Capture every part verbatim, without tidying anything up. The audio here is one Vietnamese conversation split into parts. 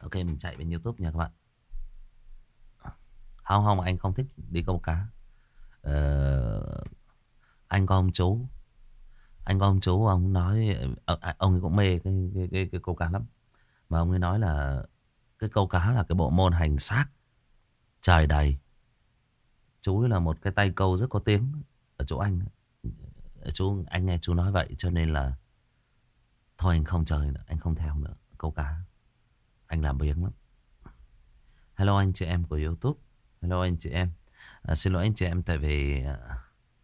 Ok, mình chạy bên YouTube nha các bạn. Không không, anh không thích đi câu cá. ờ, anh có ông chú anh có ông chú ông nói ờ, à, ông ấy cũng mê cái, cái, cái, cái câu cá lắm. Mà ông ấy nói là cái câu cá là cái bộ môn hành xác trời đầy. Chú ấy là một cái tay câu rất có tiếng ở chỗ anh. Chú anh nghe chú nói vậy cho nên là thôi anh không chơi nữa, anh không theo nữa câu cá. Anh làm biếng lắm. Hello anh chị em của YouTube. Hello anh chị em. À, xin lỗi anh chị em tại vì à,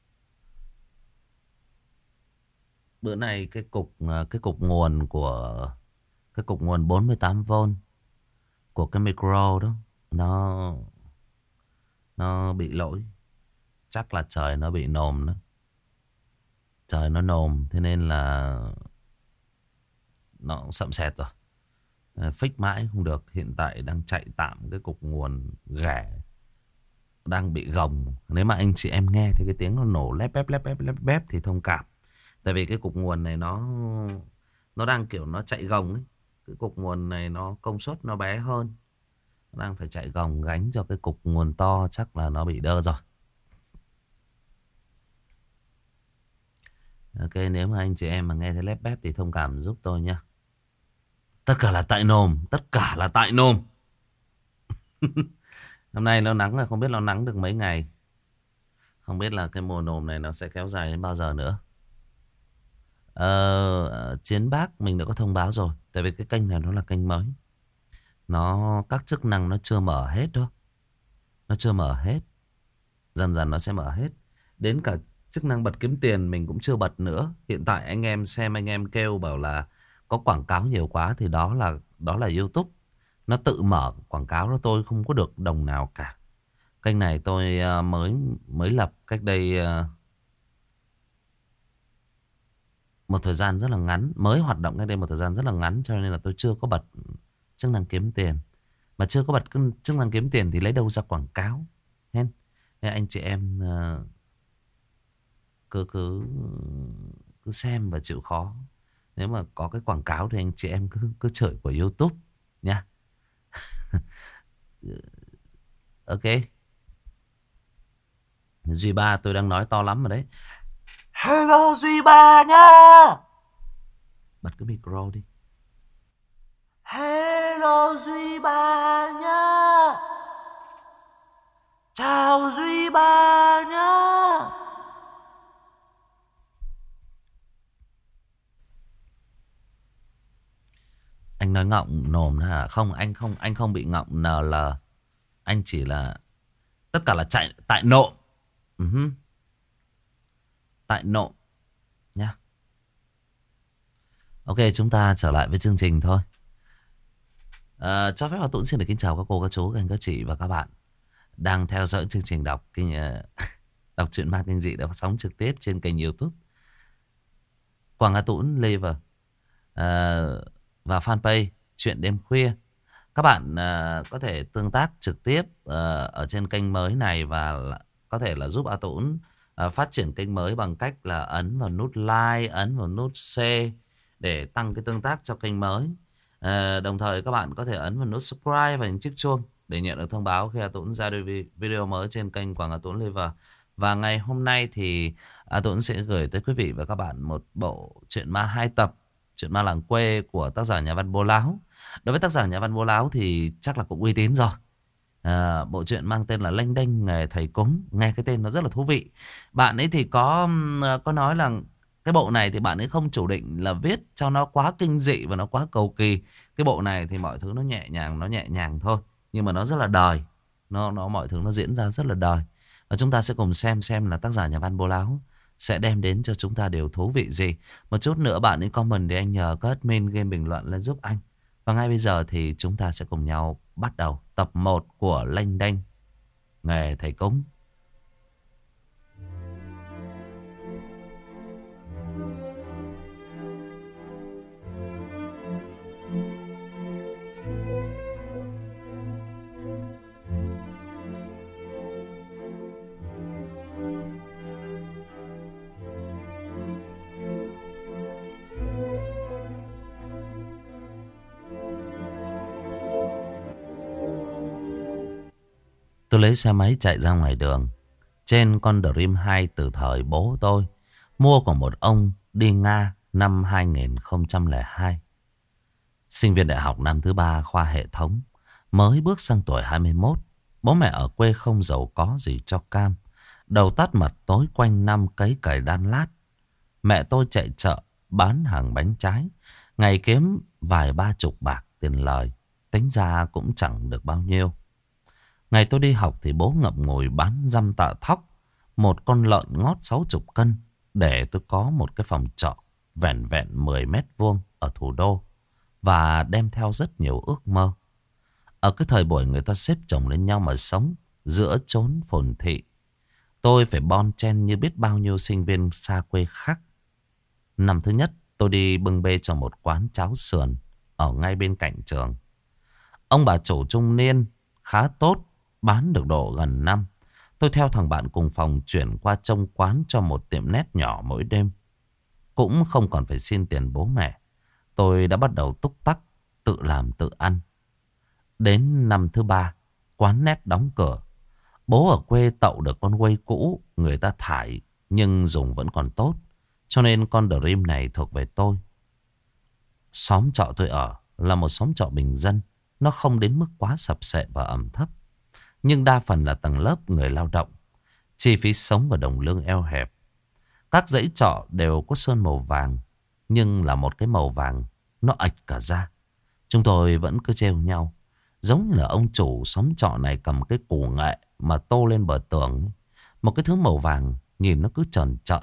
bữa nay cái cục à, cái cục nguồn của cái cục nguồn bốn mươi tám vôn của cái micro đó nó nó bị lỗi. Chắc là trời nó bị nồm đó. Trời nó nồm thế nên là nó cũng sậm sẹt rồi. À, fix mãi không được. Hiện tại đang chạy tạm cái cục nguồn ghẻ đang bị gồng. Nếu mà anh chị em nghe thì cái tiếng nó nổ lép bép lép bép lép bép thì thông cảm. Tại vì cái cục nguồn này nó nó đang kiểu nó chạy gồng ấy. Cái cục nguồn này nó công suất nó bé hơn. Nó đang phải chạy gồng gánh cho cái cục nguồn to, chắc là nó bị đơ rồi. Ok, nếu mà anh chị em mà nghe thấy lép bép thì thông cảm giúp tôi nhé. Tất cả là tại nồm, tất cả là tại nồm. Hôm nay nó nắng là không biết nó nắng được mấy ngày. Không biết là cái mùa nồm này nó sẽ kéo dài đến bao giờ nữa. Ờ, Chiến Bác mình đã có thông báo rồi. Tại vì cái kênh này nó là kênh mới. Nó các chức năng nó chưa mở hết đâu. Nó chưa mở hết. Dần dần nó sẽ mở hết. Đến cả chức năng bật kiếm tiền mình cũng chưa bật nữa. Hiện tại anh em xem anh em kêu bảo là có quảng cáo nhiều quá thì đó là đó là YouTube. Nó tự mở quảng cáo đó, tôi không có được đồng nào cả. Kênh này tôi ờ, mới mới lập cách đây ờ, một thời gian rất là ngắn, mới hoạt động cách đây một thời gian rất là ngắn, cho nên là tôi chưa có bật chức năng kiếm tiền. Mà chưa có bật chức năng kiếm tiền thì lấy đâu ra quảng cáo. Nên anh chị em ờ, cứ cứ cứ xem và chịu khó. Nếu mà có cái quảng cáo thì anh chị em cứ cứ chửi của YouTube nha. Ok. Duy Ba tôi đang nói to lắm rồi đấy. Hello Duy Ba nhá. Bật cái micro đi. Hello Duy Ba nhá. Chào Duy Ba nhá. Anh nói ngọng nồm nữa hả? Không, anh không anh không bị ngọng en lờ. Anh chỉ là tất cả là chạy tại nộm. Uh-huh. Tại nộm nhá. Ok, chúng ta trở lại với chương trình thôi. À, cho phép Hòa Tuấn xin được kính chào các cô, các chú, các anh, các chị và các bạn đang theo dõi chương trình đọc kinh uh, đọc truyện ma kinh dị đã phát sóng trực tiếp trên kênh YouTube Quảng Hà Tuấn Live uh, và fanpage Chuyện Đêm Khuya. Các bạn uh, có thể tương tác trực tiếp uh, ở trên kênh mới này và là, có thể là giúp A Tuấn uh, phát triển kênh mới bằng cách là ấn vào nút like, ấn vào nút share để tăng cái tương tác cho kênh mới. Uh, đồng thời các bạn có thể ấn vào nút subscribe và nhấn chiếc chuông để nhận được thông báo khi A Tuấn ra đời video mới trên kênh Quảng Hà Tuấn Live. Và ngày hôm nay thì A Tuấn sẽ gửi tới quý vị và các bạn một bộ truyện ma hai tập, Chuyện Ma Làng Quê của tác giả nhà văn Bố Láo. Đối với tác giả nhà văn Bố Láo thì chắc là cũng uy tín rồi. À, bộ truyện mang tên là Lênh Đênh Nghề Thầy Cúng. Nghe cái tên nó rất là thú vị. Bạn ấy thì có có nói là cái bộ này thì bạn ấy không chủ định là viết cho nó quá kinh dị và nó quá cầu kỳ. Cái bộ này thì mọi thứ nó nhẹ nhàng, nó nhẹ nhàng thôi. Nhưng mà nó rất là đời. Nó, nó mọi thứ nó diễn ra rất là đời. Và chúng ta sẽ cùng xem xem là tác giả nhà văn Bố Láo sẽ đem đến cho chúng ta điều thú vị gì. Một chút nữa bạn ấy comment để anh nhờ các admin game bình luận lên giúp anh. Và ngay bây giờ thì chúng ta sẽ cùng nhau bắt đầu tập một của Lênh Đênh Nghề Thầy Cúng. Tôi lấy xe máy chạy ra ngoài đường. Trên con Dream hai từ thời bố tôi mua của một ông đi Nga năm hai nghìn không trăm lẻ hai. Sinh viên đại học năm thứ ba khoa hệ thống, mới bước sang tuổi hai mươi mốt. Bố mẹ ở quê không giàu có gì cho cam. Đầu tắt mặt tối quanh năm cấy cày đan lát. Mẹ tôi chạy chợ bán hàng bánh trái, ngày kiếm vài ba chục bạc tiền lời. Tính ra cũng chẳng được bao nhiêu. Ngày tôi đi học thì bố ngậm ngùi bán dăm tạ thóc, một con lợn ngót sáu chục cân, để tôi có một cái phòng trọ vẹn vẹn mười mét vuông ở thủ đô, và đem theo rất nhiều ước mơ. Ở cái thời buổi người ta xếp chồng lên nhau mà sống giữa chốn phồn thị, tôi phải bon chen như biết bao nhiêu sinh viên xa quê khác. Năm thứ nhất, tôi đi bưng bê cho một quán cháo sườn ở ngay bên cạnh trường. Ông bà chủ trung niên khá tốt, bán được độ gần năm. Tôi theo thằng bạn cùng phòng chuyển qua trông quán cho một tiệm nét nhỏ mỗi đêm. Cũng không còn phải xin tiền bố mẹ. Tôi đã bắt đầu túc tắc, tự làm tự ăn. Đến năm thứ ba, quán nét đóng cửa. Bố ở quê tậu được con quay cũ, người ta thải, nhưng dùng vẫn còn tốt. Cho nên con Dream này thuộc về tôi. Xóm trọ tôi ở là một xóm trọ bình dân. Nó không đến mức quá sập sệ và ẩm thấp, nhưng đa phần là tầng lớp người lao động. Chi phí sống và đồng lương eo hẹp. Các dãy trọ đều có sơn màu vàng, nhưng là một cái màu vàng nó ạch cả ra. Chúng tôi vẫn cứ trêu nhau, giống như là ông chủ xóm trọ này cầm cái củ nghệ mà tô lên bờ tường. Một cái thứ màu vàng nhìn nó cứ tròn trợn.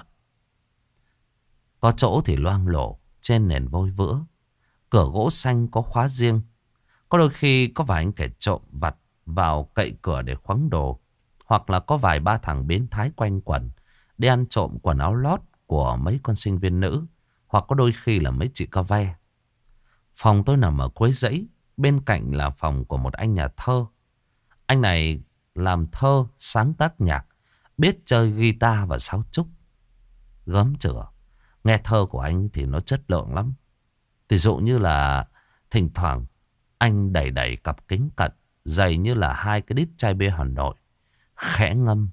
Có chỗ thì loang lổ trên nền vôi vữa. Cửa gỗ xanh có khóa riêng. Có đôi khi có vài anh kẻ trộm vặt vào cậy cửa để khoáng đồ. Hoặc là có vài ba thằng biến thái quanh quẩn đi ăn trộm quần áo lót của mấy con sinh viên nữ. Hoặc có đôi khi là mấy chị cao ve. Phòng tôi nằm ở cuối dãy. Bên cạnh là phòng của một anh nhà thơ. Anh này làm thơ, sáng tác nhạc, biết chơi guitar và sáo trúc. Gớm chửa. Nghe thơ của anh thì nó chất lượng lắm. Ví dụ như là thỉnh thoảng anh đẩy đẩy cặp kính cận dày như là hai cái đít chai bia Hà Nội, khẽ ngâm: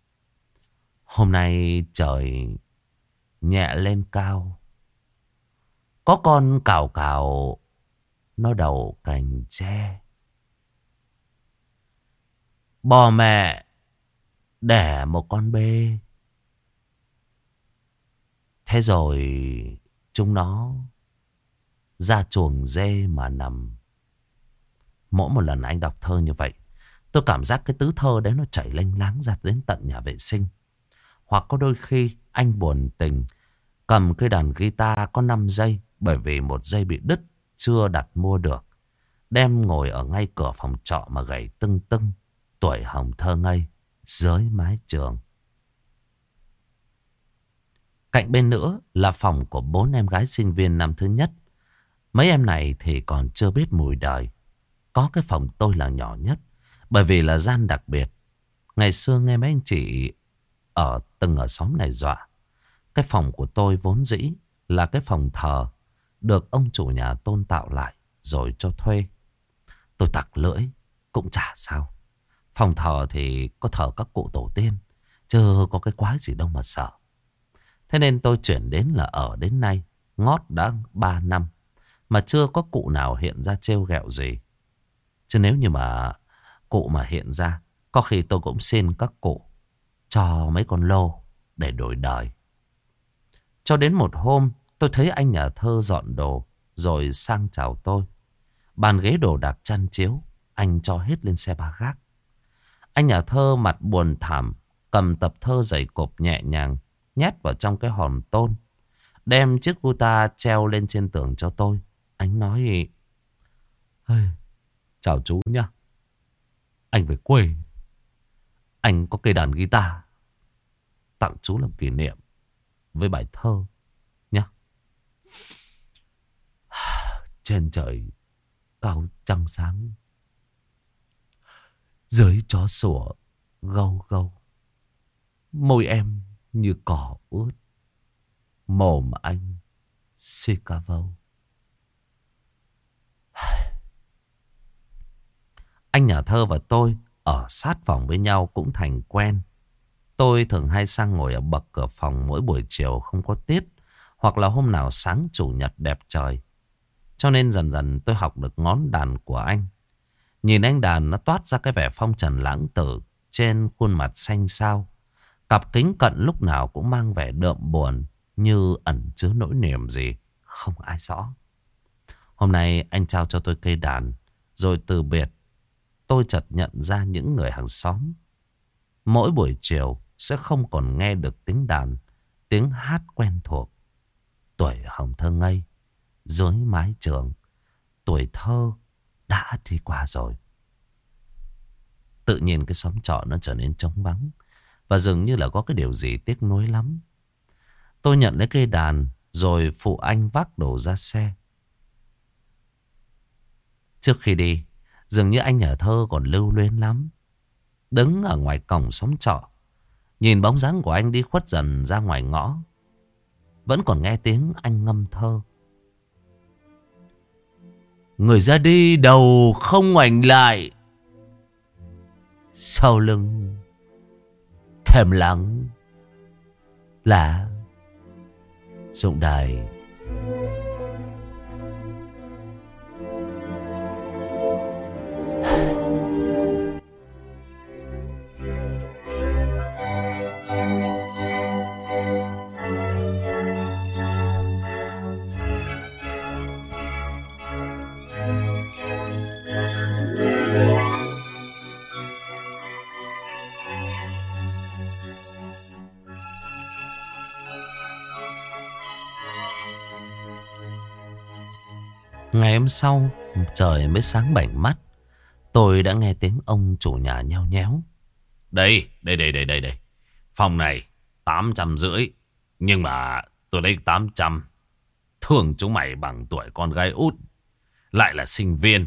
hôm nay trời nhẹ lên cao, có con cào cào nó đầu cành tre, bò mẹ đẻ một con bê. Thế rồi chúng nó ra chuồng dê mà nằm. Mỗi một lần anh đọc thơ như vậy, tôi cảm giác cái tứ thơ đấy nó chảy lênh láng ra đến tận nhà vệ sinh. Hoặc có đôi khi anh buồn tình cầm cái đàn guitar có năm dây, bởi vì một dây bị đứt chưa đặt mua được, đem ngồi ở ngay cửa phòng trọ mà gảy tưng tưng, tuổi hồng thơ ngây dưới mái trường. Cạnh bên nữa là phòng của bốn em gái sinh viên năm thứ nhất. Mấy em này thì còn chưa biết mùi đời. Có cái phòng tôi là nhỏ nhất, bởi vì là gian đặc biệt. Ngày xưa nghe mấy anh chị ở từng ở xóm này dọa. Cái phòng của tôi vốn dĩ là cái phòng thờ, được ông chủ nhà tôn tạo lại rồi cho thuê. Tôi tặc lưỡi cũng chả sao. Phòng thờ thì có thờ các cụ tổ tiên, chứ có cái quái gì đâu mà sợ. Thế nên tôi chuyển đến là ở đến nay, ngót đã ba năm, mà chưa có cụ nào hiện ra trêu ghẹo gì. Chứ nếu như mà cụ mà hiện ra, có khi tôi cũng xin các cụ cho mấy con lô để đổi đời. Cho đến một hôm, tôi thấy anh nhà thơ dọn đồ rồi sang chào tôi. Bàn ghế đồ đạc chăn chiếu, anh cho hết lên xe ba gác. Anh nhà thơ mặt buồn thảm, cầm tập thơ dày cộp nhẹ nhàng, nhét vào trong cái hòm tôn, đem chiếc guitar treo lên trên tường cho tôi. Anh nói: chào chú nhá, anh về quê, anh có cây đàn guitar, tặng chú làm kỷ niệm với bài thơ nhá. Trên trời cao trăng sáng, dưới chó sủa gâu gâu, môi em như cỏ ướt, mồm anh xì cà vâu. Anh nhà thơ và tôi ở sát phòng với nhau cũng thành quen. Tôi thường hay sang ngồi ở bậc cửa phòng mỗi buổi chiều không có tiết, hoặc là hôm nào sáng chủ nhật đẹp trời. Cho nên dần dần tôi học được ngón đàn của anh. Nhìn anh đàn nó toát ra cái vẻ phong trần lãng tử trên khuôn mặt xanh xao. Cặp kính cận lúc nào cũng mang vẻ đượm buồn, như ẩn chứa nỗi niềm gì không ai rõ. Hôm nay anh trao cho tôi cây đàn, rồi từ biệt. Tôi chợt nhận ra những người hàng xóm mỗi buổi chiều sẽ không còn nghe được tiếng đàn, tiếng hát quen thuộc. Tuổi hồng thơ ngây dưới mái trường, tuổi thơ đã đi qua rồi. Tự nhiên cái xóm trọ nó trở nên trống vắng, và dường như là có cái điều gì tiếc nuối lắm. Tôi nhận lấy cây đàn, rồi phụ anh vác đồ ra xe. Trước khi đi, dường như anh nhà thơ còn lưu luyến lắm. Đứng ở ngoài cổng xóm trọ, nhìn bóng dáng của anh đi khuất dần ra ngoài ngõ, vẫn còn nghe tiếng anh ngâm thơ. Người ra đi đầu không ngoảnh lại, sau lưng thèm lắng là rụng đầy. Ngày hôm sau, trời mới sáng bảnh mắt, tôi đã nghe tiếng ông chủ nhà nheo nhéo. Đây, đây, đây, đây, đây, đây. Phòng này tám trăm rưỡi, nhưng mà tôi lấy tám trăm. Thường chúng mày bằng tuổi con gái út, lại là sinh viên.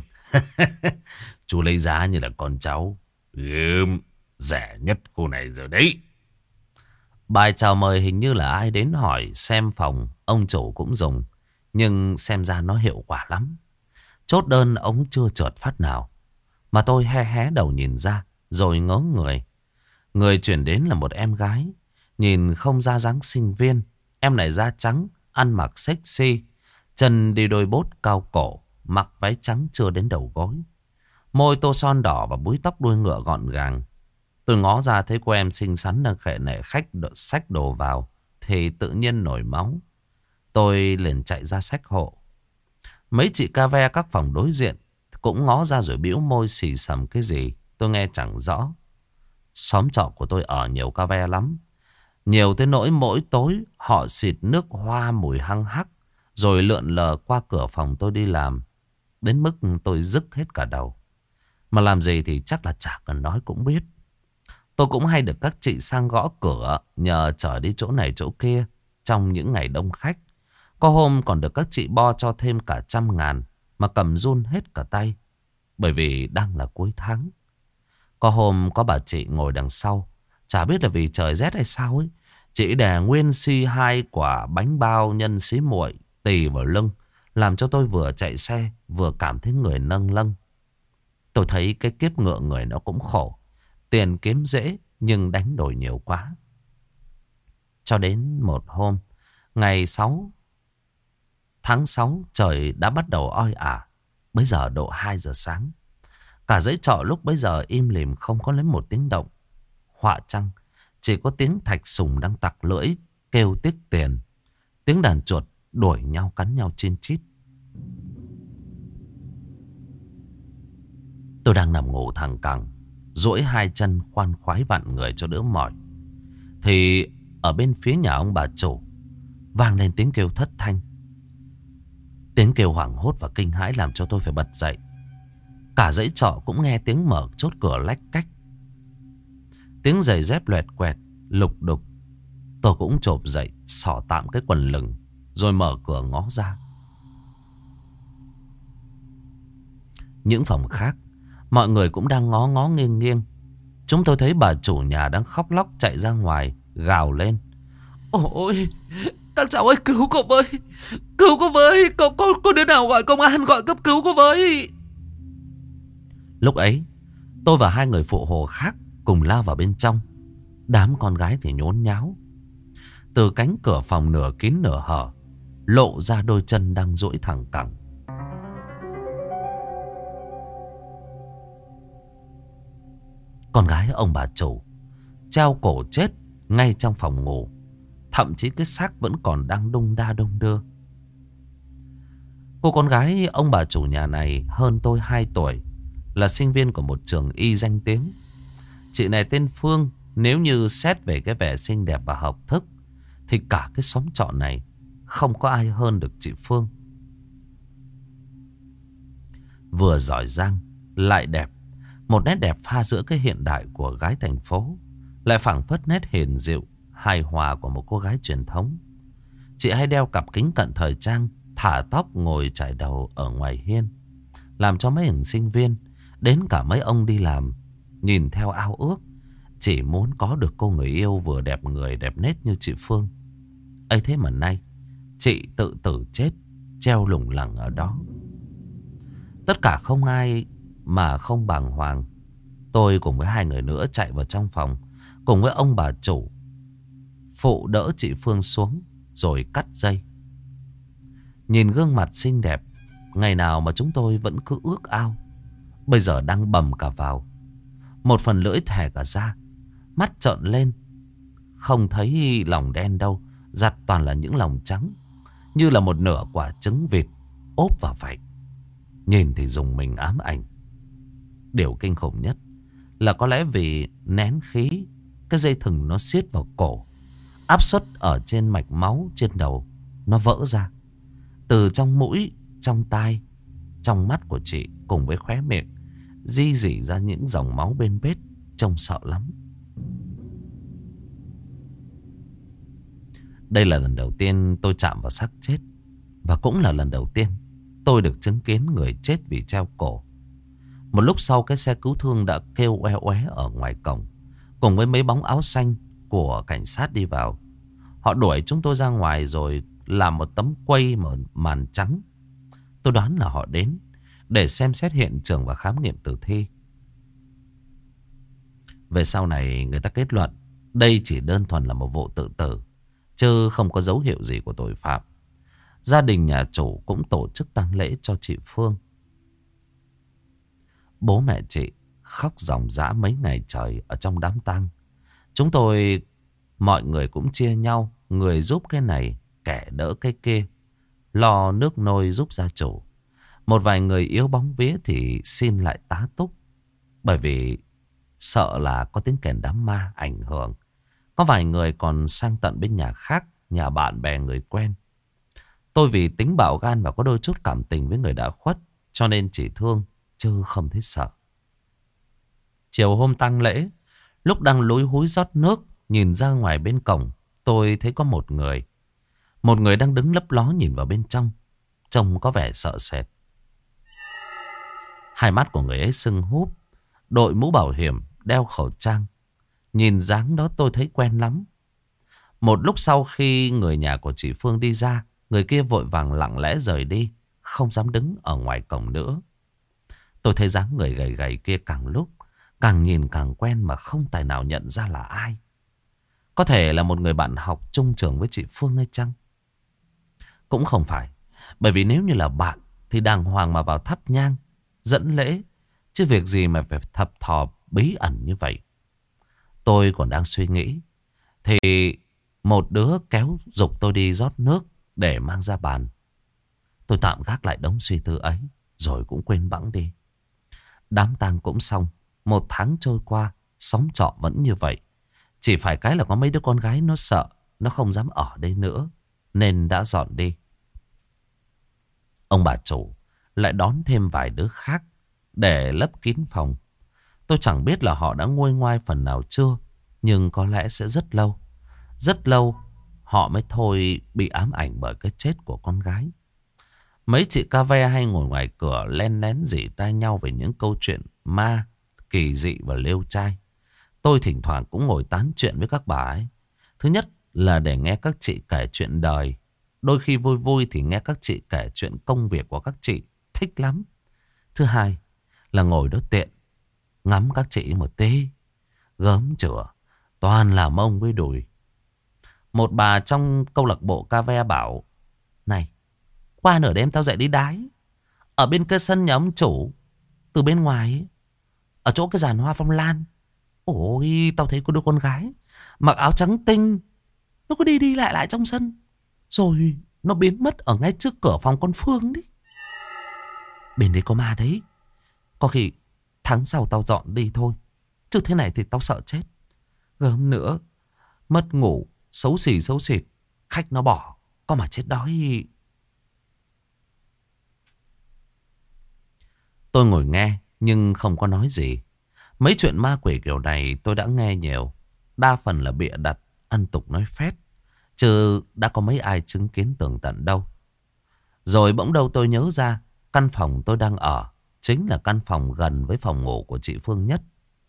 Chú lấy giá như là con cháu. Ừm, rẻ nhất khu này rồi đấy. Bài chào mời hình như là ai đến hỏi xem phòng ông chủ cũng dùng, nhưng xem ra nó hiệu quả lắm. Chốt đơn ông chưa chợt phát nào, mà tôi hé hé đầu nhìn ra, rồi ngớ người. Người chuyển đến là một em gái, nhìn không ra dáng sinh viên. Em này da trắng, ăn mặc sexy, chân đi đôi bốt cao cổ, mặc váy trắng chưa đến đầu gối, môi tô son đỏ và búi tóc đuôi ngựa gọn gàng. Tôi ngó ra thấy cô em xinh xắn đang khệ nệ khách xách đồ vào, thì tự nhiên nổi máu. Tôi liền chạy ra xách hộ. Mấy chị ca ve các phòng đối diện cũng ngó ra rồi bĩu môi xì xầm cái gì tôi nghe chẳng rõ. Xóm trọ của tôi ở nhiều ca ve lắm, nhiều tới nỗi mỗi tối họ xịt nước hoa mùi hăng hắc rồi lượn lờ qua cửa phòng tôi đi làm, đến mức tôi rức hết cả đầu. Mà làm gì thì chắc là chả cần nói cũng biết. Tôi cũng hay được các chị sang gõ cửa nhờ chở đi chỗ này chỗ kia trong những ngày đông khách. Có hôm còn được các chị bo cho thêm cả trăm ngàn mà cầm run hết cả tay, bởi vì đang là cuối tháng. Có hôm có bà chị ngồi đằng sau, chả biết là vì trời rét hay sao ấy, chị đè nguyên si hai quả bánh bao nhân xí muội tì vào lưng, làm cho tôi vừa chạy xe vừa cảm thấy người nâng lâng. Tôi thấy cái kiếp ngựa người nó cũng khổ. Tiền kiếm dễ nhưng đánh đổi nhiều quá. Cho đến một hôm, ngày sáu tháng sáu, trời đã bắt đầu oi ả. Bây giờ độ hai giờ sáng. Cả dãy trọ lúc bấy giờ im lìm, không có lấy một tiếng động. Họa chăng chỉ có tiếng thạch sùng đang tặc lưỡi kêu tiếc tiền, tiếng đàn chuột đuổi nhau cắn nhau chin chít. Tôi đang nằm ngủ thẳng cẳng, duỗi hai chân khoan khoái vặn người cho đỡ mỏi, thì ở bên phía nhà ông bà chủ vang lên tiếng kêu thất thanh. Tiếng kêu hoảng hốt và kinh hãi làm cho tôi phải bật dậy. Cả dãy trọ cũng nghe tiếng mở chốt cửa lách cách, tiếng giày dép loẹt quẹt lục đục. Tôi cũng chộp dậy, xỏ tạm cái quần lửng, rồi mở cửa ngó ra. Những phòng khác, mọi người cũng đang ngó ngó nghiêng nghiêng. Chúng tôi thấy bà chủ nhà đang khóc lóc chạy ra ngoài, gào lên: "Ôi, các cháu ơi, cứu cô với! Cứu cô với! Có, có, có đứa nào gọi công an, gọi cấp cứu cô với!" Lúc ấy, Tôi và hai người phụ hồ khác cùng lao vào bên trong. Đám con gái thì nhốn nháo. Từ cánh cửa phòng nửa kín nửa hở lộ ra đôi chân đang duỗi thẳng cẳng. Con gái ông bà chủ treo cổ chết ngay trong phòng ngủ. Thậm chí cái xác vẫn còn đang đung đa đung đưa. Cô con gái ông bà chủ nhà này hơn tôi hai tuổi, là sinh viên của một trường y danh tiếng. Chị này tên Phương. Nếu như xét về cái vẻ xinh đẹp và học thức thì cả cái xóm trọ này không có ai hơn được chị Phương. Vừa giỏi giang lại đẹp. Một nét đẹp pha giữa cái hiện đại của gái thành phố, lại phảng phất nét hiền dịu hài hòa của một cô gái truyền thống. Chị hay đeo cặp kính cận thời trang, thả tóc ngồi chải đầu ở ngoài hiên, làm cho mấy thằng sinh viên, đến cả mấy ông đi làm, nhìn theo ao ước chỉ muốn có được cô người yêu vừa đẹp người đẹp nết như chị Phương. ấy thế mà nay chị tự tử chết treo lủng lẳng ở đó. Tất cả không ai mà không bàng hoàng. Tôi cùng với hai người nữa chạy vào trong phòng, cùng với ông bà chủ, phụ đỡ chị Phương xuống rồi cắt dây. Nhìn gương mặt xinh đẹp ngày nào mà chúng tôi vẫn cứ ước ao, bây giờ đang bầm cả vào. Một phần lưỡi thè cả ra, mắt trợn lên, không thấy lòng đen đâu, giặt toàn là những lòng trắng, như là một nửa quả trứng vịt ốp vào vậy. Nhìn thì dùng mình ám ảnh. Điều kinh khủng nhất là có lẽ vì nén khí, cái dây thừng nó siết vào cổ, áp suất ở trên mạch máu trên đầu nó vỡ ra. Từ trong mũi, trong tai, trong mắt của chị cùng với khóe miệng di dỉ ra những dòng máu bên bết, trông sợ lắm. Đây là lần đầu tiên tôi chạm vào xác chết, và cũng là lần đầu tiên tôi được chứng kiến người chết vì treo cổ. Một lúc sau, cái xe cứu thương đã kêu oe oé ở ngoài cổng, cùng với mấy bóng áo xanh của cảnh sát đi vào. Họ đuổi chúng tôi ra ngoài rồi làm một tấm quây mở màn trắng. Tôi đoán là họ đến để xem xét hiện trường và khám nghiệm tử thi. Về sau này người ta kết luận đây chỉ đơn thuần là một vụ tự tử, chứ không có dấu hiệu gì của tội phạm. Gia đình nhà chủ cũng tổ chức tang lễ cho chị Phương. Bố mẹ chị khóc ròng rã mấy ngày trời ở trong đám tang. Chúng tôi, mọi người cũng chia nhau, người giúp cái này, kẻ đỡ cái kia, lo nước nôi giúp gia chủ. Một vài người yếu bóng vía thì xin lại tá túc, bởi vì sợ là có tiếng kèn đám ma ảnh hưởng. Có vài người còn sang tận bên nhà khác, nhà bạn bè người quen. Tôi vì tính bạo gan và có đôi chút cảm tình với người đã khuất, cho nên chỉ thương chứ không thấy sợ. Chiều hôm tang lễ, lúc đang lúi húi rót nước, nhìn ra ngoài bên cổng, tôi thấy có một người. Một người đang đứng lấp ló nhìn vào bên trong, trông có vẻ sợ sệt. Hai mắt của người ấy sưng húp, đội mũ bảo hiểm, đeo khẩu trang. Nhìn dáng đó tôi thấy quen lắm. Một lúc sau khi người nhà của chị Phương đi ra, người kia vội vàng lặng lẽ rời đi, không dám đứng ở ngoài cổng nữa. Tôi thấy dáng người gầy gầy kia càng lúc càng nhìn càng quen, mà không tài nào nhận ra là ai. Có thể là một người bạn học chung trường với chị Phương hay chăng? Cũng không phải, bởi vì nếu như là bạn thì đàng hoàng mà vào thắp nhang, dẫn lễ, chứ việc gì mà phải thập thò bí ẩn như vậy. Tôi còn đang suy nghĩ thì một đứa kéo giục tôi đi rót nước để mang ra bàn. Tôi tạm gác lại đống suy tư ấy, rồi cũng quên bẵng đi. Đám tang cũng xong. Một tháng trôi qua, xóm trọ vẫn như vậy. Chỉ phải cái là có mấy đứa con gái nó sợ, nó không dám ở đây nữa, nên đã dọn đi. Ông bà chủ lại đón thêm vài đứa khác để lấp kín phòng. Tôi chẳng biết là họ đã nguôi ngoai phần nào chưa, nhưng có lẽ sẽ rất lâu. Rất lâu họ mới thôi bị ám ảnh bởi cái chết của con gái. Mấy chị ca ve hay ngồi ngoài cửa len lén rỉ tai nhau về những câu chuyện ma, kỳ dị và lêu trai. Tôi thỉnh thoảng cũng ngồi tán chuyện với các bà ấy. Thứ nhất là để nghe các chị kể chuyện đời. Đôi khi vui vui thì nghe các chị kể chuyện công việc của các chị, thích lắm. Thứ hai là ngồi đó tiện, Ngắm các chị một tí. Gớm chửa. Toàn là mông với đùi. Một bà trong câu lạc bộ ca ve bảo: này, qua nửa đêm tao dậy đi đái. Ở bên kia sân nhà ông chủ. Từ bên ngoài ấy, ở chỗ cái giàn hoa phong lan. Ôi, tao thấy có đứa con gái mặc áo trắng tinh. Nó cứ đi đi lại lại trong sân. Rồi nó biến mất ở ngay trước cửa phòng con Phương đấy. Bên đấy có ma đấy. Có khi tháng sau tao dọn đi thôi. Chứ thế này thì tao sợ chết. Gớm nữa. Mất ngủ. Xấu xì xấu xịt. Khách nó bỏ. Có mà chết đói. Tôi ngồi nghe nhưng không có nói gì. Mấy chuyện ma quỷ kiểu này tôi đã nghe nhiều. Đa phần là bịa đặt, ăn tục nói phét. Chứ đã có mấy ai chứng kiến tường tận đâu. Rồi bỗng đâu tôi nhớ ra, căn phòng tôi đang ở chính là căn phòng gần với phòng ngủ của chị Phương Nhất.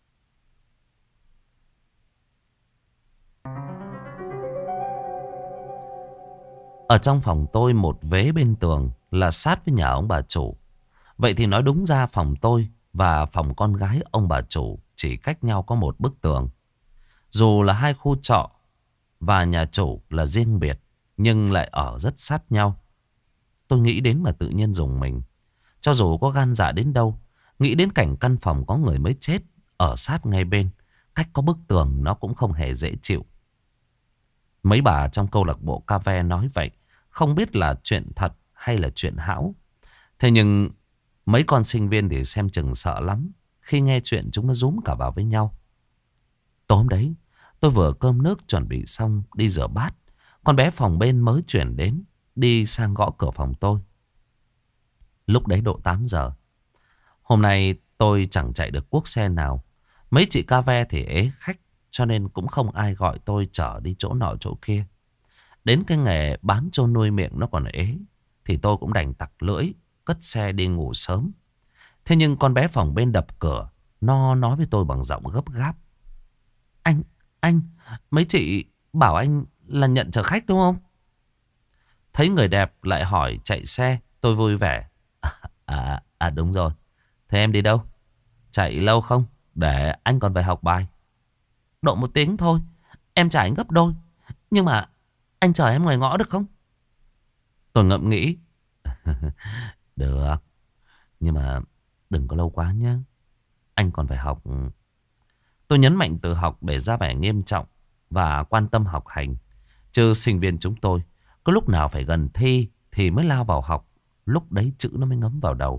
Ở trong phòng tôi, một vế bên tường là sát với nhà ông bà chủ. Vậy thì nói đúng ra phòng tôi và phòng con gái ông bà chủ chỉ cách nhau có một bức tường. Dù là hai khu trọ và nhà chủ là riêng biệt, nhưng lại ở rất sát nhau. Tôi nghĩ đến mà tự nhiên rùng mình. Cho dù có gan dạ đến đâu, nghĩ đến cảnh căn phòng có người mới chết ở sát ngay bên, cách có bức tường, nó cũng không hề dễ chịu. Mấy bà trong câu lạc bộ ca ve nói vậy, không biết là chuyện thật hay là chuyện hão. Thế nhưng mấy con sinh viên thì xem chừng sợ lắm. Khi nghe chuyện chúng nó rúm cả vào với nhau. Tối hôm đấy, tôi vừa cơm nước chuẩn bị xong đi rửa bát. Con bé phòng bên mới chuyển đến, đi sang gõ cửa phòng tôi. Lúc đấy độ tám giờ. Hôm nay tôi chẳng chạy được cuốc xe nào. Mấy chị ca ve thì ế khách, cho nên cũng không ai gọi tôi chở đi chỗ nọ chỗ kia. Đến cái nghề bán trâu nuôi miệng nó còn ế, thì tôi cũng đành tặc lưỡi, cất xe đi ngủ sớm. Thế nhưng con bé phòng bên đập cửa, nó nói với tôi bằng giọng gấp gáp: Anh, anh, mấy chị bảo anh là nhận chở khách đúng không? Thấy người đẹp lại hỏi chạy xe, tôi vui vẻ: À, à đúng rồi. Thế em đi đâu? Chạy lâu không? Để anh còn phải học bài. Độ một tiếng thôi, em trả anh gấp đôi. Nhưng mà anh chở em ngoài ngõ được không? Tôi ngẫm nghĩ: Được, nhưng mà đừng có lâu quá nhé. Anh còn phải học. Tôi nhấn mạnh từ học để ra vẻ nghiêm trọng và quan tâm học hành. Chứ sinh viên chúng tôi có lúc nào phải gần thi thì mới lao vào học. Lúc đấy chữ nó mới ngấm vào đầu.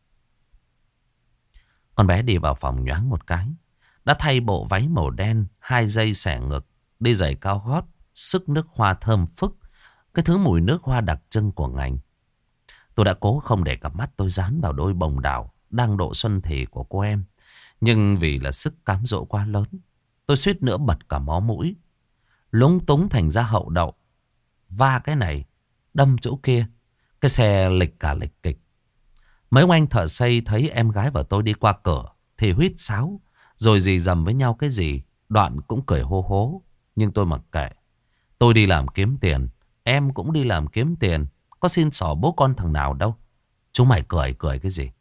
Con bé đi vào phòng nhoáng một cái, đã thay bộ váy màu đen, hai dây xẻ ngực, đi giày cao gót, sức nước hoa thơm phức, cái thứ mùi nước hoa đặc trưng của ngành. Tôi đã cố không để cặp mắt tôi dán vào đôi bồng đào đang độ xuân thì của cô em. Nhưng vì là sức cám dỗ quá lớn, tôi suýt nữa bật cả mó mũi. Lúng túng thành ra hậu đậu, va cái này, đâm chỗ kia. Cái xe lịch cả lịch kịch. Mấy ông anh thợ xây thấy em gái và tôi đi qua cửa thì huýt sáo, rồi rì rầm với nhau cái gì. Đoạn cũng cười hô hố. Nhưng tôi mặc kệ. Tôi đi làm kiếm tiền, em cũng đi làm kiếm tiền. Có xin xỏ bố con thằng nào đâu. Chúng mày cười cười cái gì?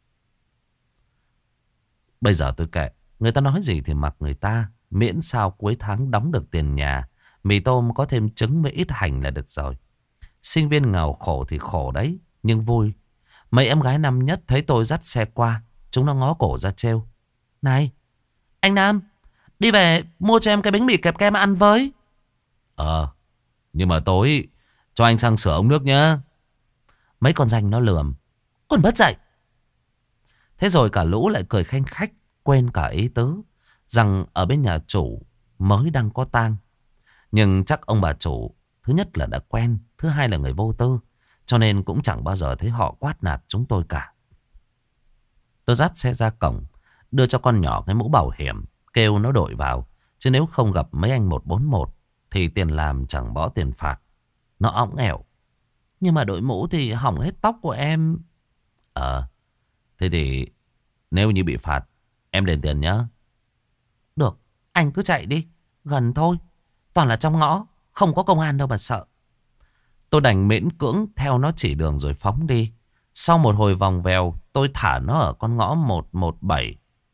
Bây giờ tôi kệ. Người ta nói gì thì mặc người ta. Miễn sao cuối tháng đóng được tiền nhà, mì tôm có thêm trứng với ít hành là được rồi. Sinh viên nghèo khổ thì khổ đấy, nhưng vui. Mấy em gái năm nhất thấy tôi dắt xe qua, chúng nó ngó cổ ra trêu: Này, anh Nam, đi về mua cho em cái bánh mì kẹp kem ăn với. Ờ, nhưng mà tối cho anh sang sửa ống nước nhá. Mấy con danh nó lườm: Còn bất dậy. Thế rồi cả lũ lại cười khanh khách, quên cả ý tứ rằng ở bên nhà chủ mới đang có tang. Nhưng chắc ông bà chủ, thứ nhất là đã quen, thứ hai là người vô tư, cho nên cũng chẳng bao giờ thấy họ quát nạt chúng tôi cả. Tôi dắt xe ra cổng, đưa cho con nhỏ cái mũ bảo hiểm, kêu nó đội vào. Chứ nếu không gặp mấy anh một bốn một thì tiền làm chẳng bỏ tiền phạt. Nó óng ẻo: Nhưng mà đội mũ thì hỏng hết tóc của em. Ờ, thế thì nếu như bị phạt, em đền tiền nhá. Được, anh cứ chạy đi, gần thôi. Toàn là trong ngõ, không có công an đâu mà sợ. Tôi đành miễn cưỡng theo nó chỉ đường rồi phóng đi. Sau một hồi vòng vèo, tôi thả nó ở con ngõ một một bảy.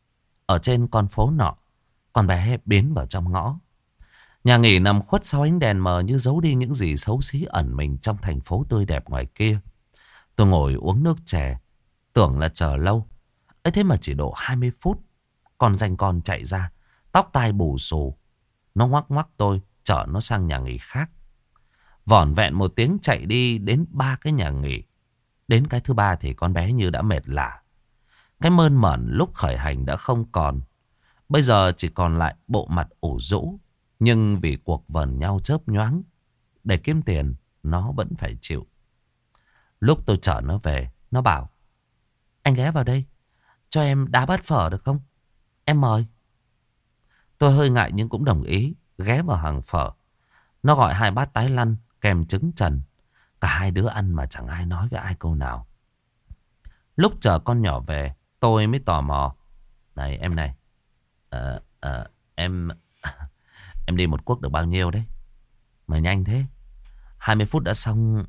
ở trên con phố nọ, con bé biến vào trong ngõ. Nhà nghỉ nằm khuất sau ánh đèn mờ như giấu đi những gì xấu xí ẩn mình trong thành phố tươi đẹp ngoài kia. Tôi ngồi uống nước chè, tưởng là chờ lâu. ấy thế mà chỉ độ hai mươi phút, con danh con chạy ra, tóc tai bù xù. Nó ngoắc ngoắc tôi, chở nó sang nhà nghỉ khác. Vỏn vẹn một tiếng chạy đi đến ba cái nhà nghỉ. Đến cái thứ ba thì con bé như đã mệt lả. Cái mơn mởn lúc khởi hành đã không còn. Bây giờ chỉ còn lại bộ mặt ủ rũ. Nhưng vì cuộc vờn nhau chớp nhoáng, để kiếm tiền nó vẫn phải chịu. Lúc tôi chở nó về, nó bảo: anh ghé vào đây, cho em đá bát phở được không? Em mời. Tôi hơi ngại nhưng cũng đồng ý, ghé vào hàng phở. Nó gọi hai bát tái lăn kèm trứng trần. Cả hai đứa ăn mà chẳng ai nói với ai câu nào. Lúc chờ con nhỏ về, tôi mới tò mò: này em này, à, à, em em đi một cuốc được bao nhiêu đấy mà nhanh thế? Hai mươi phút đã xong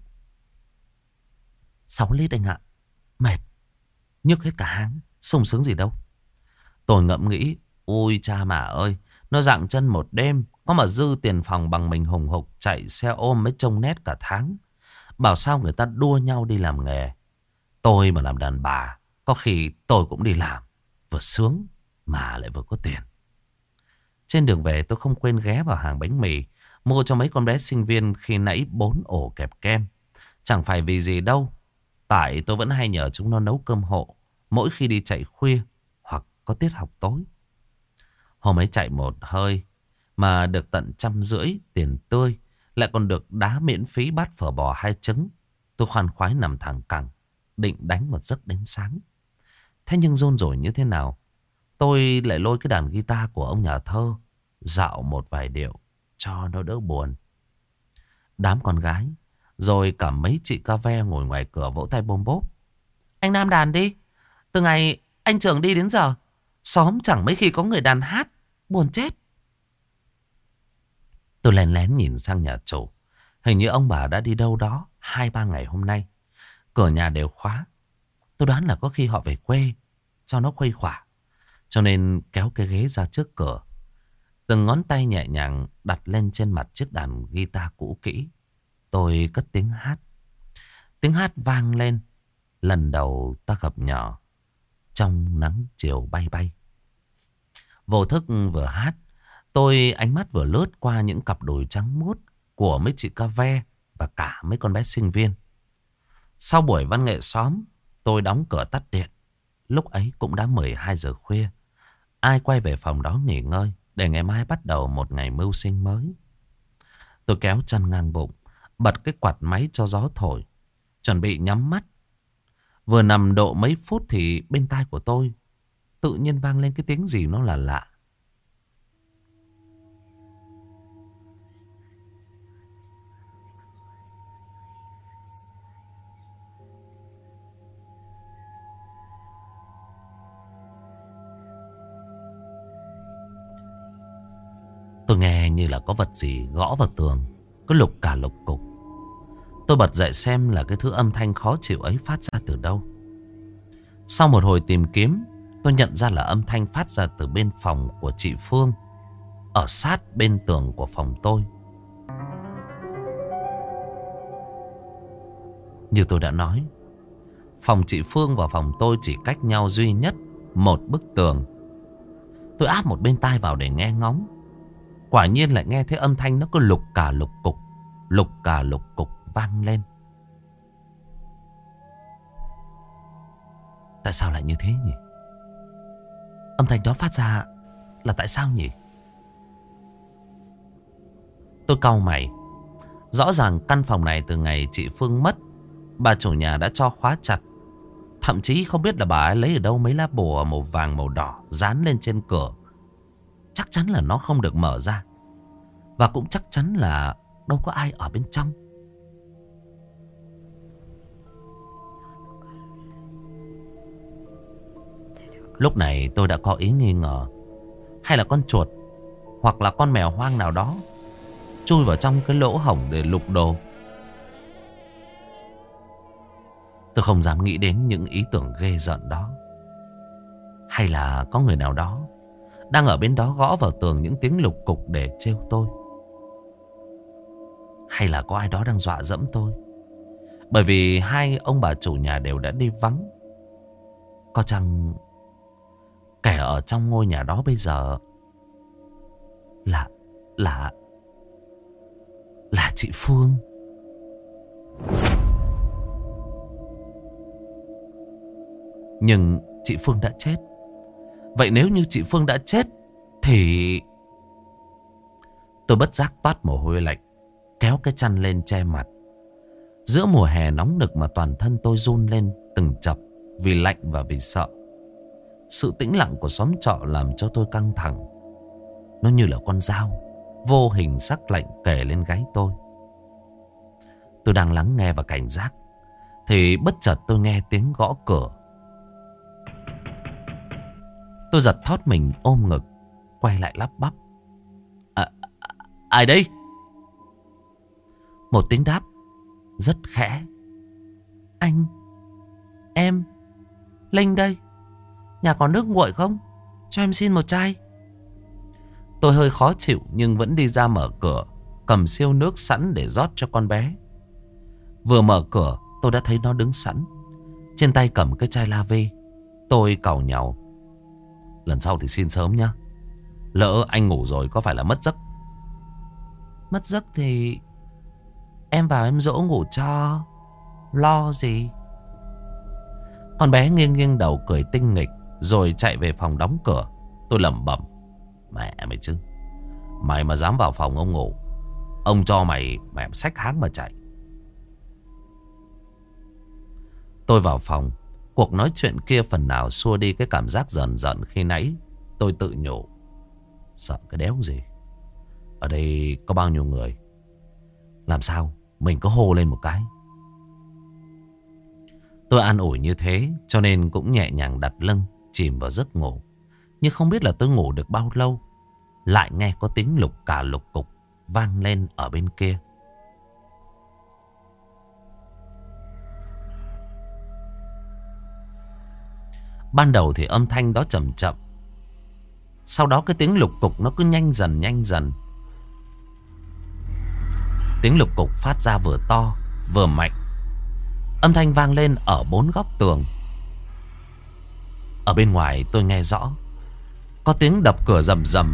sáu lít anh ạ. Mệt, nhức hết cả háng, sung sướng gì đâu. Tôi ngẫm nghĩ: ôi cha mà ơi, nó dặng chân một đêm, có mà dư tiền phòng bằng mình hùng hục chạy xe ôm mới trông nét cả tháng. Bảo sao người ta đua nhau đi làm nghề. Tôi mà làm đàn bà, có khi tôi cũng đi làm, vừa sướng mà lại vừa có tiền. Trên đường về tôi không quên ghé vào hàng bánh mì, mua cho mấy con bé sinh viên khi nãy bốn ổ kẹp kem. Chẳng phải vì gì đâu, tại tôi vẫn hay nhờ chúng nó nấu cơm hộ mỗi khi đi chạy khuya hoặc có tiết học tối. Hôm ấy chạy một hơi mà được tận trăm rưỡi tiền tươi, lại còn được đá miễn phí bát phở bò hai trứng. Tôi khoan khoái nằm thẳng cẳng, định đánh một giấc đến sáng. Thế nhưng rôn rổi như thế nào, tôi lại lôi cái đàn guitar của ông nhà thơ dạo một vài điệu cho nó đỡ buồn. Đám con gái rồi cả mấy chị ca ve ngồi ngoài cửa vỗ tay bôm bốp: anh Nam đàn đi, từ ngày anh Trường đi đến giờ xóm chẳng mấy khi có người đàn hát, buồn chết. Tôi lén lén nhìn sang nhà chủ. Hình như ông bà đã đi đâu đó hai ba ngày hôm nay. Cửa nhà đều khóa. Tôi đoán là có khi họ về quê cho nó khuây khỏa, cho nên kéo cái ghế ra trước cửa. Từng ngón tay nhẹ nhàng đặt lên trên mặt chiếc đàn guitar cũ kỹ. Tôi cất tiếng hát. Tiếng hát vang lên. Lần đầu ta gặp nhỏ trong nắng chiều bay bay. Vô thức vừa hát, tôi ánh mắt vừa lướt qua những cặp đùi trắng muốt của mấy chị ca ve và cả mấy con bé sinh viên. Sau buổi văn nghệ xóm, tôi đóng cửa tắt điện. Lúc ấy cũng đã mười hai giờ khuya. Ai quay về phòng đó nghỉ ngơi để ngày mai bắt đầu một ngày mưu sinh mới. Tôi kéo chân ngang bụng, bật cái quạt máy cho gió thổi, chuẩn bị nhắm mắt. Vừa nằm độ mấy phút thì bên tai của tôi tự nhiên vang lên cái tiếng gì nó là lạ. Tôi nghe như là có vật gì gõ vào tường, cứ lục cả lục cục. Tôi bật dậy xem là cái thứ âm thanh khó chịu ấy phát ra từ đâu. Sau một hồi tìm kiếm, tôi nhận ra là âm thanh phát ra từ bên phòng của chị Phương, ở sát bên tường của phòng tôi. Như tôi đã nói, phòng chị Phương và phòng tôi chỉ cách nhau duy nhất một bức tường. Tôi áp một bên tai vào để nghe ngóng. Quả nhiên lại nghe thấy âm thanh nó cứ lục cả lục cục, lục cả lục cục vang lên. Tại sao lại như thế nhỉ? Âm thanh đó phát ra là tại sao nhỉ? Tôi cau mày. Rõ ràng căn phòng này từ ngày chị Phương mất, bà chủ nhà đã cho khóa chặt. Thậm chí không biết là bà ấy lấy ở đâu mấy lá bùa màu vàng màu đỏ dán lên trên cửa. Chắc chắn là nó không được mở ra. Và cũng chắc chắn là đâu có ai ở bên trong. Lúc này tôi đã có ý nghi ngờ. Hay là con chuột hoặc là con mèo hoang nào đó chui vào trong cái lỗ hổng để lục đồ. Tôi không dám nghĩ đến những ý tưởng ghê rợn đó. Hay Hay là có người nào đó đang ở bên đó gõ vào tường những tiếng lục cục để trêu tôi? Hay là có ai đó đang dọa dẫm tôi? Bởi vì hai ông bà chủ nhà đều đã đi vắng. Có chăng kẻ ở trong ngôi nhà đó bây giờ Là Là Là chị Phương? Nhưng chị Phương đã chết. Vậy nếu như chị Phương đã chết thì... Tôi bất giác toát mồ hôi lạnh, kéo cái chăn lên che mặt. Giữa mùa hè nóng nực mà toàn thân tôi run lên từng chập, vì lạnh và vì sợ. Sự tĩnh lặng của xóm trọ làm cho tôi căng thẳng. Nó như là con dao vô hình sắc lạnh kề lên gáy tôi. Tôi đang lắng nghe và cảnh giác thì bất chợt tôi nghe tiếng gõ cửa. Tôi giật thót mình ôm ngực, quay lại lắp bắp. À, ai đây? Một tiếng đáp rất khẽ. Anh, em, Linh đây. Nhà có nước nguội không? Cho em xin một chai. Tôi hơi khó chịu nhưng vẫn đi ra mở cửa, cầm siêu nước sẵn để rót cho con bé. Vừa mở cửa tôi đã thấy nó đứng sẵn, trên tay cầm cái chai la vê. Tôi càu nhàu. Lần sau thì xin sớm nhá. Lỡ anh ngủ rồi có phải là mất giấc? Mất giấc thì em vào em dỗ ngủ cho. Lo gì? Con bé nghiêng nghiêng đầu cười tinh nghịch, rồi chạy về phòng đóng cửa. Tôi lẩm bẩm. Mẹ mày chứ, mày mà dám vào phòng ông ngủ, ông cho mày mẹ xách háng mà chạy. Tôi vào phòng. Cuộc nói chuyện kia phần nào xua đi cái cảm giác dần dần khi nãy. Tôi tự nhủ, sợ cái đéo gì. Ở đây có bao nhiêu người, làm sao mình cứ hô lên một cái. Tôi an ủi như thế cho nên cũng nhẹ nhàng đặt lưng chìm vào giấc ngủ. Nhưng không biết là tôi ngủ được bao lâu, lại nghe có tiếng lục cà lục cục vang lên ở bên kia. Ban đầu thì âm thanh đó chậm chậm, sau đó cái tiếng lục cục nó cứ nhanh dần nhanh dần. Tiếng lục cục phát ra vừa to vừa mạnh. Âm thanh vang lên ở bốn góc tường. Ở bên ngoài tôi nghe rõ có tiếng đập cửa rầm rầm.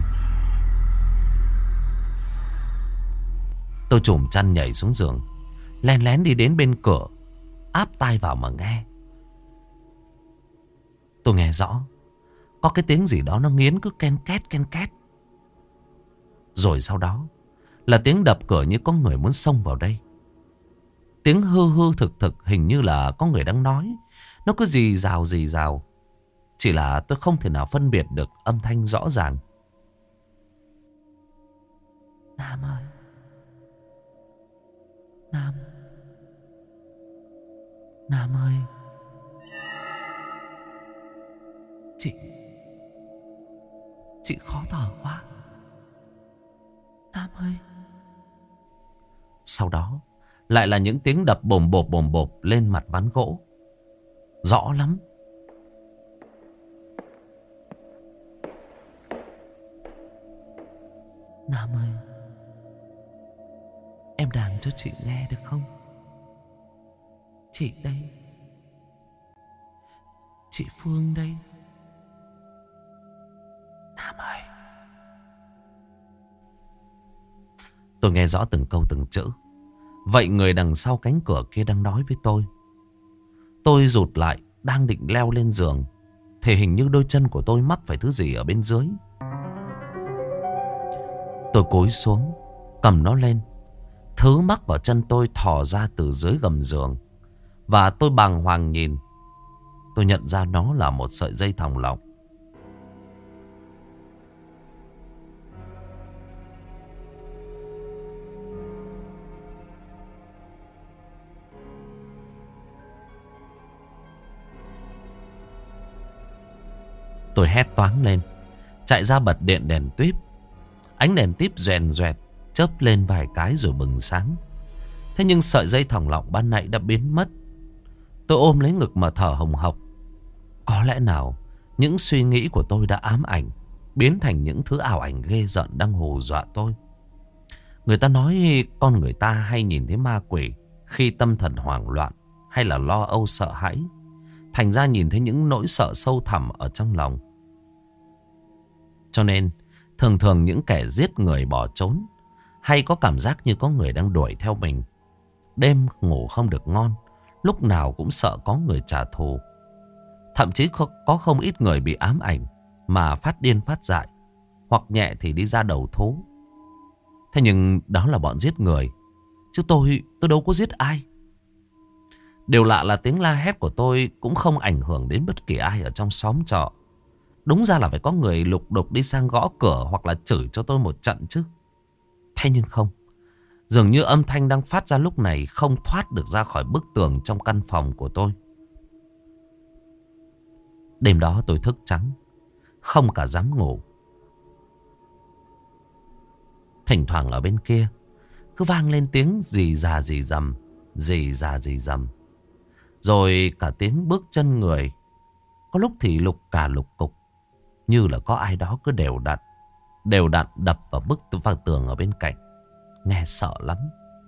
Tôi chùm chăn nhảy xuống giường, len lén đi đến bên cửa, áp tai vào mà nghe. Tôi nghe rõ có cái tiếng gì đó nó nghiến cứ ken két ken két. Rồi sau đó là tiếng đập cửa như có người muốn xông vào đây. Tiếng hư hư thực thực, hình như là có người đang nói. Nó cứ rì rào rì rào. Chỉ là tôi không thể nào phân biệt được âm thanh rõ ràng. Nam ơi, Nam, Nam ơi, Chị Chị khó thở quá, Nam ơi. Sau đó lại là những tiếng đập bồm bộp bồm bộp lên mặt ván gỗ. Rõ lắm. Nam ơi, em đàn cho chị nghe được không? Chị đây, chị Phương đây. Nam ơi. Tôi nghe rõ từng câu từng chữ. Vậy người đằng sau cánh cửa kia đang nói với tôi. Tôi rụt lại, đang định leo lên giường thì hình như đôi chân của tôi mắc phải thứ gì ở bên dưới. Tôi cúi xuống, cầm nó lên. Thứ mắc vào chân tôi thò ra từ dưới gầm giường. Và tôi bàng hoàng nhìn. Tôi nhận ra nó là một sợi dây thòng lọng. Tôi hét toáng lên, chạy ra bật điện đèn tuýp. Ánh đèn tuýp rèn rẹt, chớp lên vài cái rồi bừng sáng. Thế nhưng sợi dây thòng lọng ban nãy đã biến mất. Tôi ôm lấy ngực mà thở hồng hộc. Có lẽ nào Những suy nghĩ của tôi đã ám ảnh, biến thành những thứ ảo ảnh ghê rợn đang hù dọa tôi. Người ta nói con người ta hay nhìn thấy ma quỷ khi tâm thần hoảng loạn hay là lo âu sợ hãi. Thành ra nhìn thấy những nỗi sợ sâu thẳm ở trong lòng. Cho nên thường thường những kẻ giết người bỏ trốn hay có cảm giác như có người đang đuổi theo mình. Đêm ngủ không được ngon, lúc nào cũng sợ có người trả thù. Thậm chí có không ít người bị ám ảnh mà phát điên phát dại, hoặc nhẹ thì đi ra đầu thú. Thế nhưng đó là bọn giết người, chứ tôi tôi đâu có giết ai. Điều lạ là tiếng la hét của tôi cũng không ảnh hưởng đến bất kỳ ai ở trong xóm trọ. Đúng ra là phải có người lục đục đi sang gõ cửa hoặc là chửi cho tôi một trận chứ. Thế nhưng không. Dường như âm thanh đang phát ra lúc này không thoát được ra khỏi bức tường trong căn phòng của tôi. Đêm đó tôi thức trắng, không cả dám ngủ. Thỉnh thoảng ở bên kia cứ vang lên tiếng rì rà rì rầm, rì rà rì rầm. Rồi cả tiếng bước chân người. Có lúc thì lục cả lục cục, như là có ai đó cứ đều đặn Đều đặn đập vào bức vào tường ở bên cạnh. Nghe sợ lắm.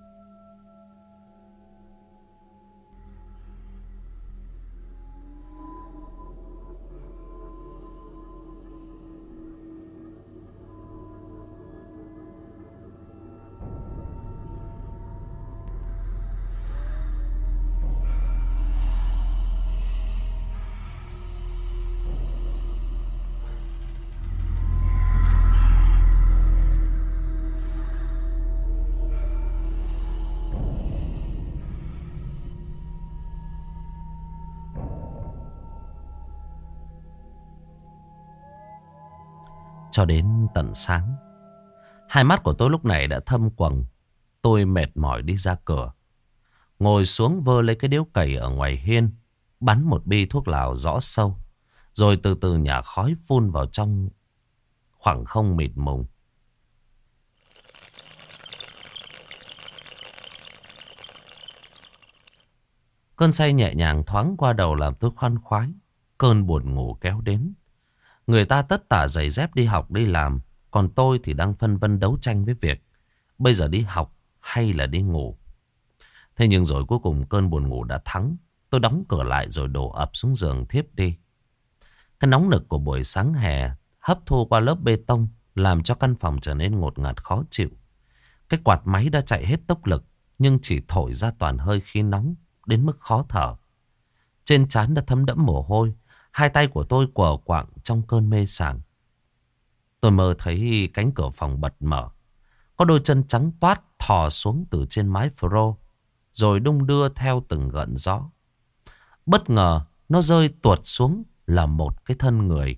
Cho đến tận sáng, hai mắt của tôi lúc này đã thâm quầng. Tôi mệt mỏi đi ra cửa, ngồi xuống vơ lấy cái điếu cày ở ngoài hiên, bắn một bi thuốc lào rõ sâu, rồi từ từ nhả khói phun vào trong khoảng không mịt mùng. Cơn say nhẹ nhàng thoáng qua đầu làm tôi khoan khoái. Cơn buồn ngủ kéo đến. Người ta tất tả giày dép đi học đi làm, còn tôi thì đang phân vân đấu tranh với việc bây giờ đi học hay là đi ngủ. Thế nhưng rồi cuối cùng cơn buồn ngủ đã thắng. Tôi đóng cửa lại rồi đổ ập xuống giường thiếp đi. Cái nóng nực của buổi sáng hè hấp thu qua lớp bê tông làm cho căn phòng trở nên ngột ngạt khó chịu. Cái quạt máy đã chạy hết tốc lực, nhưng chỉ thổi ra toàn hơi khí nóng đến mức khó thở. Trên trán đã thấm đẫm mồ hôi. Hai tay của tôi quờ quạng trong cơn mê sảng. Tôi mơ thấy cánh cửa phòng bật mở. Có đôi chân trắng toát thò xuống từ trên mái phro, rồi đung đưa theo từng gợn gió. Bất ngờ nó rơi tuột xuống là một cái thân người.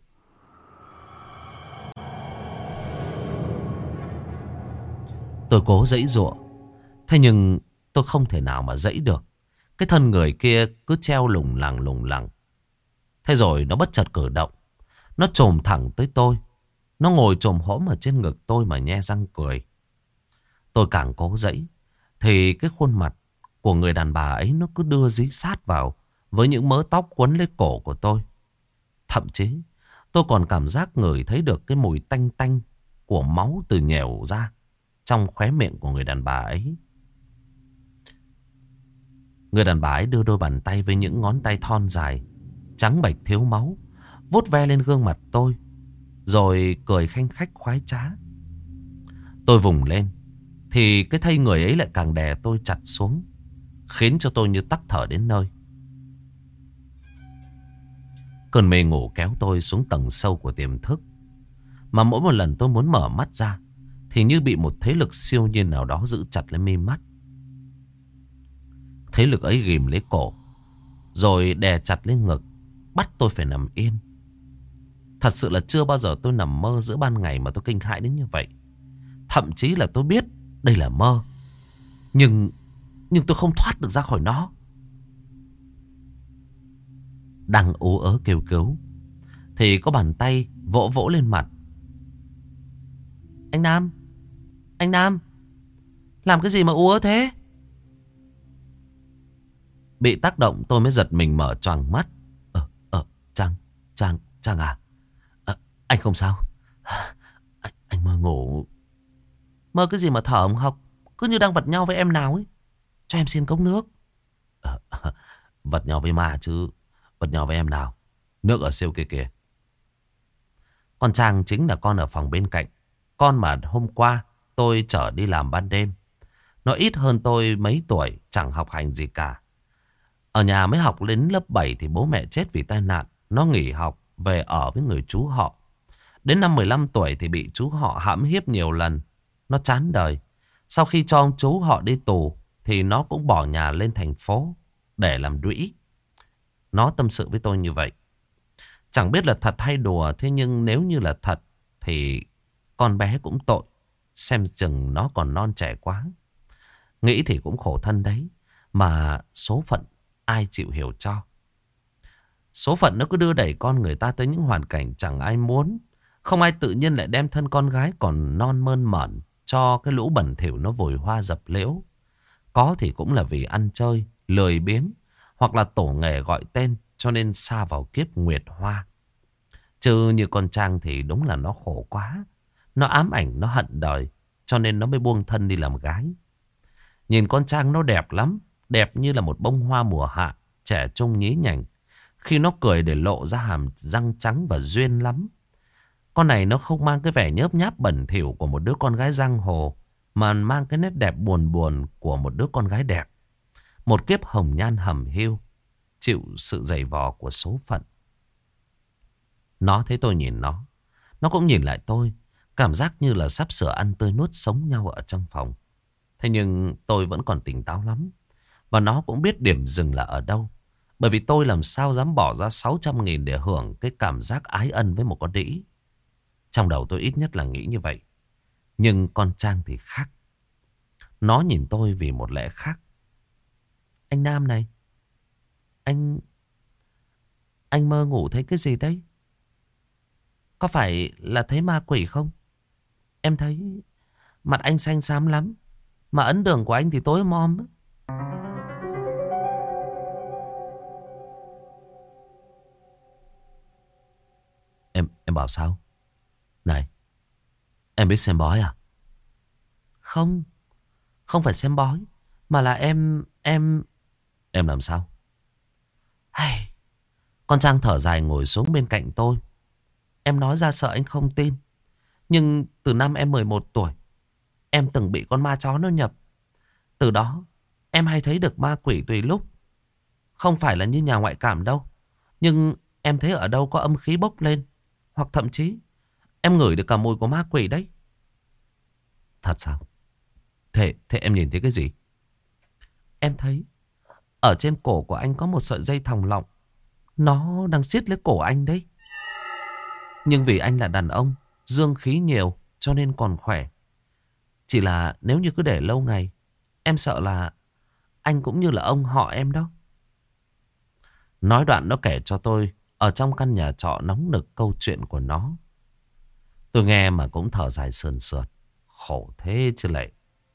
Tôi cố giãy giụa, thế nhưng tôi không thể nào mà giãy được. Cái thân người kia cứ treo lủng lẳng lủng lẳng. Thế rồi nó bất chợt cử động. Nó chồm thẳng tới tôi. Nó ngồi chồm hổm ở trên ngực tôi mà nhe răng cười. Tôi càng cố giãy thì cái khuôn mặt của người đàn bà ấy nó cứ đưa dí sát vào, với những mớ tóc quấn lấy cổ của tôi. Thậm chí tôi còn cảm giác ngửi thấy được cái mùi tanh tanh của máu từ nhèo ra trong khóe miệng của người đàn bà ấy. Người đàn bà ấy đưa đôi bàn tay với những ngón tay thon dài, trắng bệch thiếu máu, vuốt ve lên gương mặt tôi, rồi cười khanh khách khoái trá. Tôi vùng lên thì cái thây người ấy lại càng đè tôi chặt xuống, khiến cho tôi như tắc thở đến nơi. Cơn mê ngủ kéo tôi xuống tầng sâu của tiềm thức. Mà mỗi một lần tôi muốn mở mắt ra thì như bị một thế lực siêu nhiên nào đó giữ chặt lên mi mắt. Thế lực ấy ghìm lấy cổ, rồi đè chặt lên ngực, bắt tôi phải nằm yên. Thật sự là chưa bao giờ tôi nằm mơ giữa ban ngày mà tôi kinh hãi đến như vậy. Thậm chí là tôi biết đây là mơ, Nhưng Nhưng tôi không thoát được ra khỏi nó. Đang ú ớ kêu cứu thì có bàn tay vỗ vỗ lên mặt. Anh Nam, anh Nam, làm cái gì mà ú ớ thế? Bị tác động tôi mới giật mình mở choàng mắt. Ờ, ờ, Trang, Trang, Trang à, à anh không sao. Anh, anh mơ ngủ. Mơ cái gì mà thở hồng hộc, cứ như đang vật nhau với em nào ấy. Cho em xin cốc nước. À, à, vật nhau với ma chứ vật nhau với em nào. Nước ở siêu kia kìa. Con Trang chính là con ở phòng bên cạnh. Con mà hôm qua tôi chở đi làm ban đêm. Nó ít hơn tôi mấy tuổi, chẳng học hành gì cả. Ở nhà mới học đến lớp bảy thì bố mẹ chết vì tai nạn. Nó nghỉ học về ở với người chú họ. Đến năm mười lăm tuổi thì bị chú họ hãm hiếp nhiều lần. Nó chán đời. Sau khi cho ông chú họ đi tù thì nó cũng bỏ nhà lên thành phố để làm đũy. Nó tâm sự với tôi như vậy. Chẳng biết là thật hay đùa, thế nhưng nếu như là thật thì con bé cũng tội. Xem chừng nó còn non trẻ quá. Nghĩ thì cũng khổ thân đấy. Mà số phận ai chịu hiểu cho. Số phận nó cứ đưa đẩy con người ta tới những hoàn cảnh chẳng ai muốn. Không ai tự nhiên lại đem thân con gái còn non mơn mởn cho cái lũ bẩn thỉu nó vùi hoa dập liễu. Có thì cũng là vì ăn chơi, lười biếng, hoặc là tổ nghề gọi tên cho nên sa vào kiếp nguyệt hoa. Chứ như con Trang thì đúng là nó khổ quá. Nó ám ảnh, nó hận đời, cho nên nó mới buông thân đi làm gái. Nhìn con Trang nó đẹp lắm, đẹp như là một bông hoa mùa hạ, trẻ trung nhí nhảnh. Khi nó cười để lộ ra hàm răng trắng và duyên lắm. Con này nó không mang cái vẻ nhớp nháp bẩn thỉu của một đứa con gái giang hồ, mà mang cái nét đẹp buồn buồn của một đứa con gái đẹp. Một kiếp hồng nhan hầm hiu, chịu sự giày vò của số phận. Nó thấy tôi nhìn nó, nó cũng nhìn lại tôi. Cảm giác như là sắp sửa ăn tươi nuốt sống nhau ở trong phòng. Thế nhưng tôi vẫn còn tỉnh táo lắm. Và nó cũng biết điểm dừng là ở đâu. Bởi vì tôi làm sao dám bỏ ra sáu trăm nghìn để hưởng cái cảm giác ái ân với một con đĩ. Trong đầu tôi ít nhất là nghĩ như vậy. Nhưng con Trang thì khác. Nó nhìn tôi vì một lẽ khác. Anh Nam này, Anh Anh mơ ngủ thấy cái gì đấy? Có phải là thấy ma quỷ không? Em thấy mặt anh xanh xám lắm, mà ấn đường của anh thì tối om. Em em bảo sao? Này, em biết xem bói à? Không, không phải xem bói, mà là em, em... Em làm sao? Hay... Con Trang thở dài ngồi xuống bên cạnh tôi. Em nói ra sợ anh không tin. Nhưng từ năm em mười một tuổi, em từng bị con ma chó nó nhập. Từ đó, em hay thấy được ma quỷ tùy lúc. Không phải là như nhà ngoại cảm đâu. Nhưng em thấy ở đâu có âm khí bốc lên. Hoặc thậm chí, em ngửi được cả mùi của ma quỷ đấy. Thật sao? Thế, thế em nhìn thấy cái gì? Em thấy ở trên cổ của anh có một sợi dây thòng lọng. Nó đang siết lấy cổ anh đấy. Nhưng vì anh là đàn ông, dương khí nhiều cho nên còn khỏe. Chỉ là nếu như cứ để lâu ngày, em sợ là anh cũng như là ông họ em đó. Nói đoạn nó kể cho tôi ở trong căn nhà trọ nóng nực câu chuyện của nó. Tôi nghe mà cũng thở dài sườn sượt. Khổ thế chứ lại.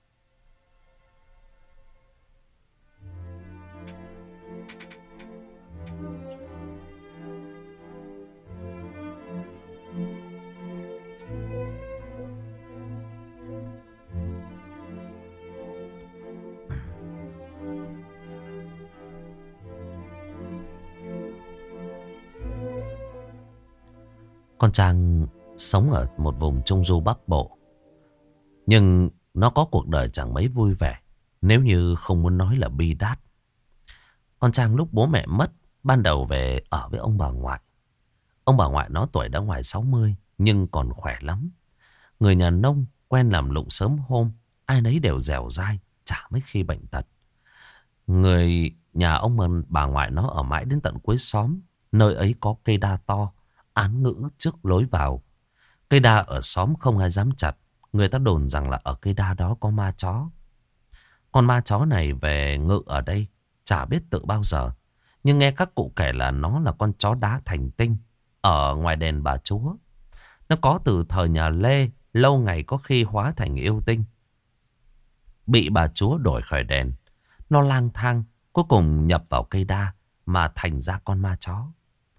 Con Trang sống ở một vùng Trung Du Bắc Bộ. Nhưng nó có cuộc đời chẳng mấy vui vẻ, nếu như không muốn nói là bi đát. Con Trang lúc bố mẹ mất, ban đầu về ở với ông bà ngoại. Ông bà ngoại nó tuổi đã ngoài sáu mươi, nhưng còn khỏe lắm. Người nhà nông, quen làm lụng sớm hôm, ai nấy đều dẻo dai, chả mấy khi bệnh tật. Người nhà ông bà ngoại nó ở mãi đến tận cuối xóm. Nơi ấy có cây đa to, án ngữ trước lối vào. Cây đa ở xóm không ai dám chặt. Người ta đồn rằng là ở cây đa đó có ma chó. Con ma chó này về ngự ở đây chả biết tự bao giờ. Nhưng nghe các cụ kể là nó là con chó đá thành tinh ở ngoài đền Bà Chúa. Nó có từ thời nhà Lê, lâu ngày có khi hóa thành yêu tinh. Bị bà Chúa đổi khỏi đền. Nó lang thang, cuối cùng nhập vào cây đa mà thành ra con ma chó.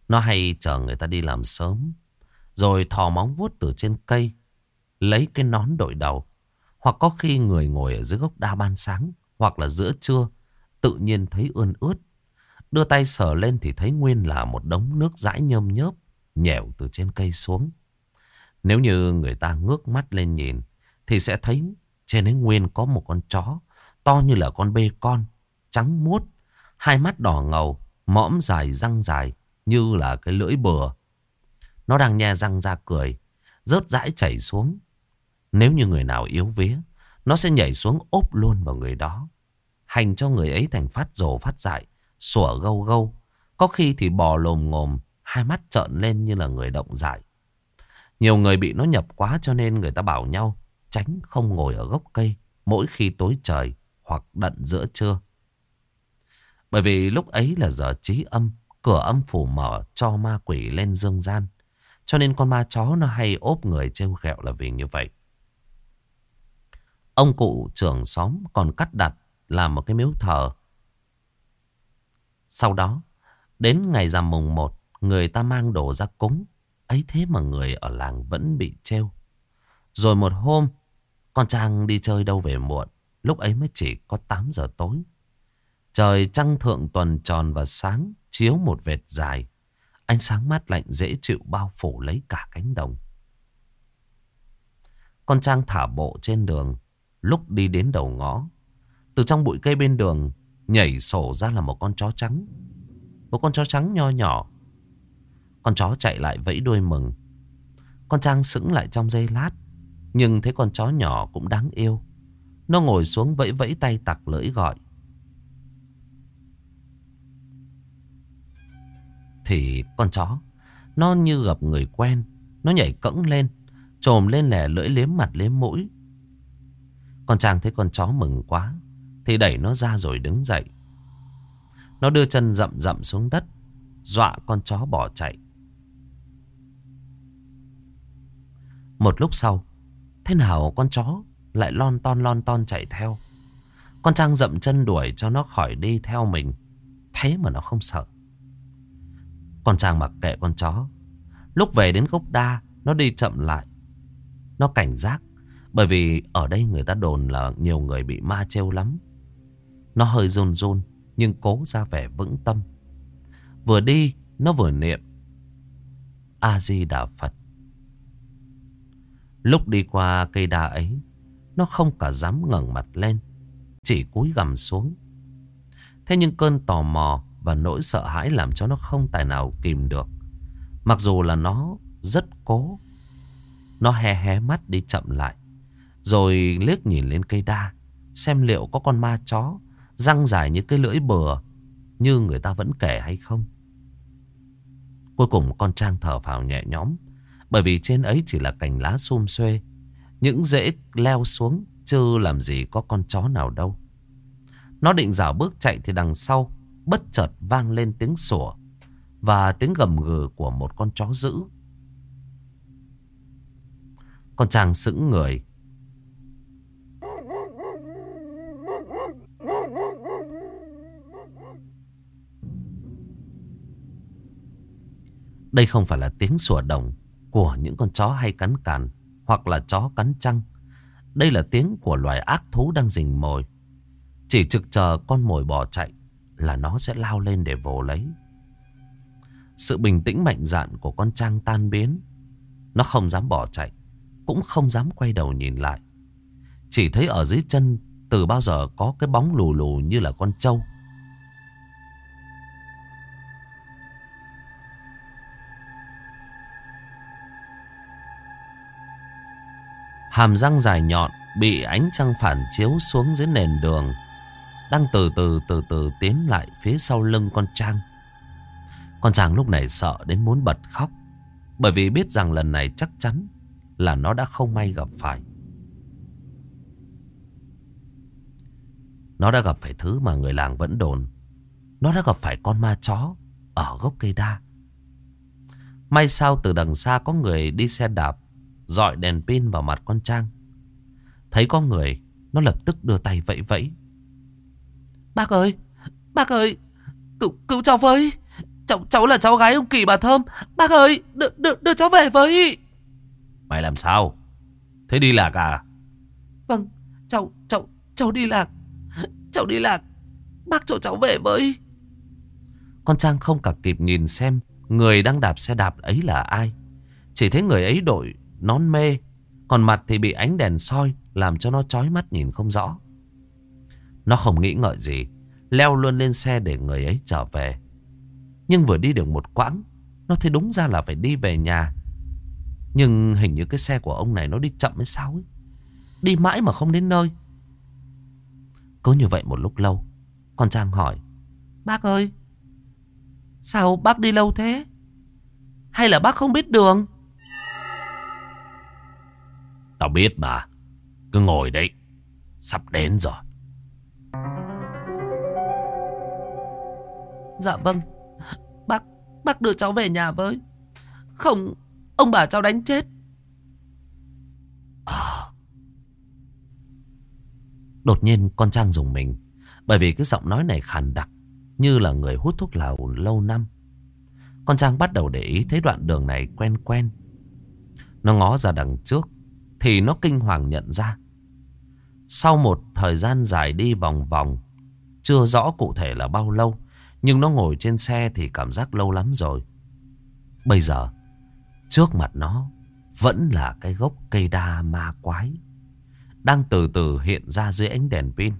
Nó hay chờ người ta đi làm sớm, rồi thò móng vuốt từ trên cây, lấy cái nón đội đầu. Hoặc có khi người ngồi ở dưới gốc đa ban sáng, hoặc là giữa trưa, tự nhiên thấy ươn ướt. Đưa tay sờ lên thì thấy nguyên là một đống nước dãi nhơm nhớp, nhẻo từ trên cây xuống. Nếu như người ta ngước mắt lên nhìn, thì sẽ thấy trên ấy nguyên có một con chó, to như là con bê con, trắng muốt, hai mắt đỏ ngầu, mõm dài răng dài, như là cái lưỡi bừa. Nó đang nhe răng ra cười, rớt dãi chảy xuống. Nếu như người nào yếu vía, nó sẽ nhảy xuống ốp luôn vào người đó, hành cho người ấy thành phát rồ phát dại, sủa gâu gâu. Có khi thì bò lồm ngồm, hai mắt trợn lên như là người động dại. Nhiều người bị nó nhập quá cho nên người ta bảo nhau tránh không ngồi ở gốc cây mỗi khi tối trời hoặc đận giữa trưa. Bởi vì lúc ấy là giờ trí âm, cửa âm phủ mở cho ma quỷ lên dương gian. Cho nên con ma chó nó hay ốp người trêu ghẹo là vì như vậy. Ông cụ trưởng xóm còn cắt đặt làm một cái miếu thờ. Sau đó, đến ngày rằm mùng một, người ta mang đồ ra cúng. Ấy thế mà người ở làng vẫn bị trêu. Rồi một hôm, con Trang đi chơi đâu về muộn. Lúc ấy mới chỉ có tám giờ tối. Trời trăng thượng tuần tròn và sáng, chiếu một vệt dài. Ánh sáng mát lạnh dễ chịu bao phủ lấy cả cánh đồng. Con Trang thả bộ trên đường. Lúc đi đến đầu ngõ, từ trong bụi cây bên đường nhảy sổ ra là một con chó trắng. Một con chó trắng nho nhỏ. Con chó chạy lại vẫy đuôi mừng. Con Trang sững lại trong giây lát, nhưng thấy con chó nhỏ cũng đáng yêu. Nó ngồi xuống vẫy vẫy tay tặc lưỡi gọi. Thì con chó, nó như gặp người quen. Nó nhảy cẫng lên, chồm lên lè lưỡi liếm mặt liếm mũi. Con Trang thấy con chó mừng quá, thì đẩy nó ra rồi đứng dậy. Nó đưa chân dậm dậm xuống đất, dọa con chó bỏ chạy. Một lúc sau, thế nào con chó lại lon ton lon ton chạy theo. Con Trang dậm chân đuổi cho nó khỏi đi theo mình. Thế mà nó không sợ. Con Trang mặc kệ con chó. Lúc về đến gốc đa, nó đi chậm lại. Nó cảnh giác, bởi vì ở đây người ta đồn là nhiều người bị ma trêu lắm. Nó hơi run run, nhưng cố ra vẻ vững tâm. Vừa đi, nó vừa niệm A-di-đà Phật. Lúc đi qua cây đa ấy, nó không cả dám ngẩng mặt lên, chỉ cúi gằm xuống. Thế nhưng cơn tò mò và nỗi sợ hãi làm cho nó không tài nào kìm được. Mặc dù là nó rất cố. Nó hé hé mắt đi chậm lại, rồi liếc nhìn lên cây đa, xem liệu có con ma chó răng dài như cái lưỡi bừa như người ta vẫn kể hay không. Cuối cùng con Trang thở phào nhẹ nhõm, bởi vì trên ấy chỉ là cành lá sum xuê, những rễ leo xuống, chứ làm gì có con chó nào đâu. Nó định dạo bước chạy thì đằng sau bất chợt vang lên tiếng sủa và tiếng gầm gừ của một con chó dữ. Con Trang sững người. Đây không phải là tiếng sủa đồng của những con chó hay cắn càn hoặc là chó cắn trăng. Đây là tiếng của loài ác thú đang rình mồi. Chỉ trực chờ con mồi bỏ chạy là nó sẽ lao lên để vồ lấy. Sự bình tĩnh mạnh dạn của con Trang tan biến. Nó không dám bỏ chạy, cũng không dám quay đầu nhìn lại. Chỉ thấy ở dưới chân từ bao giờ có cái bóng lù lù như là con trâu. Hàm răng dài nhọn bị ánh trăng phản chiếu xuống dưới nền đường, đang từ từ từ từ tiến lại phía sau lưng con Trang. Con Trang lúc này sợ đến muốn bật khóc, bởi vì biết rằng lần này chắc chắn là nó đã không may gặp phải. Nó đã gặp phải thứ mà người làng vẫn đồn. Nó đã gặp phải con ma chó ở gốc cây đa. May sao từ đằng xa có người đi xe đạp dọi đèn pin vào mặt con Trang. Thấy có người, nó lập tức đưa tay vẫy vẫy. Bác ơi, bác ơi, cứu, cứu cháu với, Cháu, cháu là cháu gái ông Kỳ bà Thơm. Bác ơi, đưa, đưa, đưa cháu về với. Mày làm sao? Thế đi lạc à? Vâng, cháu, cháu, cháu đi lạc. Cháu đi lạc. Bác cho cháu về với. Con Trang không cả kịp nhìn xem người đang đạp xe đạp ấy là ai. Chỉ thấy người ấy đội nón mê, còn mặt thì bị ánh đèn soi làm cho nó chói mắt nhìn không rõ. Nó không nghĩ ngợi gì, leo luôn lên xe để người ấy trở về. Nhưng vừa đi được một quãng, nó thấy đúng ra là phải đi về nhà. Nhưng hình như cái xe của ông này nó đi chậm hay sao ấy. Đi mãi mà không đến nơi. Cứ như vậy một lúc lâu, con Trang hỏi: Bác ơi, sao bác đi lâu thế? Hay là bác không biết đường? Tao biết mà, cứ ngồi đấy, sắp đến rồi. Dạ vâng, Bác, bác đưa cháu về nhà với. Không, ông bà cháu đánh chết. À. Đột nhiên con Trang rùng mình, bởi vì cái giọng nói này khàn đặc, như là người hút thuốc lào lâu năm. Con Trang bắt đầu để ý thấy đoạn đường này quen quen. Nó ngó ra đằng trước thì nó kinh hoàng nhận ra, sau một thời gian dài đi vòng vòng, chưa rõ cụ thể là bao lâu, nhưng nó ngồi trên xe thì cảm giác lâu lắm rồi. Bây giờ trước mặt nó vẫn là cái gốc cây đa ma quái, đang từ từ hiện ra dưới ánh đèn pin.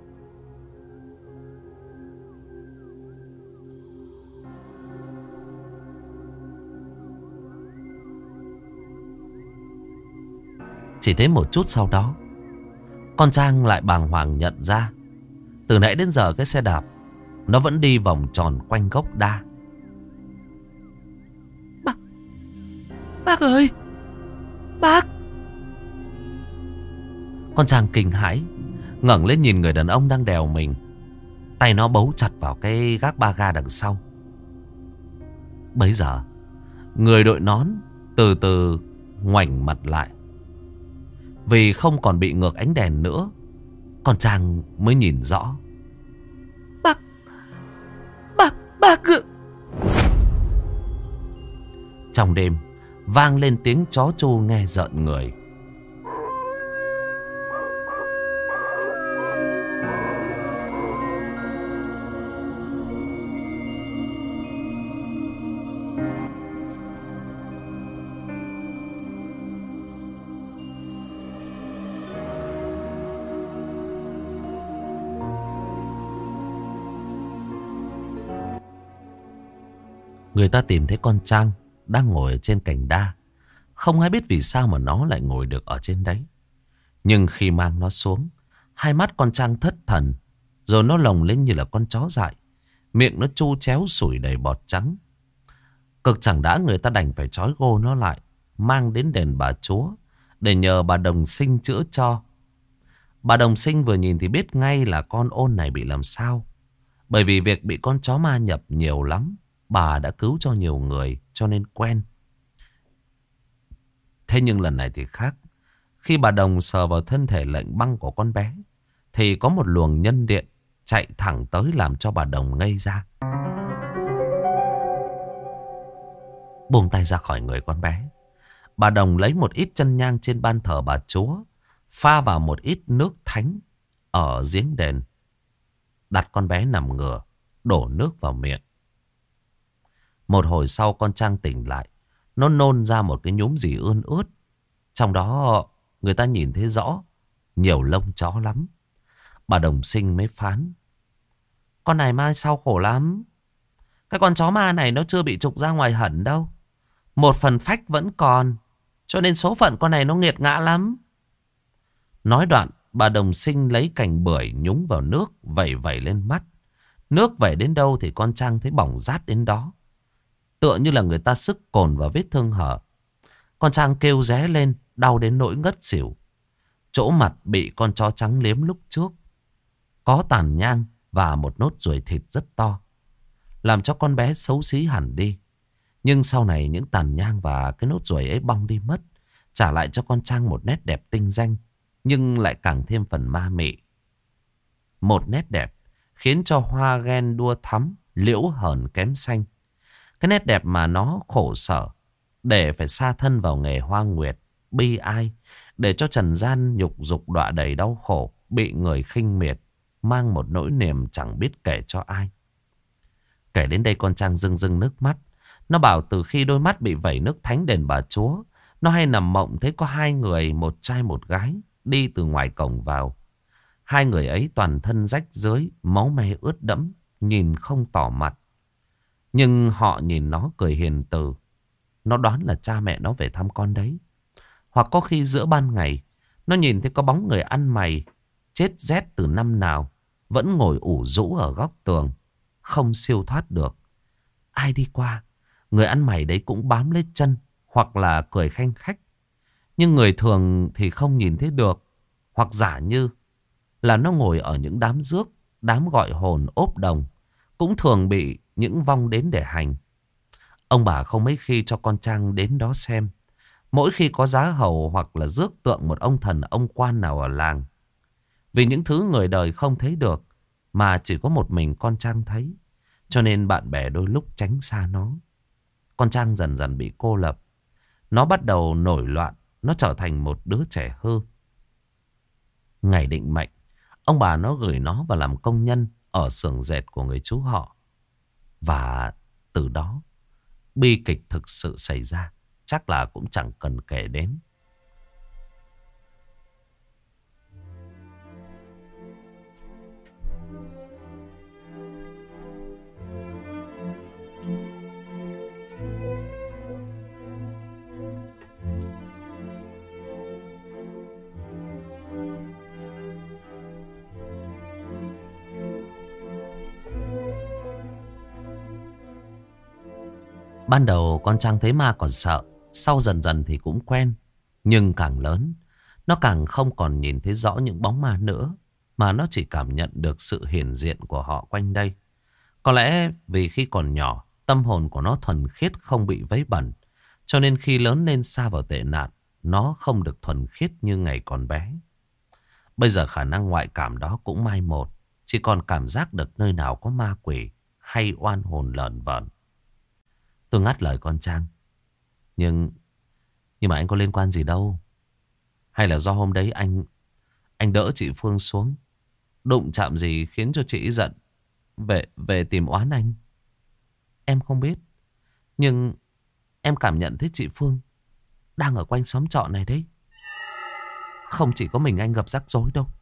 Chỉ thấy một chút sau đó, con Trang lại bàng hoàng nhận ra, từ nãy đến giờ cái xe đạp nó vẫn đi vòng tròn quanh gốc đa. Bác, bác ơi, bác. Con Trang kinh hãi, ngẩng lên nhìn người đàn ông đang đèo mình. Tay nó bấu chặt vào cái gác ba ga đằng sau. Bấy giờ, người đội nón từ từ ngoảnh mặt lại. Vì không còn bị ngược ánh đèn nữa, con Trang mới nhìn rõ. Bác, bác, bác ơi. Trong đêm vang lên tiếng chó tru nghe rợn người. Người ta tìm thấy con Trang đang ngồi ở trên cành đa. Không ai biết vì sao mà nó lại ngồi được ở trên đấy. Nhưng khi mang nó xuống, hai mắt con Trang thất thần, rồi nó lồng lên như là con chó dại. Miệng nó chu chéo sủi đầy bọt trắng. Cực chẳng đã, người ta đành phải trói gô nó lại, mang đến đền bà Chúa để nhờ bà Đồng Sinh chữa cho. Bà Đồng Sinh vừa nhìn thì biết ngay là con ôn này bị làm sao. Bởi vì việc bị con chó ma nhập nhiều lắm, bà đã cứu cho nhiều người cho nên quen. Thế nhưng lần này thì khác. Khi bà Đồng sờ vào thân thể lạnh băng của con bé, thì có một luồng nhân điện chạy thẳng tới làm cho bà Đồng ngây ra. Buông tay ra khỏi người con bé, bà Đồng lấy một ít chân nhang trên ban thờ bà Chúa, pha vào một ít nước thánh ở giếng đền, đặt con bé nằm ngửa, đổ nước vào miệng. Một hồi sau con Trang tỉnh lại, nó nôn ra một cái nhúm gì ươn ướt. Trong đó người ta nhìn thấy rõ, nhiều lông chó lắm. Bà Đồng Sinh mới phán: con này mai sau khổ lắm. Cái con chó ma này nó chưa bị trục ra ngoài hẳn đâu. Một phần phách vẫn còn, cho nên số phận con này nó nghiệt ngã lắm. Nói đoạn, bà Đồng Sinh lấy cành bưởi nhúng vào nước, vẩy vẩy lên mắt. Nước vẩy đến đâu thì con Trang thấy bỏng rát đến đó, tựa như là người ta sức cồn vào vết thương hở. Con Trang kêu ré lên, đau đến nỗi ngất xỉu. Chỗ mặt bị con chó trắng liếm lúc trước có tàn nhang và một nốt ruồi thịt rất to, làm cho con bé xấu xí hẳn đi. Nhưng sau này những tàn nhang và cái nốt ruồi ấy bong đi mất, trả lại cho con Trang một nét đẹp tinh danh, nhưng lại càng thêm phần ma mị. Một nét đẹp khiến cho hoa ghen đua thắm, liễu hờn kém xanh. Cái nét đẹp mà nó khổ sở để phải sa thân vào nghề hoa nguyệt, bi ai, để cho trần gian nhục dục đọa đầy đau khổ, bị người khinh miệt, mang một nỗi niềm chẳng biết kể cho ai. Kể đến đây con Trang rưng rưng nước mắt. Nó bảo từ khi đôi mắt bị vẩy nước thánh đền bà Chúa, nó hay nằm mộng thấy có hai người, một trai một gái, đi từ ngoài cổng vào. Hai người ấy toàn thân rách rưới, máu me ướt đẫm, nhìn không tỏ mặt. Nhưng họ nhìn nó cười hiền từ. Nó đoán là cha mẹ nó về thăm con đấy. Hoặc có khi giữa ban ngày, nó nhìn thấy có bóng người ăn mày, chết rét từ năm nào, vẫn ngồi ủ rũ ở góc tường, không siêu thoát được. Ai đi qua, người ăn mày đấy cũng bám lấy chân, hoặc là cười khanh khách. Nhưng người thường thì không nhìn thấy được, hoặc giả như là nó ngồi ở những đám rước, đám gọi hồn ốp đồng, cũng thường bị những vong đến để hành. Ông bà không mấy khi cho con Trang đến đó xem. Mỗi khi có giá hầu hoặc là rước tượng một ông thần ông quan nào ở làng. Vì những thứ người đời không thấy được, mà chỉ có một mình con Trang thấy, cho nên bạn bè đôi lúc tránh xa nó. Con Trang dần dần bị cô lập. Nó bắt đầu nổi loạn. Nó trở thành một đứa trẻ hư. Ngày định mệnh, ông bà nó gửi nó vào làm công nhân ở xưởng dệt của người chú họ. Và từ đó, bi kịch thực sự xảy ra, chắc là cũng chẳng cần kể đến. Ban đầu con Trang thấy ma còn sợ, sau dần dần thì cũng quen. Nhưng càng lớn, nó càng không còn nhìn thấy rõ những bóng ma nữa, mà nó chỉ cảm nhận được sự hiển diện của họ quanh đây. Có lẽ vì khi còn nhỏ, tâm hồn của nó thuần khiết không bị vấy bẩn, cho nên khi lớn lên sa vào tệ nạn, nó không được thuần khiết như ngày còn bé. Bây giờ khả năng ngoại cảm đó cũng mai một, chỉ còn cảm giác được nơi nào có ma quỷ hay oan hồn lởn vởn. Tôi ngắt lời con Trang. Nhưng Nhưng mà anh có liên quan gì đâu. Hay là do hôm đấy anh Anh đỡ chị Phương xuống, đụng chạm gì khiến cho chị giận, Về về tìm oán anh. Em không biết, nhưng em cảm nhận thấy chị Phương đang ở quanh xóm trọ này đấy. Không chỉ có mình anh gặp rắc rối đâu.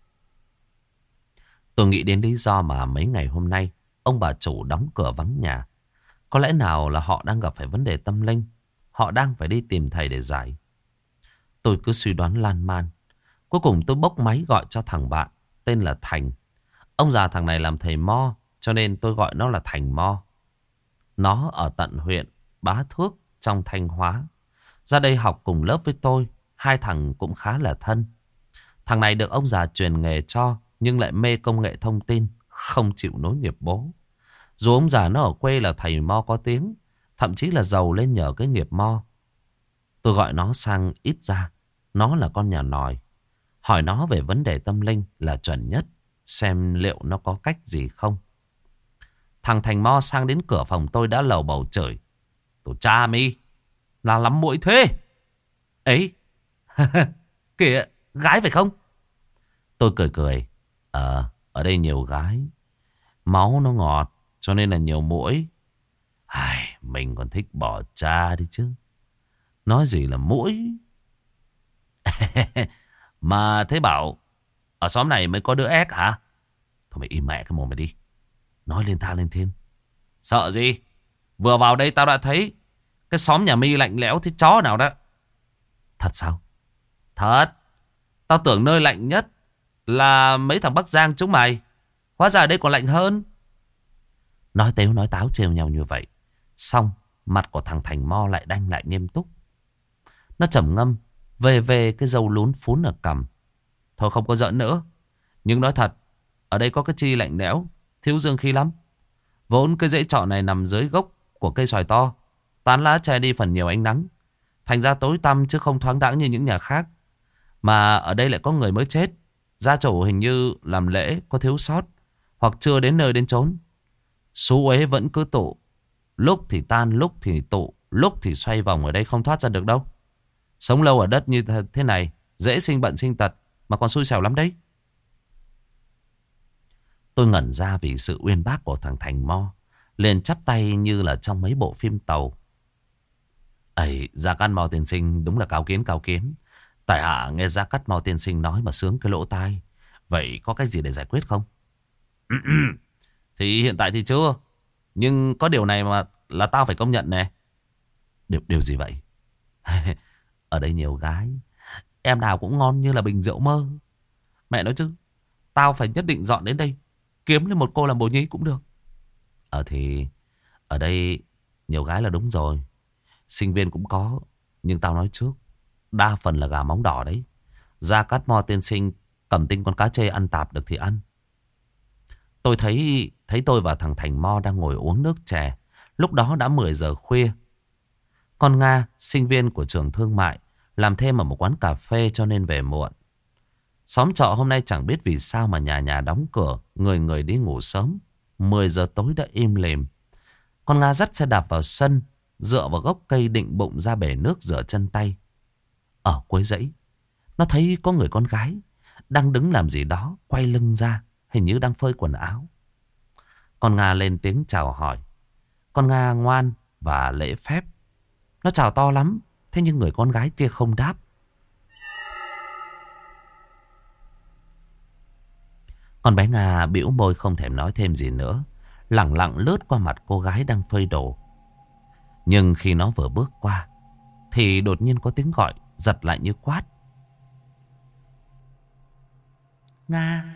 Tôi nghĩ đến lý do mà mấy ngày hôm nay ông bà chủ đóng cửa vắng nhà. Có lẽ nào là họ đang gặp phải vấn đề tâm linh, họ đang phải đi tìm thầy để giải. Tôi cứ suy đoán lan man. Cuối cùng tôi bốc máy gọi cho thằng bạn tên là Thành. Ông già thằng này làm thầy mo, cho nên tôi gọi nó là Thành Mo. Nó ở tận huyện Bá Thước trong Thanh Hóa. Ra đây học cùng lớp với tôi. Hai thằng cũng khá là thân. Thằng này được ông già truyền nghề cho, nhưng lại mê công nghệ thông tin, không chịu nối nghiệp bố. Dù ông già nó ở quê là thầy mo có tiếng, thậm chí là giàu lên nhờ cái nghiệp mo. Tôi gọi nó sang ít ra. Nó là con nhà nòi. Hỏi nó về vấn đề tâm linh là chuẩn nhất, xem liệu nó có cách gì không. Thằng Thành Mo sang đến cửa phòng tôi đã lầu bầu chửi. Tổ cha mi, là lắm muội thế. Ấy, kìa, gái phải không? Tôi cười cười. Ờ, ở đây nhiều gái, máu nó ngọt, cho nên là nhiều muỗi. Ai, mình còn thích bỏ cha đi chứ. Nói gì là muỗi. Mà thế bảo ở xóm này mới có đứa ép hả? Thôi mày im mẹ cái mồm mày đi. Nói lên thang lên thiên. Sợ gì? Vừa vào đây tao đã thấy cái xóm nhà mi lạnh lẽo thế chó nào đó. Thật sao? Thật. Tao tưởng nơi lạnh nhất là mấy thằng Bắc Giang chúng mày. Hóa ra đây còn lạnh hơn. Nói tếu nói táo trêu nhau như vậy, xong mặt của thằng Thành Mo lại đanh lại nghiêm túc. Nó trầm ngâm về về cái râu lún phún ở cằm. Thôi không có giỡn nữa. Nhưng nói thật, ở đây có cái chi lạnh lẽo, thiếu dương khí lắm. Vốn cái dãy trọ này nằm dưới gốc của cây xoài to, tán lá che đi phần nhiều ánh nắng, thành ra tối tăm chứ không thoáng đãng như những nhà khác. Mà ở đây lại có người mới chết, gia chủ hình như làm lễ có thiếu sót, hoặc chưa đến nơi đến chốn. Số ấy vẫn cứ tụ Lúc thì tan, lúc thì tụ, lúc thì xoay vòng ở đây không thoát ra được đâu. Sống lâu ở đất như thế này, dễ sinh bệnh sinh tật, mà còn xui xẻo lắm đấy. Tôi ngẩn ra vì sự uyên bác của thằng Thành Mo, liền chắp tay như là trong mấy bộ phim tàu. Ây, Gia Cát Mo tiên sinh đúng là cao kiến cao kiến. Tại hạ nghe Gia Cát Mo tiên sinh nói mà sướng cái lỗ tai. Vậy có cách gì để giải quyết không? Thì hiện tại thì chưa. Nhưng có điều này mà là tao phải công nhận nè. Điều, điều gì vậy? Ở đây nhiều gái, em nào cũng ngon như là bình rượu mơ. Mẹ nói chứ, tao phải nhất định dọn đến đây, kiếm lên một cô làm bồ nhí cũng được. Ờ thì ở đây nhiều gái là đúng rồi, sinh viên cũng có. Nhưng tao nói trước, đa phần là gà móng đỏ đấy. Gia Cát Mo tiên sinh cầm tinh con cá chê ăn tạp được thì ăn. Tôi thấy thấy tôi và thằng Thành Mo đang ngồi uống nước chè. Lúc đó đã mười giờ khuya. Con Nga, sinh viên của trường thương mại, làm thêm ở một quán cà phê cho nên về muộn. Xóm trọ hôm nay chẳng biết vì sao mà nhà nhà đóng cửa, người người đi ngủ sớm. Mười giờ tối đã im lìm. Con Nga dắt xe đạp vào sân, dựa vào gốc cây định bụng ra bể nước rửa chân tay. Ở cuối dãy, nó thấy có người con gái đang đứng làm gì đó, quay lưng ra, hình như đang phơi quần áo. Con Nga lên tiếng chào hỏi. Con Nga ngoan và lễ phép. Nó chào to lắm, thế nhưng người con gái kia không đáp. Con bé Nga bĩu môi không thèm nói thêm gì nữa, lẳng lặng lướt qua mặt cô gái đang phơi đồ. Nhưng khi nó vừa bước qua thì đột nhiên có tiếng gọi giật lại như quát. Nga.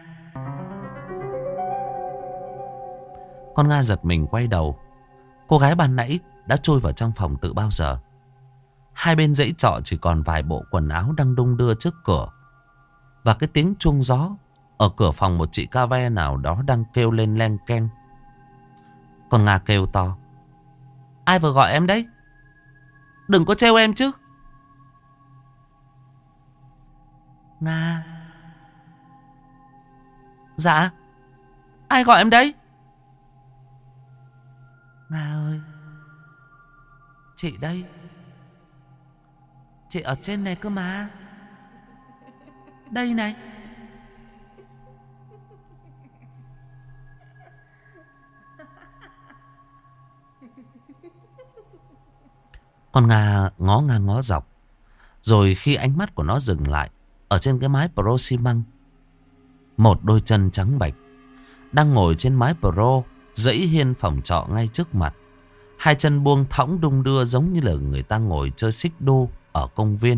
Con Nga giật mình quay đầu. Cô gái ban nãy đã trôi vào trong phòng từ bao giờ. Hai bên dãy trọ chỉ còn vài bộ quần áo đang đung đưa trước cửa. Và cái tiếng chuông gió ở cửa phòng một chị ca ve nào đó đang kêu lên len keng. Con Nga kêu to. Ai vừa gọi em đấy? Đừng có trêu em chứ. Nga. Dạ. Ai gọi em đấy? Nga ơi, chị đây. Chị ở trên này cơ mà. Đây này. Con Nga ngó ngang ngó dọc. Rồi khi ánh mắt của nó dừng lại ở trên cái mái pro xi măng, một đôi chân trắng bạch đang ngồi trên mái pro dãy hiên phòng trọ ngay trước mặt. Hai chân buông thõng đung đưa giống như là người ta ngồi chơi xích đu ở công viên.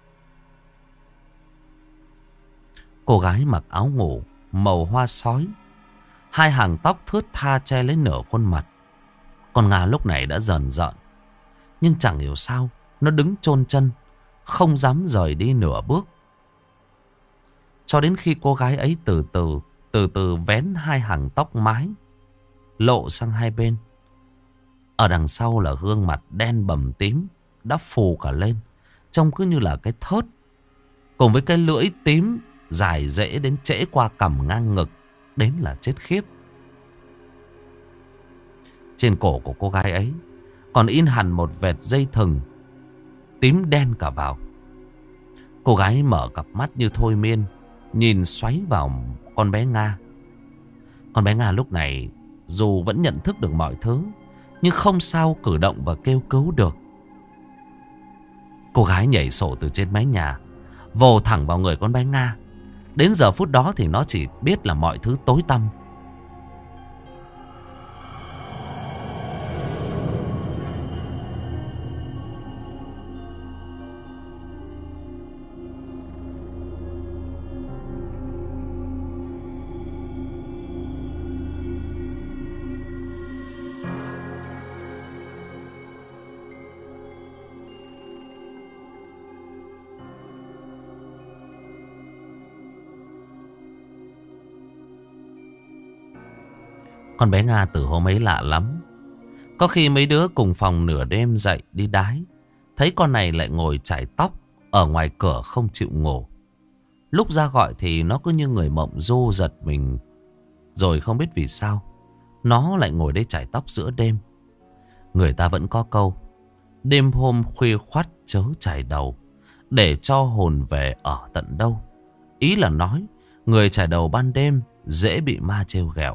Cô gái mặc áo ngủ màu hoa sói, hai hàng tóc thướt tha che lấy nửa khuôn mặt. Con Nga lúc này đã dần dợn, nhưng chẳng hiểu sao nó đứng chôn chân, không dám rời đi nửa bước. Cho đến khi cô gái ấy từ từ Từ từ vén hai hàng tóc mái lộ sang hai bên. Ở đằng sau là gương mặt đen bầm tím đã phù cả lên, trông cứ như là cái thớt, cùng với cái lưỡi tím dài rễ đến trễ qua cằm ngang ngực, đến là chết khiếp. Trên cổ của cô gái ấy còn in hẳn một vệt dây thừng tím đen cả vào. Cô gái mở cặp mắt như thôi miên, nhìn xoáy vào con bé Nga. Con bé Nga lúc này dù vẫn nhận thức được mọi thứ, nhưng không sao cử động và kêu cứu được. Cô gái nhảy sổ từ trên mái nhà, vồ thẳng vào người con bé Nga. Đến giờ phút đó thì nó chỉ biết là mọi thứ tối tăm. Con bé Nga từ hôm ấy lạ lắm. Có khi mấy đứa cùng phòng nửa đêm dậy đi đái, thấy con này lại ngồi chải tóc ở ngoài cửa không chịu ngủ. Lúc ra gọi thì nó cứ như người mộng du, giật mình. Rồi không biết vì sao nó lại ngồi đây chải tóc giữa đêm. Người ta vẫn có câu, đêm hôm khuya khoắt chớ chải đầu, để cho hồn về ở tận đâu. Ý là nói, người chải đầu ban đêm dễ bị ma trêu ghẹo.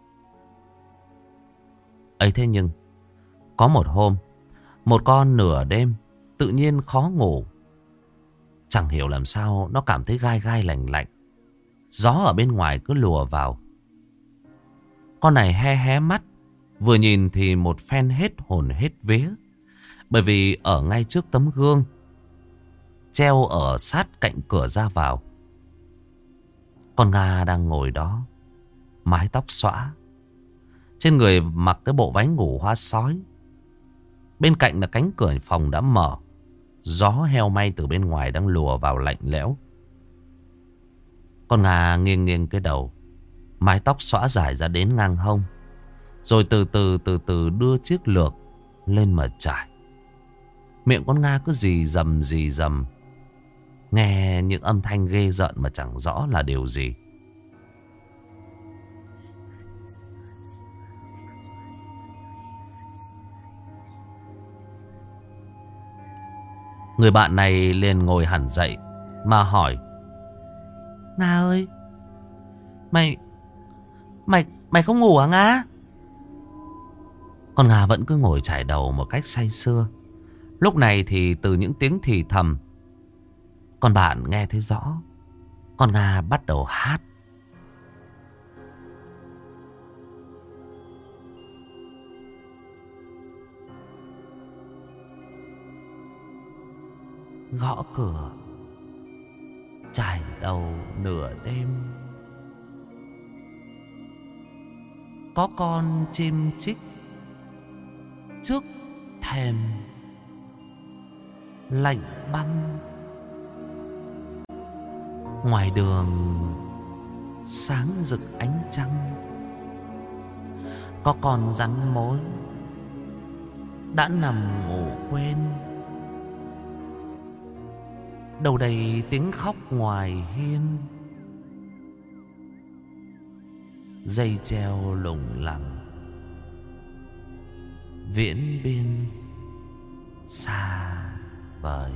Ấy thế nhưng, có một hôm, một con nửa đêm tự nhiên khó ngủ. Chẳng hiểu làm sao nó cảm thấy gai gai lạnh lạnh. Gió ở bên ngoài cứ lùa vào. Con này hé hé mắt, vừa nhìn thì một phen hết hồn hết vía. Bởi vì ở ngay trước tấm gương treo ở sát cạnh cửa ra vào, con Nga đang ngồi đó, mái tóc xõa, trên người mặc cái bộ váy ngủ hoa sói. Bên cạnh là cánh cửa phòng đã mở, gió heo may từ bên ngoài đang lùa vào lạnh lẽo. Con Nga nghiêng nghiêng cái đầu, mái tóc xõa dài ra đến ngang hông, rồi từ từ từ từ đưa chiếc lược lên mà trải. Miệng con Nga cứ rì rầm rì rầm, nghe những âm thanh ghê rợn mà chẳng rõ là điều gì. Người bạn này liền ngồi hẳn dậy mà hỏi: Nga ơi, Mày Mày Mày không ngủ à Nga? Con Nga vẫn cứ ngồi chải đầu một cách say sưa. Lúc này thì từ những tiếng thì thầm, con bạn nghe thấy rõ. Con Nga bắt đầu hát. Gõ cửa, chải đầu nửa đêm, có con chim chích trước thềm, lạnh băng. Ngoài đường sáng rực ánh trăng, có con rắn mối đã nằm ngủ quên. Đâu đây tiếng khóc ngoài hiên, dây treo lủng lẳng, viễn biên xa vời.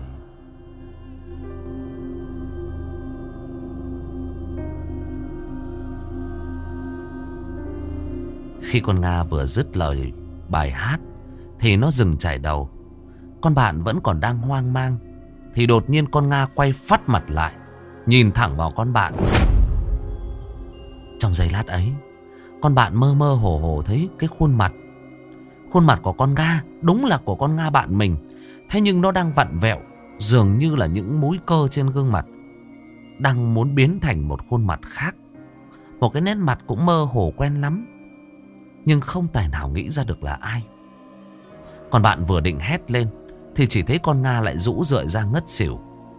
Khi con Nga vừa dứt lời bài hát thì nó dừng chải đầu. Con bạn vẫn còn đang hoang mang thì đột nhiên con Nga quay phắt mặt lại, nhìn thẳng vào con bạn. Trong giây lát ấy, con bạn mơ mơ hồ hồ thấy cái khuôn mặt. Khuôn mặt của con Nga đúng là của con Nga bạn mình. Thế nhưng nó đang vặn vẹo, dường như là những múi cơ trên gương mặt đang muốn biến thành một khuôn mặt khác. Một cái nét mặt cũng mơ hồ quen lắm, nhưng không tài nào nghĩ ra được là ai. Còn bạn vừa định hét lên thì chỉ thấy con Nga lại rũ rượi ra ngất xỉu.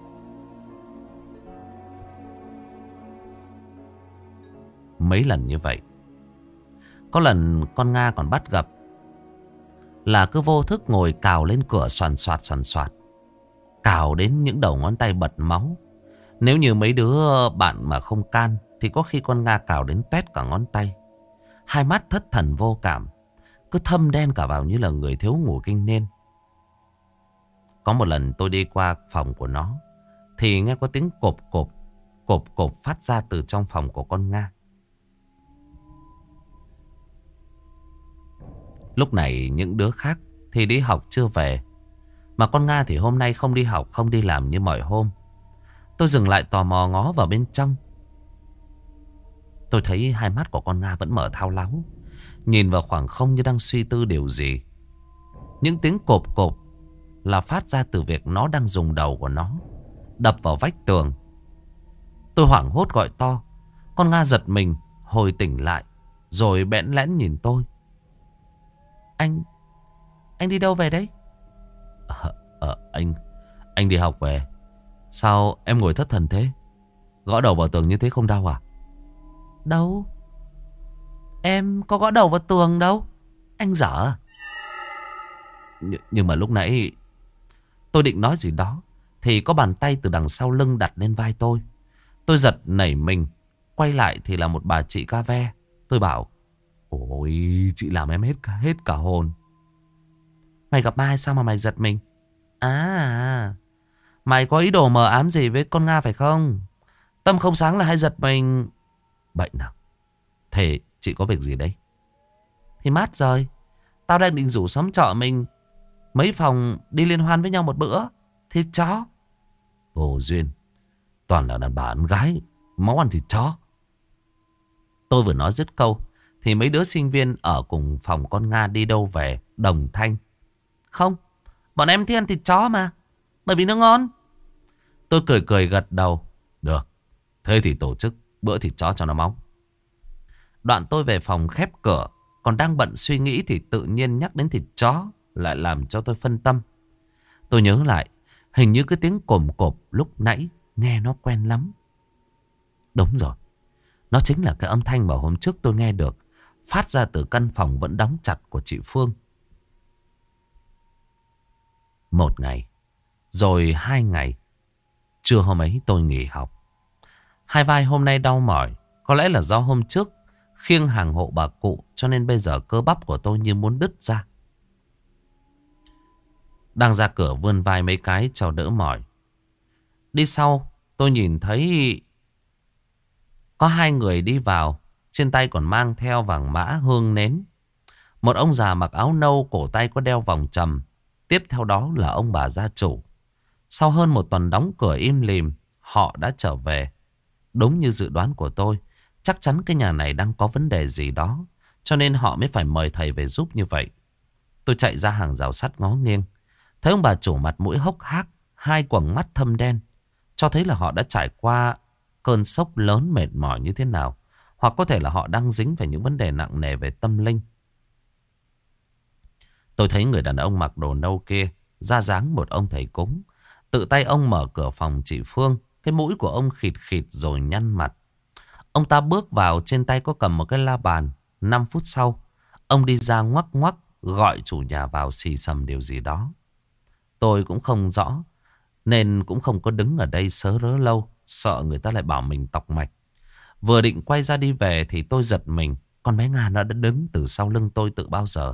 Mấy lần như vậy, có lần con Nga còn bắt gặp là cứ vô thức ngồi cào lên cửa xoàn xoạt xoàn xoạt, cào đến những đầu ngón tay bật máu. Nếu như mấy đứa bạn mà không can thì có khi con Nga cào đến toét cả ngón tay. Hai mắt thất thần vô cảm, cứ thâm đen cả vào như là người thiếu ngủ kinh niên. Có một lần tôi đi qua phòng của nó thì nghe có tiếng cộp cộp, cộp cộp phát ra từ trong phòng của con Nga. Lúc này những đứa khác thì đi học chưa về, mà con Nga thì hôm nay không đi học, không đi làm như mọi hôm. Tôi dừng lại tò mò ngó vào bên trong. Tôi thấy hai mắt của con Nga vẫn mở thao láo, nhìn vào khoảng không như đang suy tư điều gì. Những tiếng cộp cộp là phát ra từ việc nó đang dùng đầu của nó đập vào vách tường. Tôi hoảng hốt gọi to. Con Nga giật mình hồi tỉnh lại, rồi bẽn lẽn nhìn tôi. Anh Anh đi đâu về đấy? À, à, anh Anh đi học về. Sao em ngồi thất thần thế? Gõ đầu vào tường như thế không đau à? Đâu, em có gõ đầu vào tường đâu. Anh dở. Nh Nhưng mà lúc nãy tôi định nói gì đó thì có bàn tay từ đằng sau lưng đặt lên vai tôi. Tôi giật nảy mình, quay lại thì là một bà chị ca ve. Tôi bảo: ôi, chị làm em hết cả, hết cả hồn. Mày gặp ma hay sao mà mày giật mình? À, mày có ý đồ mờ ám gì với con Nga phải không? Tâm không sáng là hay giật mình. Bệnh nào? Thế chị có việc gì đấy? Thì mát rồi. Tao đang định rủ xóm trọ mình mấy phòng đi liên hoan với nhau một bữa. Thịt chó. Vô duyên. Toàn là đàn bà ăn gái. Máu ăn thịt chó. Tôi vừa nói dứt câu thì mấy đứa sinh viên ở cùng phòng con Nga đi đâu về đồng thanh. Không, bọn em thích ăn thịt chó mà. Bởi vì nó ngon. Tôi cười cười gật đầu. Được, thế thì tổ chức bữa thịt chó cho nó máu. Đoạn tôi về phòng khép cửa. Còn đang bận suy nghĩ thì tự nhiên nhắc đến thịt chó lại làm cho tôi phân tâm. Tôi nhớ lại, hình như cái tiếng cồm cộp lúc nãy nghe nó quen lắm. Đúng rồi, nó chính là cái âm thanh mà hôm trước tôi nghe được, phát ra từ căn phòng vẫn đóng chặt của chị Phương. Một ngày, rồi hai ngày. Trưa hôm ấy tôi nghỉ học. Hai vai hôm nay đau mỏi. Có lẽ là do hôm trước khiêng hàng hộ bà cụ, cho nên bây giờ cơ bắp của tôi như muốn đứt ra. Đang ra cửa vươn vai mấy cái cho đỡ mỏi. Đi sau tôi nhìn thấy có hai người đi vào. Trên tay còn mang theo vàng mã hương nến. Một ông già mặc áo nâu, cổ tay có đeo vòng trầm. Tiếp theo đó là ông bà gia chủ. Sau hơn một tuần đóng cửa im lìm, họ đã trở về. Đúng như dự đoán của tôi, chắc chắn cái nhà này đang có vấn đề gì đó, cho nên họ mới phải mời thầy về giúp như vậy. Tôi chạy ra hàng rào sắt ngó nghiêng, thấy ông bà chủ mặt mũi hốc hác, hai quầng mắt thâm đen, cho thấy là họ đã trải qua cơn sốc lớn mệt mỏi như thế nào, hoặc có thể là họ đang dính phải những vấn đề nặng nề về tâm linh. Tôi thấy người đàn ông mặc đồ nâu kia ra dáng một ông thầy cúng. Tự tay ông mở cửa phòng chị Phương. Cái mũi của ông khịt khịt rồi nhăn mặt. Ông ta bước vào, trên tay có cầm một cái la bàn. Năm phút sau, ông đi ra ngoắc ngoắc gọi chủ nhà vào xì xầm điều gì đó. Tôi cũng không rõ, nên cũng không có đứng ở đây sớ rớ lâu, sợ người ta lại bảo mình tọc mạch. Vừa định quay ra đi về thì tôi giật mình. Con bé Nga nó đã đứng từ sau lưng tôi từ bao giờ.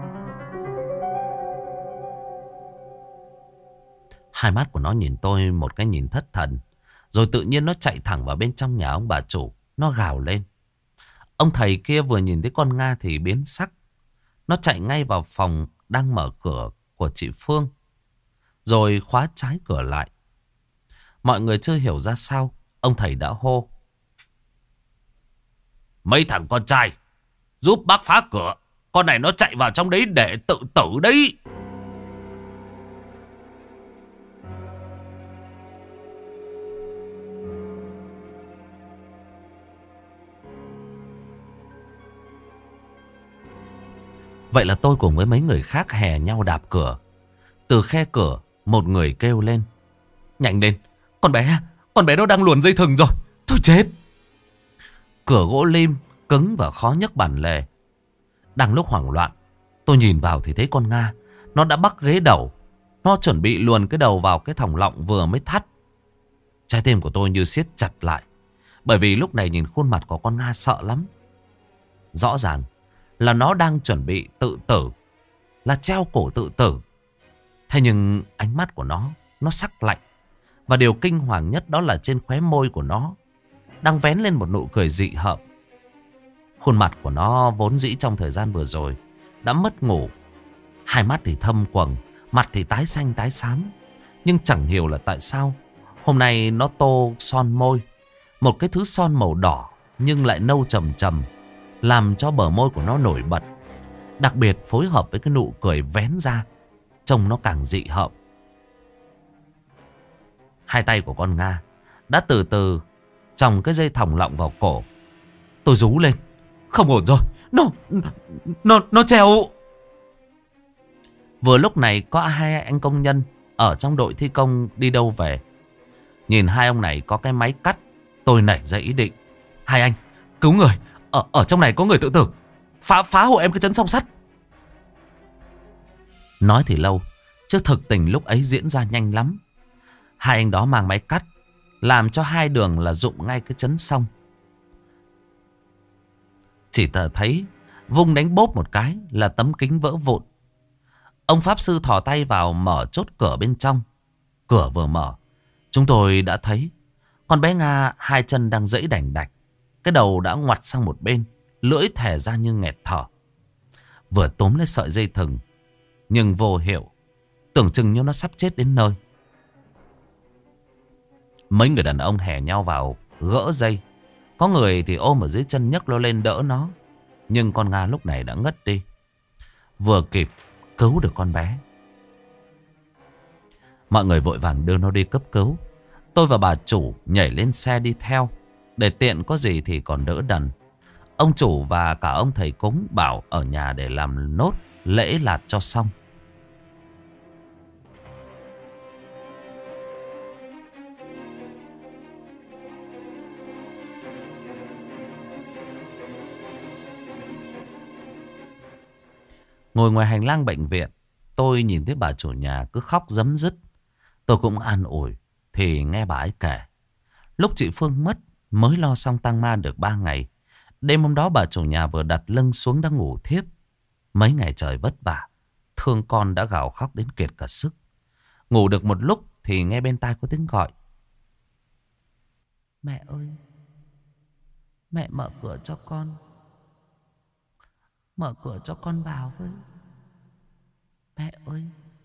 Hai mắt của nó nhìn tôi một cái nhìn thất thần. Rồi tự nhiên nó chạy thẳng vào bên trong nhà ông bà chủ. Nó gào lên. Ông thầy kia vừa nhìn thấy con Nga thì biến sắc. Nó chạy ngay vào phòng đang mở cửa của chị Phương, rồi khóa trái cửa lại. Mọi người chưa hiểu ra sao, ông thầy đã hô. Mấy thằng con trai, giúp bác phá cửa. Con này nó chạy vào trong đấy để tự tử đấy. Vậy là tôi cùng với mấy người khác hè nhau đạp cửa. Từ khe cửa, một người kêu lên. Nhanh lên, con bé, con bé nó đang luồn dây thừng rồi. Thôi chết. Cửa gỗ lim, cứng và khó nhấc bản lề. Đang lúc hoảng loạn, tôi nhìn vào thì thấy con Nga. Nó đã bắt ghế đầu. Nó chuẩn bị luồn cái đầu vào cái thòng lọng vừa mới thắt. Trái tim của tôi như siết chặt lại. Bởi vì lúc này nhìn khuôn mặt của con Nga sợ lắm. Rõ ràng là nó đang chuẩn bị tự tử, là treo cổ tự tử. Thế nhưng ánh mắt của nó, nó sắc lạnh. Và điều kinh hoàng nhất đó là trên khóe môi của nó đang vén lên một nụ cười dị hợm. Khuôn mặt của nó vốn dĩ trong thời gian vừa rồi đã mất ngủ. Hai mắt thì thâm quầng, mặt thì tái xanh tái xám. Nhưng chẳng hiểu là tại sao hôm nay nó tô son môi, một cái thứ son màu đỏ nhưng lại nâu trầm trầm, làm cho bờ môi của nó nổi bật. Đặc biệt phối hợp với cái nụ cười vén ra, trông nó càng dị hợm. Hai tay của con Nga đã từ từ chồng cái dây thòng lọng vào cổ. Tôi rú lên. Không ổn rồi. Nó Nó Nó treo. Vừa lúc này có hai anh công nhân ở trong đội thi công đi đâu về. Nhìn hai ông này có cái máy cắt, tôi nảy ra ý định. Hai anh cứu người. Ở, ở trong này có người tự tử. Phá, phá hộ em cái chấn song sắt. Nói thì lâu, chứ thực tình lúc ấy diễn ra nhanh lắm. Hai anh đó mang máy cắt, làm cho hai đường là dụng ngay cái chấn song. Chỉ tờ thấy vung đánh bốp một cái là tấm kính vỡ vụn. Ông pháp sư thò tay vào mở chốt cửa bên trong. Cửa vừa mở, chúng tôi đã thấy con bé Nga hai chân đang giãy đành đạch. Cái đầu đã ngoặt sang một bên, lưỡi thè ra như nghẹt thở. Vừa túm lấy sợi dây thừng, nhưng vô hiệu, tưởng chừng như nó sắp chết đến nơi. Mấy người đàn ông hè nhau vào gỡ dây. Có người thì ôm ở dưới chân nhấc nó lên đỡ nó. Nhưng con Nga lúc này đã ngất đi. Vừa kịp cứu được con bé. Mọi người vội vàng đưa nó đi cấp cứu. Tôi và bà chủ nhảy lên xe đi theo, để tiện có gì thì còn đỡ đần. Ông chủ và cả ông thầy cúng bảo ở nhà để làm nốt lễ lạt cho xong. Ngồi ngoài hành lang bệnh viện, tôi nhìn thấy bà chủ nhà cứ khóc rấm rứt. Tôi cũng an ủi, thì nghe bà ấy kể. Lúc chị Phương mất, mới lo xong tang ma được ba ngày. Đêm hôm đó bà chủ nhà vừa đặt lưng xuống đã ngủ thiếp. Mấy ngày trời vất vả, thương con đã gào khóc đến kiệt cả sức. Ngủ được một lúc thì nghe bên tai có tiếng gọi. Mẹ ơi, mẹ mở cửa cho con. Mở cửa cho con vào với. Mẹ ơi.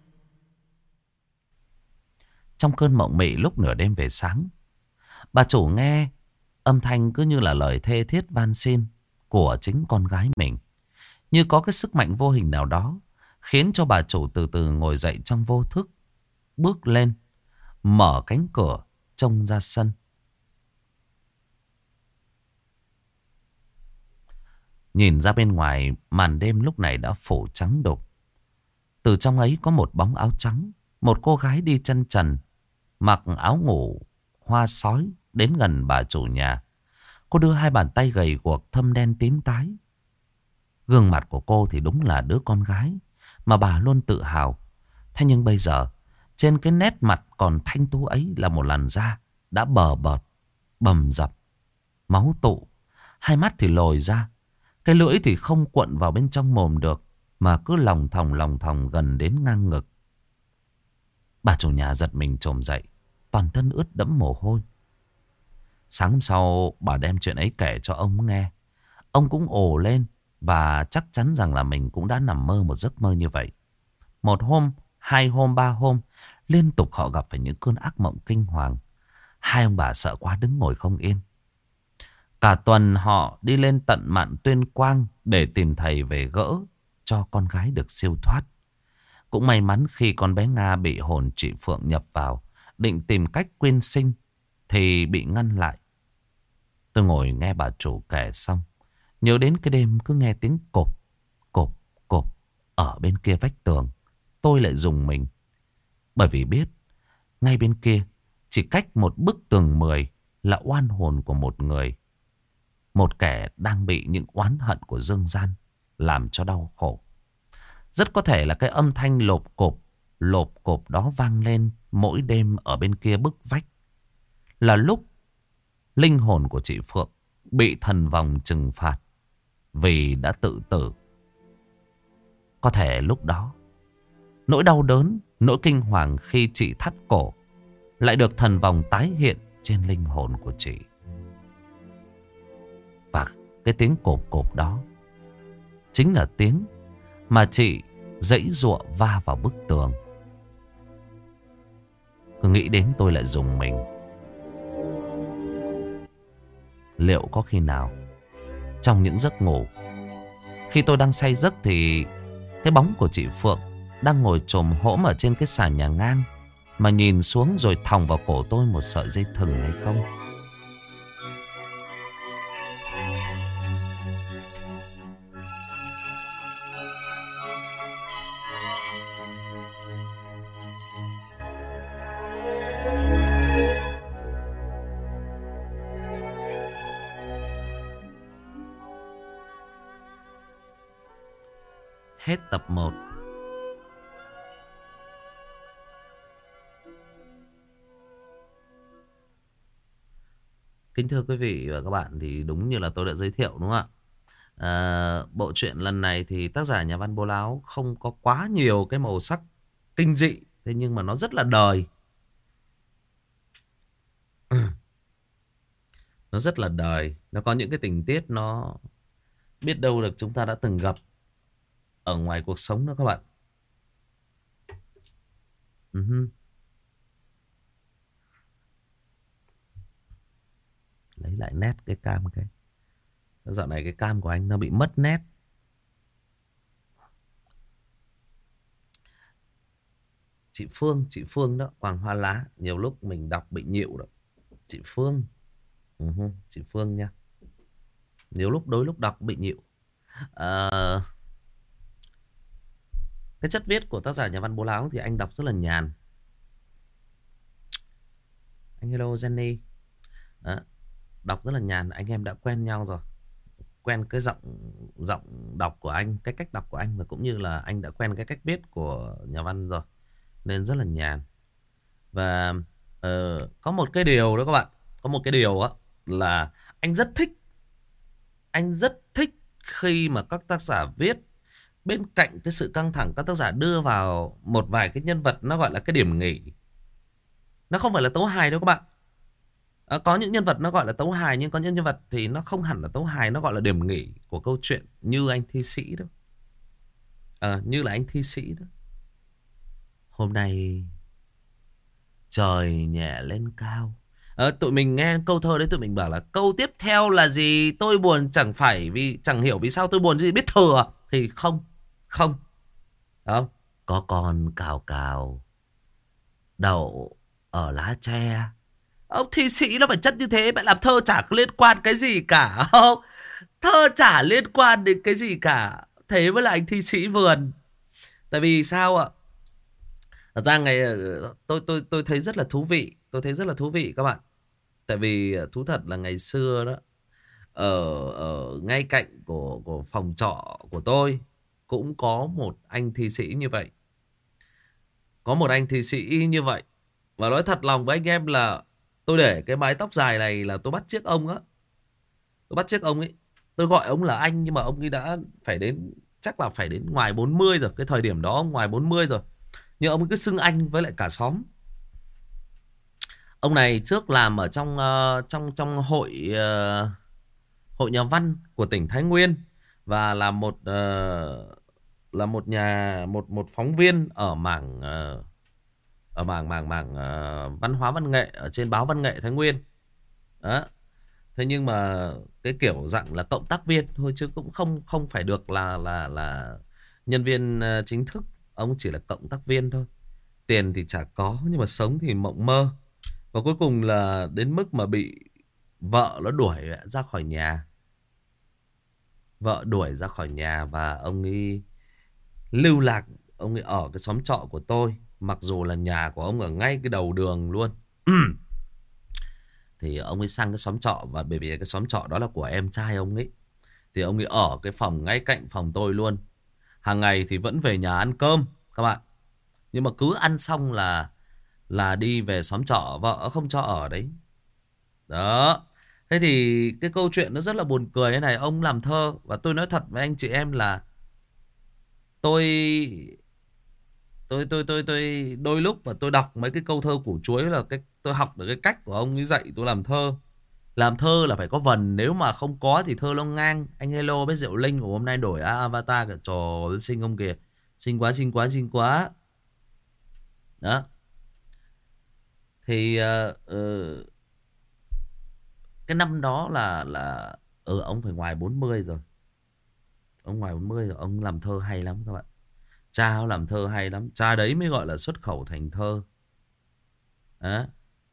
Trong cơn mộng mị lúc nửa đêm về sáng, bà chủ nghe âm thanh cứ như là lời thê thiết van xin của chính con gái mình. Như có cái sức mạnh vô hình nào đó khiến cho bà chủ từ từ ngồi dậy trong vô thức, bước lên, mở cánh cửa trông ra sân. Nhìn ra bên ngoài, màn đêm lúc này đã phủ trắng đục. Từ trong ấy có một bóng áo trắng, một cô gái đi chân trần, mặc áo ngủ hoa sói đến gần bà chủ nhà. Cô đưa hai bàn tay gầy guộc thâm đen tím tái. Gương mặt của cô thì đúng là đứa con gái mà bà luôn tự hào. Thế nhưng bây giờ, trên cái nét mặt còn thanh tú ấy là một làn da đã bờ bợt, bầm dập, máu tụ. Hai mắt thì lồi ra, cái lưỡi thì không cuộn vào bên trong mồm được, mà cứ lòng thòng lòng thòng gần đến ngang ngực. Bà chủ nhà giật mình chồm dậy, toàn thân ướt đẫm mồ hôi. Sáng hôm sau bà đem chuyện ấy kể cho ông nghe. Ông cũng ồ lên và chắc chắn rằng là mình cũng đã nằm mơ một giấc mơ như vậy. Một hôm, hai hôm, ba hôm, liên tục họ gặp phải những cơn ác mộng kinh hoàng. Hai ông bà sợ quá đứng ngồi không yên. Cả tuần họ đi lên tận Mạn Tuyên Quang để tìm thầy về gỡ cho con gái được siêu thoát. Cũng may mắn khi con bé Nga bị hồn chị Phượng nhập vào, định tìm cách quyên sinh thì bị ngăn lại. Tôi ngồi nghe bà chủ kể xong, nhớ đến cái đêm cứ nghe tiếng cộp, cộp, cộp ở bên kia vách tường. Tôi lại rùng mình, bởi vì biết ngay bên kia, chỉ cách một bức tường mười là oan hồn của một người. Một kẻ đang bị những oán hận của dương gian làm cho đau khổ. Rất có thể là cái âm thanh lộp cộp, lộp cộp đó vang lên mỗi đêm ở bên kia bức vách. Là lúc linh hồn của chị Phượng bị thần vòng trừng phạt vì đã tự tử. Có thể lúc đó, nỗi đau đớn, nỗi kinh hoàng khi chị thắt cổ lại được thần vòng tái hiện trên linh hồn của chị. Và cái tiếng cộp cộp đó chính là tiếng mà chị giãy giụa va vào bức tường. Cứ nghĩ đến tôi lại rùng mình. Liệu có khi nào trong những giấc ngủ, khi tôi đang say giấc thì cái bóng của chị Phượng đang ngồi chồm hổm ở trên cái sàn nhà ngang mà nhìn xuống rồi thòng vào cổ tôi một sợi dây thừng hay không? Hết tập một. Kính thưa quý vị và các bạn, thì đúng như là tôi đã giới thiệu đúng không ạ? À, bộ truyện lần này thì tác giả nhà văn Bố Láo không có quá nhiều cái màu sắc kinh dị, thế nhưng mà nó rất là đời. Nó rất là đời, nó có những cái tình tiết nó biết đâu được chúng ta đã từng gặp ở ngoài cuộc sống đó các bạn. Uh-huh. Lấy lại nét cái cam cái. Dạo này cái cam của anh nó bị mất nét. Chị Phương, chị Phương đó, Hoàng Hoa Lá. Nhiều lúc mình đọc bị nhịu đó. Chị Phương. Uh-huh. Chị Phương nha. Nhiều lúc đôi lúc đọc bị nhịu. À, cái chất viết của tác giả nhà văn Bố Láo thì anh đọc rất là nhàn. Anh hello Jenny. Đó. Đọc rất là nhàn, anh em đã quen nhau rồi. Quen cái giọng giọng đọc của anh, cái cách đọc của anh, và cũng như là anh đã quen cái cách viết của nhà văn rồi, nên rất là nhàn. Và uh, có một cái điều đó các bạn, có một cái điều đó là anh rất thích, anh rất thích khi mà các tác giả viết bên cạnh cái sự căng thẳng, các tác giả đưa vào một vài cái nhân vật nó gọi là cái điểm nghỉ. Nó không phải là tấu hài đâu các bạn. À, có những nhân vật nó gọi là tấu hài, nhưng có những nhân vật thì nó không hẳn là tấu hài, nó gọi là điểm nghỉ của câu chuyện, như anh thi sĩ đó. À, như là anh thi sĩ đó. Hôm nay trời nhẹ lên cao. À, tụi mình nghe câu thơ đấy, tụi mình bảo là câu tiếp theo là gì? Tôi buồn chẳng phải vì chẳng hiểu vì sao tôi buồn, gì biết thừa. Thì không, không, không. Có con cào cào đậu ở lá tre. Ông thi sĩ nó phải chất như thế. Bạn làm thơ chả có liên quan cái gì cả. Không, thơ chả liên quan đến cái gì cả. Thế mới là anh thi sĩ vườn. Tại vì sao ạ? Thật ra ngày tôi tôi tôi thấy rất là thú vị. Tôi thấy rất là thú vị các bạn. Tại vì thú thật là ngày xưa đó, ở, ở ngay cạnh của, của phòng trọ của tôi cũng có một anh thi sĩ như vậy. Có một anh thi sĩ như vậy. Và nói thật lòng với anh em là tôi để cái mái tóc dài này là tôi bắt chước ông á. Tôi bắt chước ông ấy. Tôi gọi ông là anh, nhưng mà ông ấy đã phải đến, chắc là phải đến ngoài bốn mươi rồi. Cái thời điểm đó ông ngoài bốn mươi rồi. Nhưng ông ấy cứ xưng anh với lại cả xóm. Ông này trước làm ở trong uh, trong trong hội uh, hội nhà văn của tỉnh Thái Nguyên, và là một uh, là một nhà một một phóng viên ở mảng uh, ở mảng mảng mảng uh, văn hóa văn nghệ ở trên báo Văn nghệ Thái Nguyên. Đó. Thế nhưng mà cái kiểu dạng là cộng tác viên thôi, chứ cũng không không phải được là là là nhân viên uh, chính thức. Ông chỉ là cộng tác viên thôi. Tiền thì chả có, nhưng mà sống thì mộng mơ. Và cuối cùng là đến mức mà bị vợ nó đuổi ra khỏi nhà. Vợ đuổi ra khỏi nhà và ông ấy lưu lạc. Ông ấy ở cái xóm trọ của tôi, mặc dù là nhà của ông ở ngay cái đầu đường luôn. Thì ông ấy sang cái xóm trọ, và bởi vì cái xóm trọ đó là của em trai ông ấy, thì ông ấy ở cái phòng ngay cạnh phòng tôi luôn. Hàng ngày thì vẫn về nhà ăn cơm các bạn. Nhưng mà cứ ăn xong là là đi về xóm trọ, vợ không cho ở đấy. Đó. Thế thì cái câu chuyện nó rất là buồn cười thế này. Ông làm thơ, và tôi nói thật với anh chị em là tôi tôi tôi tôi tôi đôi lúc mà tôi đọc mấy cái câu thơ củ chuối là cái tôi học được cái cách của ông ấy dạy tôi làm thơ. Làm thơ là phải có vần, nếu mà không có thì thơ nó ngang. Anh hello với Diệu Linh của hôm nay đổi avatar cả, trò xinh không kìa. Xinh quá, xinh quá, xinh quá. Đó. Thì uh, uh, cái năm đó là là ừ, ông phải ngoài bốn mươi rồi. Ông ngoài bốn mươi rồi, ông làm thơ hay lắm các bạn. Cha ông làm thơ hay lắm. Cha đấy mới gọi là xuất khẩu thành thơ. Đó.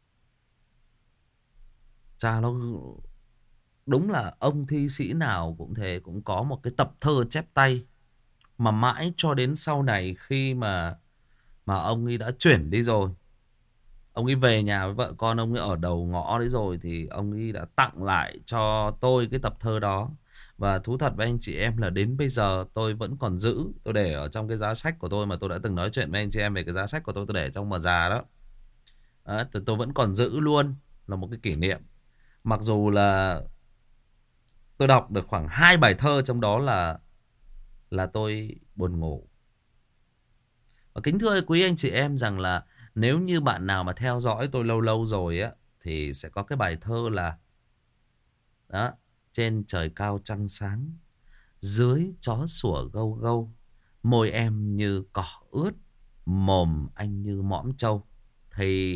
Cha nó đúng là ông thi sĩ nào cũng thế, cũng có một cái tập thơ chép tay. Mà mãi cho đến sau này khi mà mà ông ấy đã chuyển đi rồi, ông ấy về nhà với vợ con ông ấy ở đầu ngõ đấy rồi, thì ông ấy đã tặng lại cho tôi cái tập thơ đó. Và thú thật với anh chị em là đến bây giờ tôi vẫn còn giữ. Tôi để ở trong cái giá sách của tôi, mà tôi đã từng nói chuyện với anh chị em về cái giá sách của tôi. Tôi để trong mà già đó, đó tôi, tôi vẫn còn giữ luôn. Là một cái kỷ niệm. Mặc dù là Tôi đọc được khoảng hai bài thơ trong đó là là tôi buồn ngủ. Và kính thưa quý anh chị em rằng là nếu như bạn nào mà theo dõi tôi lâu lâu rồi á thì sẽ có cái bài thơ là đó, trên trời cao trăng sáng, dưới chó sủa gâu gâu, môi em như cỏ ướt, mồm anh như mõm trâu. Thì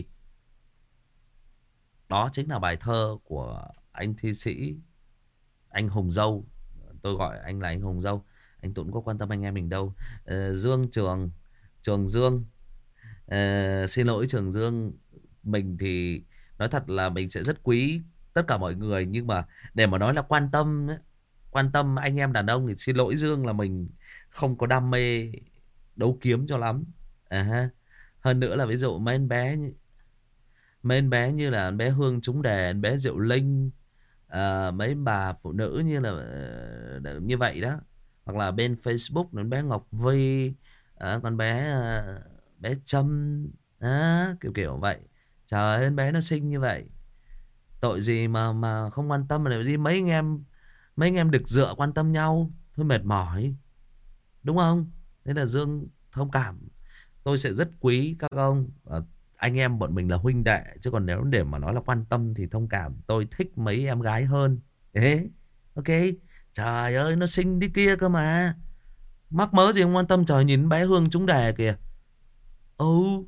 đó chính là bài thơ của anh thi sĩ, anh Hùng Dâu. Tôi gọi anh là anh Hùng Dâu. Anh Tuấn có quan tâm anh em mình đâu. Ờ, Dương Trường, Trường Dương. Ờ, xin lỗi Trường Dương. Mình thì nói thật là mình sẽ rất quý tất cả mọi người. Nhưng mà để mà nói là quan tâm ấy, quan tâm anh em đàn ông thì xin lỗi Dương là mình không có đam mê đấu kiếm cho lắm. À ha. Hơn nữa là ví dụ mấy anh bé như- mấy anh bé như là anh bé Hương Trúng Đề, anh bé Diệu Linh, à, mấy bà phụ nữ như là ờ, như vậy đó, hoặc là bên Facebook là bé Ngọc Vi, à, con bé à, bé Trâm, à, kiểu kiểu vậy. Trời ơi, bé nó xinh như vậy, tội gì mà mà không quan tâm, mà lại đi mấy anh em mấy anh em đực dựa quan tâm nhau thôi, mệt mỏi, đúng không? Thế là Dương thông cảm, tôi sẽ rất quý các ông. Ờ, anh em bọn mình là huynh đệ, chứ còn nếu để mà nói là quan tâm thì thông cảm, tôi thích mấy em gái hơn. Thế ok, trời ơi nó xinh đi kia cơ mà, mắc mớ gì không quan tâm. Trời, nhìn bé Hương Trúng Đề kìa, ừ,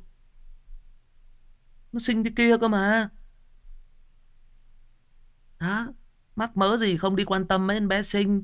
nó xinh đi kia cơ mà, đó, mắc mớ gì không đi quan tâm mấy em bé xinh,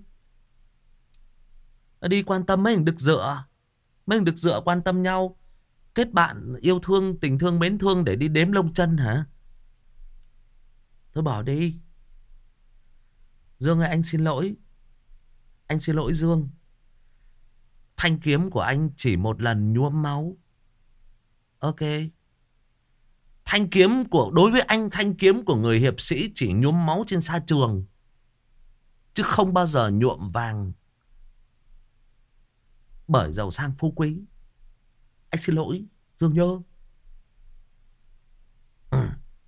đi quan tâm mấy thằng đực dựa. Mấy thằng đực dựa quan tâm nhau, kết bạn yêu thương, tình thương mến thương để đi đếm lông chân hả? Thôi bỏ đi. Dương ơi, anh xin lỗi. Anh xin lỗi Dương. Thanh kiếm của anh chỉ một lần nhuốm máu. Ok. Thanh kiếm của, đối với anh, thanh kiếm của người hiệp sĩ chỉ nhuốm máu trên sa trường, chứ không bao giờ nhuộm vàng bởi giàu sang phú quý. Anh xin lỗi Dương nhớ. Ừ.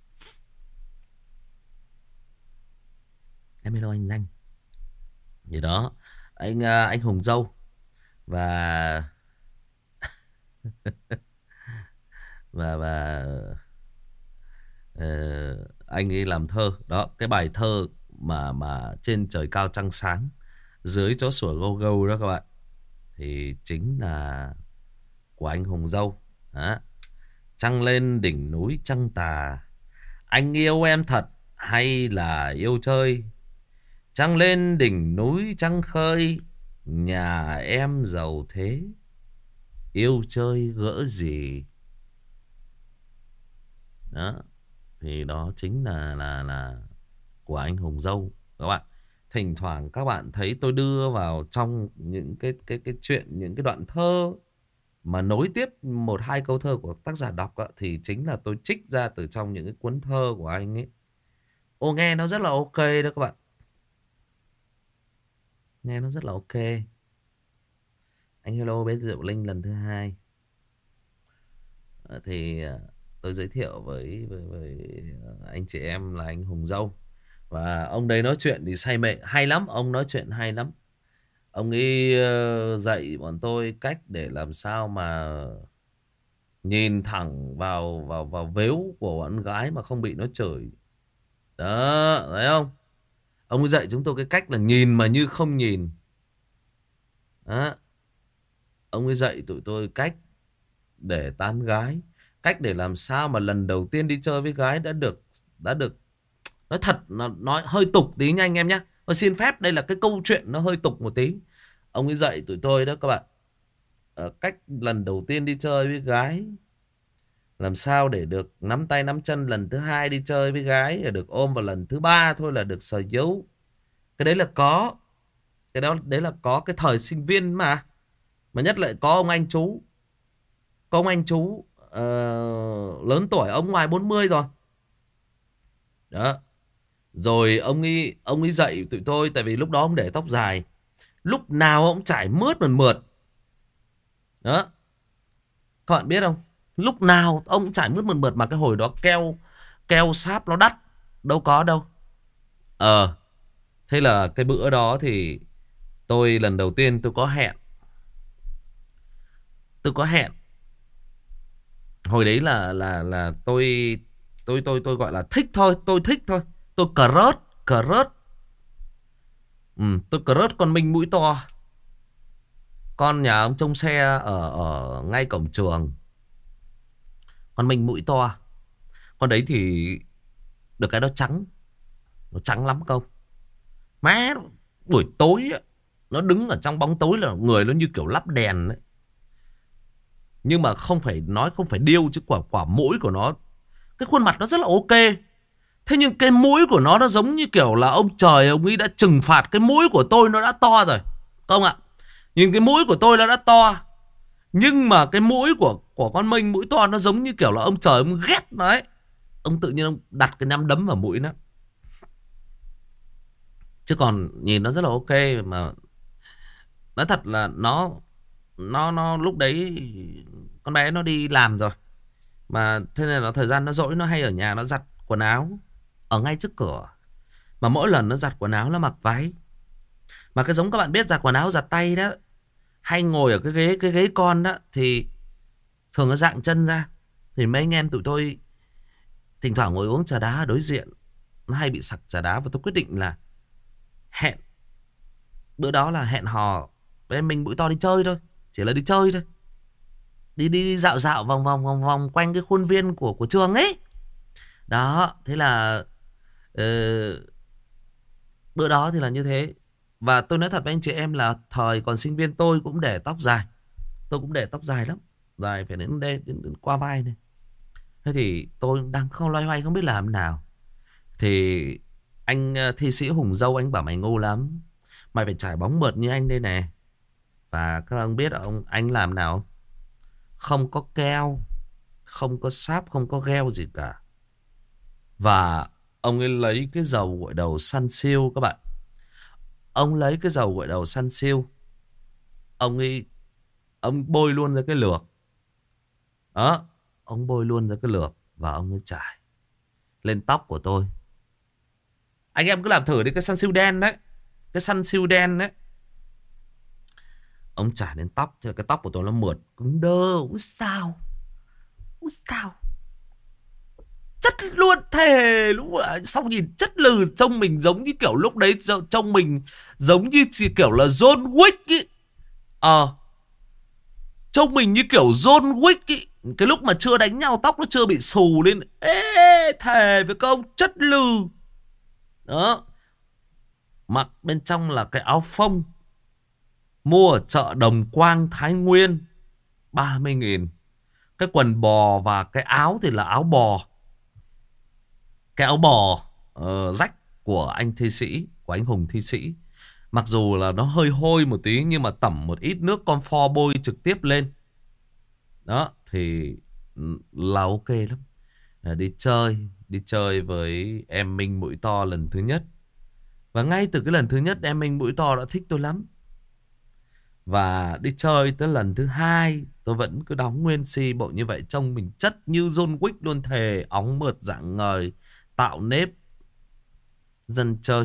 Em hello anh Danh. Gì đó. Anh à, anh Hùng Dâu. Và và và ờ, anh ấy làm thơ đó, cái bài thơ mà mà trên trời cao trăng sáng, dưới chó sủa gâu gâu đó các bạn, thì chính là của anh Hùng Dâu đó. Trăng lên đỉnh núi trăng tà, anh yêu em thật hay là yêu chơi? Trăng lên đỉnh núi trăng khơi, nhà em giàu thế, yêu chơi gỡ gì? Đó, thì đó chính là là là của anh Hùng Dâu các bạn. Thỉnh thoảng các bạn thấy tôi đưa vào trong những cái cái cái chuyện, những cái đoạn thơ mà nối tiếp một hai câu thơ của tác giả đọc á, thì chính là tôi trích ra từ trong những cái cuốn thơ của anh ấy. Ô, nghe nó rất là ok đó các bạn, nghe nó rất là ok. Anh hello bé Diệu Linh lần thứ hai. Ờ, thì ờ, tôi giới thiệu với, với, với anh chị em là anh Hùng Dâu. Và ông đấy nói chuyện thì say mệ, hay lắm, ông nói chuyện hay lắm. Ông ấy ờ, dạy bọn tôi cách để làm sao mà nhìn thẳng vào vào vào vếu của bạn gái mà không bị nó chửi. Đó, thấy không? Ông ấy dạy chúng tôi cái cách là nhìn mà như không nhìn. Đó. Ông ấy dạy tụi tôi cách để tán gái, cách để làm sao mà lần đầu tiên đi chơi với gái đã được đã được nói thật, nó nói hơi tục tí nha anh em nhé. Tôi xin phép, đây là cái câu chuyện nó hơi tục một tí. Ông ấy dạy tụi tôi đó các bạn, ờ, cách lần đầu tiên đi chơi với gái làm sao để được nắm tay nắm chân, lần thứ hai đi chơi với gái là được ôm, vào lần thứ ba thôi là được sờ dấu. Cái đấy là có, cái đó đấy là có cái thời sinh viên mà mà nhất lại có ông anh chú, có ông anh chú ờ, lớn tuổi, ông ngoài bốn mươi rồi đó. Rồi ông ấy ông ấy dạy tụi tôi, tại vì lúc đó ông để tóc dài, lúc nào ông chải mướt mượt mượt đó, các bạn biết không? Lúc nào ông cũng chải mướt mượt mượt, mà cái hồi đó keo keo sáp nó đắt, đâu có đâu. Ờ Thế là cái bữa đó thì tôi lần đầu tiên tôi có hẹn. Tôi có hẹn. Hồi đấy là là là tôi tôi tôi tôi gọi là thích thôi, tôi thích thôi. Tôi crush, crush. Ừ, tôi crush con Minh mũi to. Con nhà ông trông xe ở ở ngay cổng trường. Con Minh mũi to. Con đấy thì được cái nó trắng. Nó trắng lắm không. Má, buổi tối á, nó đứng ở trong bóng tối là người nó như kiểu lắp đèn đấy. Nhưng mà không phải nói không phải điêu, chứ quả quả mũi của nó, cái khuôn mặt nó rất là ok. Thế nhưng cái mũi của nó nó giống như kiểu là ông trời ông ấy đã trừng phạt cái mũi của tôi, nó đã to rồi. Không ạ? Nhìn cái mũi của tôi nó đã to. Nhưng mà cái mũi của của con Minh mũi to nó giống như kiểu là ông trời ông ghét nó ấy. Ông tự nhiên ông đặt cái nắm đấm vào mũi nó. Chứ còn nhìn nó rất là ok. Mà nói thật là nó Nó nó lúc đấy con bé nó đi làm rồi. Mà thế nên là thời gian nó rỗi, nó hay ở nhà nó giặt quần áo ở ngay trước cửa. Mà mỗi lần nó giặt quần áo nó mặc váy. Mà cái giống các bạn biết giặt quần áo giặt tay đó, hay ngồi ở cái ghế cái ghế con đó, thì thường nó dạng chân ra. Thì mấy anh em tụi tôi thỉnh thoảng ngồi uống trà đá ở đối diện, nó hay bị sặc trà đá. Và tôi quyết định là hẹn. Bữa đó là hẹn hò với em mình mũi to đi chơi thôi. Chỉ là đi chơi thôi. Đi đi, đi dạo dạo vòng vòng vòng vòng quanh cái khuôn viên của của trường ấy. Đó, thế là ờ, bữa đó thì là như thế. Và tôi nói thật với anh chị em là thời còn sinh viên tôi cũng để tóc dài. Tôi cũng để tóc dài lắm. Dài phải đến đây, đến, đến qua vai này. Thế thì tôi đang không loay hoay không biết làm nào. Thì anh ờ, thi sĩ Hùng Dâu anh bảo mày ngu lắm. Mày phải trải bóng mượt như anh đây nè. Và các ông biết ông anh làm nào? Không có keo, không có sáp, không có gel gì cả. Và ông ấy lấy cái dầu gội đầu Sunsilk các bạn. Ông lấy cái dầu gội đầu Sunsilk. Ông ấy Ông bôi luôn ra cái lược. Đó. Ông bôi luôn ra cái lược. Và ông ấy trải lên tóc của tôi. Anh em cứ làm thử đi cái Sunsilk đen đấy. Cái Sunsilk đen đấy. Ông trải lên tóc. Thì cái tóc của tôi nó mượt cứng đơ. Úi sao Úi sao chất luôn, thề lúc ạ. Xong nhìn chất lừ, trông mình giống như kiểu lúc đấy, trông mình giống như chỉ kiểu là John Wick ý. Ờ trông mình như kiểu John Wick ý. Cái lúc mà chưa đánh nhau, tóc nó chưa bị xù lên. Ê thề với công, chất lừ. Đó. Mặc bên trong là cái áo phông mua ở chợ Đồng Quang Thái Nguyên, ba mươi nghìn. Cái quần bò và cái áo thì là áo bò. Cái áo bò uh, rách của anh thi sĩ, của anh Hùng thi sĩ. Mặc dù là nó hơi hôi một tí, nhưng mà tẩm một ít nước comfort bôi trực tiếp lên. Đó thì là ok lắm. À, đi chơi, đi chơi với em Minh mũi to lần thứ nhất. Và ngay từ cái lần thứ nhất em Minh mũi to đã thích tôi lắm. Và đi chơi tới lần thứ hai, tôi vẫn cứ đóng nguyên si bộ như vậy. Trông mình chất như John Wick luôn, thề. Óng mượt dạng ngời, tạo nếp, dân chơi.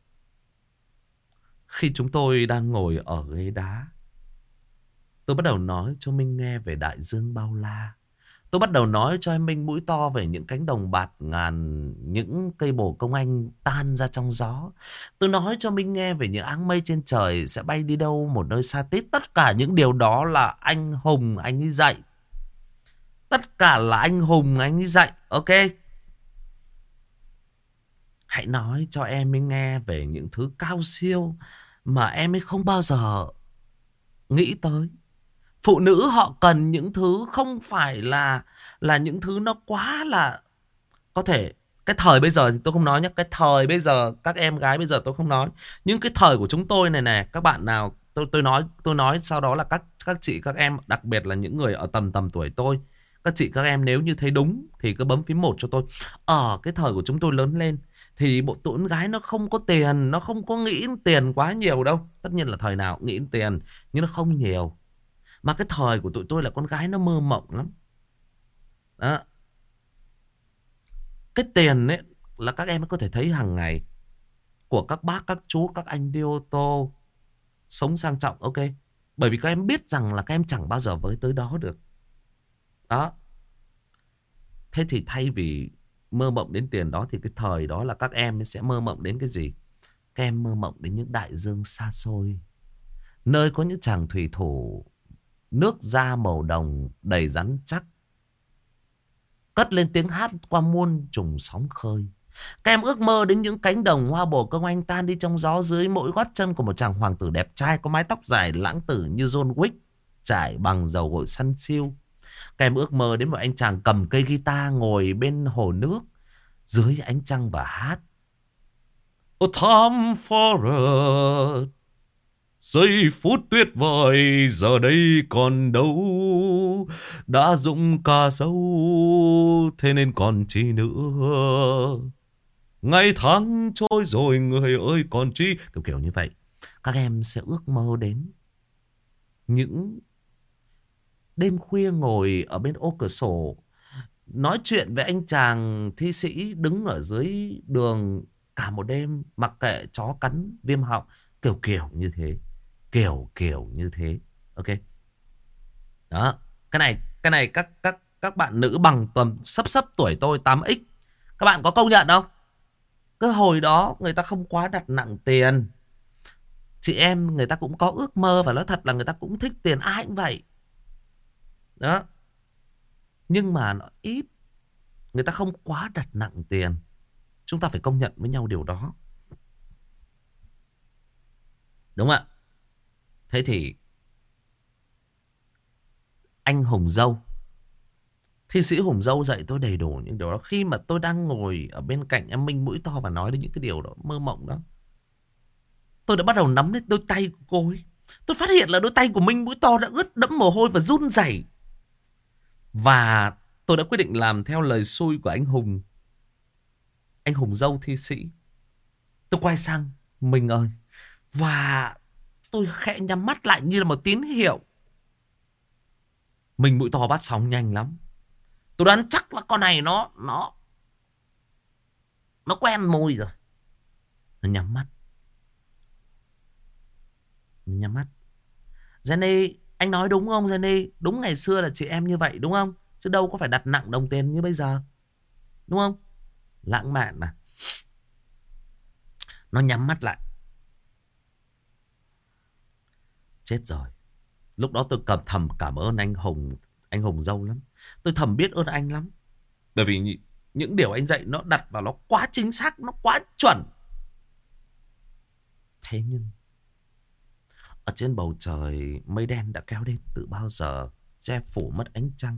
Khi chúng tôi đang ngồi ở ghế đá, tôi bắt đầu nói cho Minh nghe về đại dương bao la. Tôi bắt đầu nói cho em Minh mũi to về những cánh đồng bạt ngàn, những cây bồ công anh tan ra trong gió. Tôi nói cho Minh nghe về những áng mây trên trời sẽ bay đi đâu một nơi xa tít. Tất cả những điều đó là anh Hùng anh ấy dạy. Tất cả là anh Hùng anh ấy dạy. Ok. Hãy nói cho em ấy nghe về những thứ cao siêu mà em ấy không bao giờ nghĩ tới. Phụ nữ họ cần những thứ không phải là là những thứ nó quá là có thể. Cái thời bây giờ thì tôi không nói nhé. Cái thời bây giờ, các em gái bây giờ tôi không nói. Nhưng cái thời của chúng tôi này này, các bạn nào, tôi tôi nói tôi nói sau đó là các các chị các em, đặc biệt là những người ở tầm tầm tuổi tôi. Các chị các em nếu như thấy đúng thì cứ bấm phím một cho tôi. Ở cái thời của chúng tôi lớn lên thì bộ tụi con gái nó không có tiền, nó không có nghĩ tiền quá nhiều đâu. Tất nhiên là thời nào cũng nghĩ tiền, nhưng nó không nhiều. Mà cái thời của tụi tôi là con gái nó mơ mộng lắm. Đó. Cái tiền ấy là các em có thể thấy hàng ngày của các bác, các chú, các anh đi ô tô, sống sang trọng, ok. Bởi vì các em biết rằng là các em chẳng bao giờ với tới đó được. Đó. Thế thì thay vì mơ mộng đến tiền đó thì cái thời đó là các em sẽ mơ mộng đến cái gì? Các em mơ mộng đến những đại dương xa xôi, nơi có những chàng thủy thủ nước da màu đồng đầy rắn chắc, cất lên tiếng hát qua muôn trùng sóng khơi. Các em ước mơ đến những cánh đồng hoa bồ công anh tan đi trong gió dưới mỗi gót chân của một chàng hoàng tử đẹp trai có mái tóc dài lãng tử như John Wick, trải bằng dầu gội săn siêu. Các em ước mơ đến một anh chàng cầm cây guitar ngồi bên hồ nước dưới ánh trăng và hát Oh Tom Forrest, giây phút tuyệt vời giờ đây còn đâu, đã rụng cà sâu thế nên còn chi nữa, ngày tháng trôi rồi người ơi còn chi, kiểu kiểu như vậy. Các em sẽ ước mơ đến những đêm khuya ngồi ở bên ô cửa sổ nói chuyện với anh chàng thi sĩ đứng ở dưới đường cả một đêm mặc kệ chó cắn viêm họng, kiểu kiểu như thế, kiểu kiểu như thế, ok. Đó, cái này cái này các các các bạn nữ bằng tầm sấp sấp tuổi tôi tám x, các bạn có công nhận không? Cái hồi đó người ta không quá đặt nặng tiền, chị em người ta cũng có ước mơ và nói thật là người ta cũng thích tiền, ai cũng vậy. Đó, nhưng mà nó ít, người ta không quá đặt nặng tiền. Chúng ta phải công nhận với nhau điều đó, đúng không ạ? Thế thì anh Hùng Dâu, thi sĩ Hùng Dâu dạy tôi đầy đủ những điều đó. Khi mà tôi đang ngồi ở bên cạnh em Minh Mũi To và nói đến những cái điều đó, mơ mộng đó, tôi đã bắt đầu nắm lấy đôi tay của cô ấy. Tôi phát hiện là đôi tay của Minh Mũi To đã ướt đẫm mồ hôi và run rẩy. Và tôi đã quyết định làm theo lời xui của anh Hùng, anh Hùng Dâu thi sĩ. Tôi quay sang Minh ơi, và tôi khẽ nhắm mắt lại như là một tín hiệu. Minh Mũi To bắt sóng nhanh lắm. Tôi đoán chắc là con này nó nó nó quen môi rồi. Nó nhắm mắt. Nó nhắm mắt. Jenny, anh nói đúng không Jenny? Đúng ngày xưa là chị em như vậy đúng không? Chứ đâu có phải đặt nặng đồng tiền như bây giờ. Đúng không? Lãng mạn mà. Nó nhắm mắt lại. Chết rồi. Lúc đó tôi cầm thầm cảm ơn anh Hùng, anh Hùng Dâu lắm. Tôi thầm biết ơn anh lắm. Bởi vì những điều anh dạy nó đặt vào nó quá chính xác, nó quá chuẩn. Thế nhưng ở trên bầu trời mây đen đã kéo đến từ bao giờ, che phủ mất ánh trăng.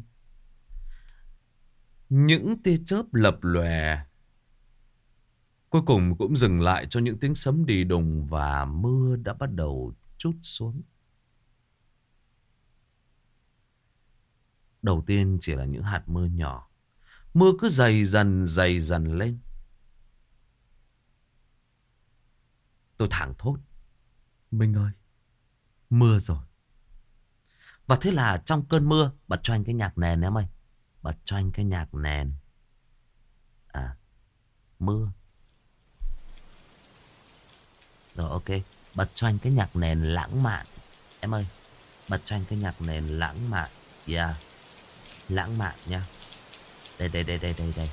Những tia chớp lập lòe cuối cùng cũng dừng lại cho những tiếng sấm đi đùng, và mưa đã bắt đầu trút xuống. Đầu tiên chỉ là những hạt mưa nhỏ. Mưa cứ dày dần dày dần lên. Tôi thảng thốt, Minh ơi, mưa rồi. Và thế là trong cơn mưa, bật cho anh cái nhạc nền em ơi. Bật cho anh cái nhạc nền. À, mưa. Rồi ok, bật cho anh cái nhạc nền lãng mạn. Em ơi, bật cho anh cái nhạc nền lãng mạn. Yeah, lãng mạn nha. Đây, đây, đây, đây, đây, đây.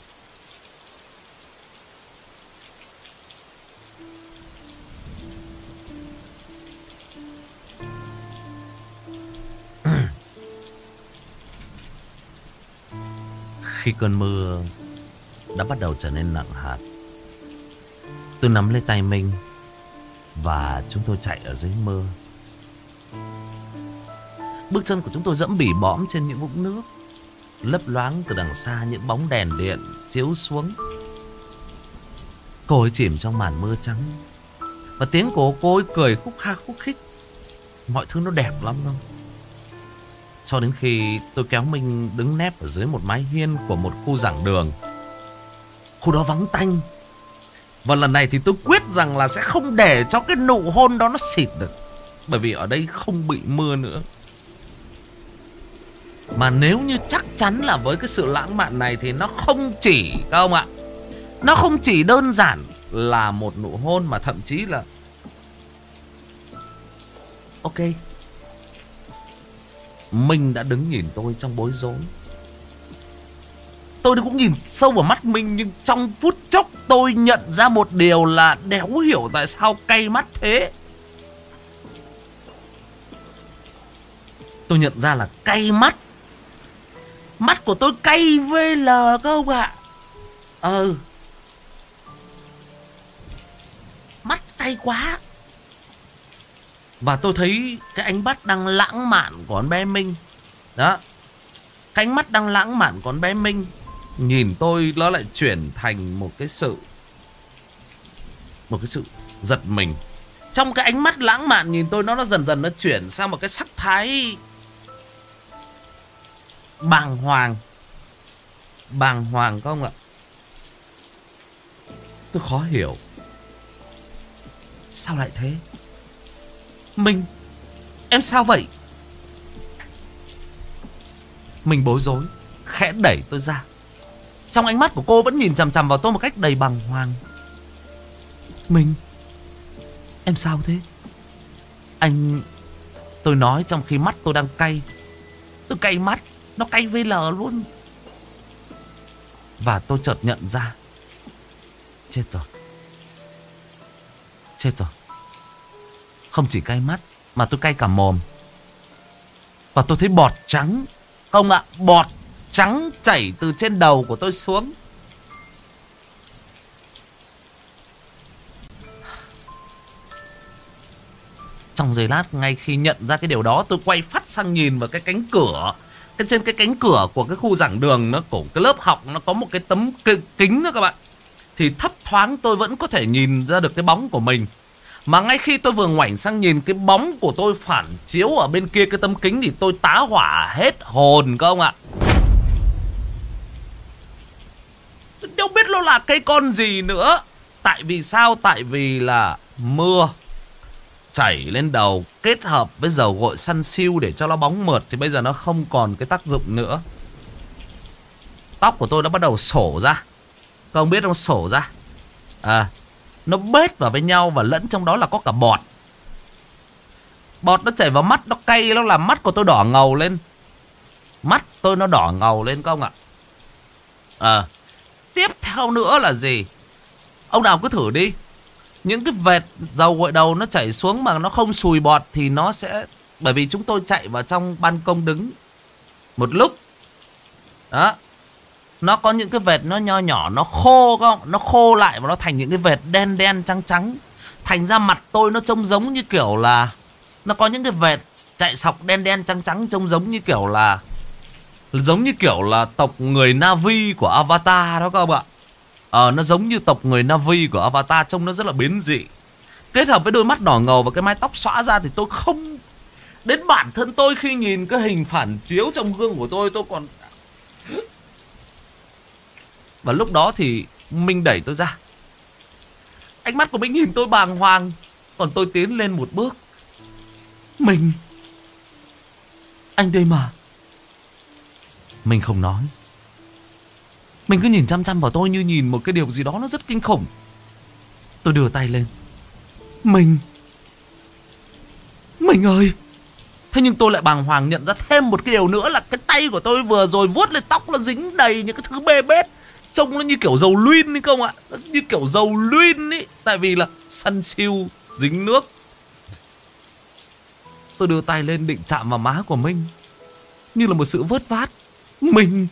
Khi cơn mưa đã bắt đầu trở nên nặng hạt, tôi nắm lấy tay Minh và chúng tôi chạy ở dưới mưa. Bước chân của chúng tôi dẫm bỉ bõm trên những vũng nước. Lấp loáng từ đằng xa những bóng đèn điện chiếu xuống. Cô ấy chìm trong màn mưa trắng. Và tiếng của cô ấy cười khúc kha khúc khích. Mọi thứ nó đẹp lắm đâu. Cho đến khi tôi kéo Minh đứng nép ở dưới một mái hiên của một khu giảng đường. Khu đó vắng tanh. Và lần này thì tôi quyết rằng là sẽ không để cho cái nụ hôn đó nó xịt được. Bởi vì ở đây không bị mưa nữa. Mà nếu như chắc chắn là với cái sự lãng mạn này thì nó không chỉ, các ông ạ, nó không chỉ đơn giản là một nụ hôn, mà thậm chí là ok. Minh đã đứng nhìn tôi trong bối rối. Tôi cũng nhìn sâu vào mắt Minh, nhưng trong phút chốc tôi nhận ra một điều là đéo hiểu tại sao cay mắt thế. Tôi nhận ra là cay mắt. Mắt của tôi cay vê lờ các ông ạ. Ừ. Mắt cay quá. Và tôi thấy cái ánh mắt đang lãng mạn của con bé Minh. Đó. Cái ánh mắt đang lãng mạn của con bé Minh nhìn tôi nó lại chuyển thành một cái sự Một cái sự giật mình. Trong cái ánh mắt lãng mạn nhìn tôi, nó nó dần dần nó chuyển sang một cái sắc thái bàng hoàng. Bàng hoàng không ạ? Tôi khó hiểu. Sao lại thế? Minh, em sao vậy? Mình bối rối, khẽ đẩy tôi ra. Trong ánh mắt của cô vẫn nhìn chằm chằm vào tôi một cách đầy bàng hoàng. Minh, em sao thế? Anh... Tôi nói trong khi mắt tôi đang cay. Tôi cay mắt, nó cay vê lờ luôn. Và tôi chợt nhận ra, chết rồi. Chết rồi. Không chỉ cay mắt mà tôi cay cả mồm. Và tôi thấy bọt trắng. Không ạ, bọt trắng chảy từ trên đầu của tôi xuống. Trong giây lát, ngay khi nhận ra cái điều đó, tôi quay phát sang nhìn vào cái cánh cửa. Cái trên cái cánh cửa của cái khu giảng đường, nó của cái lớp học, nó có một cái tấm kính đó các bạn. Thì thấp thoáng tôi vẫn có thể nhìn ra được cái bóng của mình. Mà ngay khi tôi vừa ngoảnh sang nhìn cái bóng của tôi phản chiếu ở bên kia cái tấm kính, thì tôi tá hỏa hết hồn các ông ạ. Tôi không biết nó là cái con gì nữa. Tại vì sao? Tại vì là mưa chảy lên đầu kết hợp với dầu gội săn siêu để cho nó bóng mượt, thì bây giờ nó không còn cái tác dụng nữa. Tóc của tôi đã bắt đầu sổ ra. Các ông biết không? Sổ ra. À, nó bết vào với nhau và lẫn trong đó là có cả bọt. Bọt nó chảy vào mắt, nó cay, nó làm mắt của tôi đỏ ngầu lên. Mắt tôi nó đỏ ngầu lên các ông ạ. À, tiếp theo nữa là gì? Ông nào cứ thử đi. Những cái vệt dầu gội đầu nó chảy xuống mà nó không sùi bọt thì nó sẽ... Bởi vì chúng tôi chạy vào trong ban công đứng một lúc. Đó. Nó có những cái vệt nó nho nhỏ, nó khô không? Nó khô lại và nó thành những cái vệt đen đen trắng trắng. Thành ra mặt tôi nó trông giống như kiểu là... Nó có những cái vệt chạy sọc đen đen trắng trắng, trông giống như kiểu là... Giống như kiểu là tộc người Na'vi của Avatar đó các bạn. Ờ, nó giống như tộc người Na'vi của Avatar, trông nó rất là biến dị. Kết hợp với đôi mắt đỏ ngầu và cái mái tóc xõa ra thì tôi không... Đến bản thân tôi khi nhìn cái hình phản chiếu trong gương của tôi, tôi còn... Và lúc đó thì Minh đẩy tôi ra. Ánh mắt của Minh nhìn tôi bàng hoàng. Còn tôi tiến lên một bước. Minh, anh đây mà. Minh không nói. Mình cứ nhìn chăm chăm vào tôi như nhìn một cái điều gì đó nó rất kinh khủng. Tôi đưa tay lên. Mình, Mình ơi. Thế nhưng tôi lại bàng hoàng nhận ra thêm một cái điều nữa là cái tay của tôi vừa rồi vuốt lên tóc nó dính đầy những cái thứ bê bết. Trông nó như kiểu dầu luyên ấy không ạ? Như kiểu dầu luyên ấy. Tại vì là săn siêu dính nước. Tôi đưa tay lên định chạm vào má của Minh, như là một sự vớt vát. Mình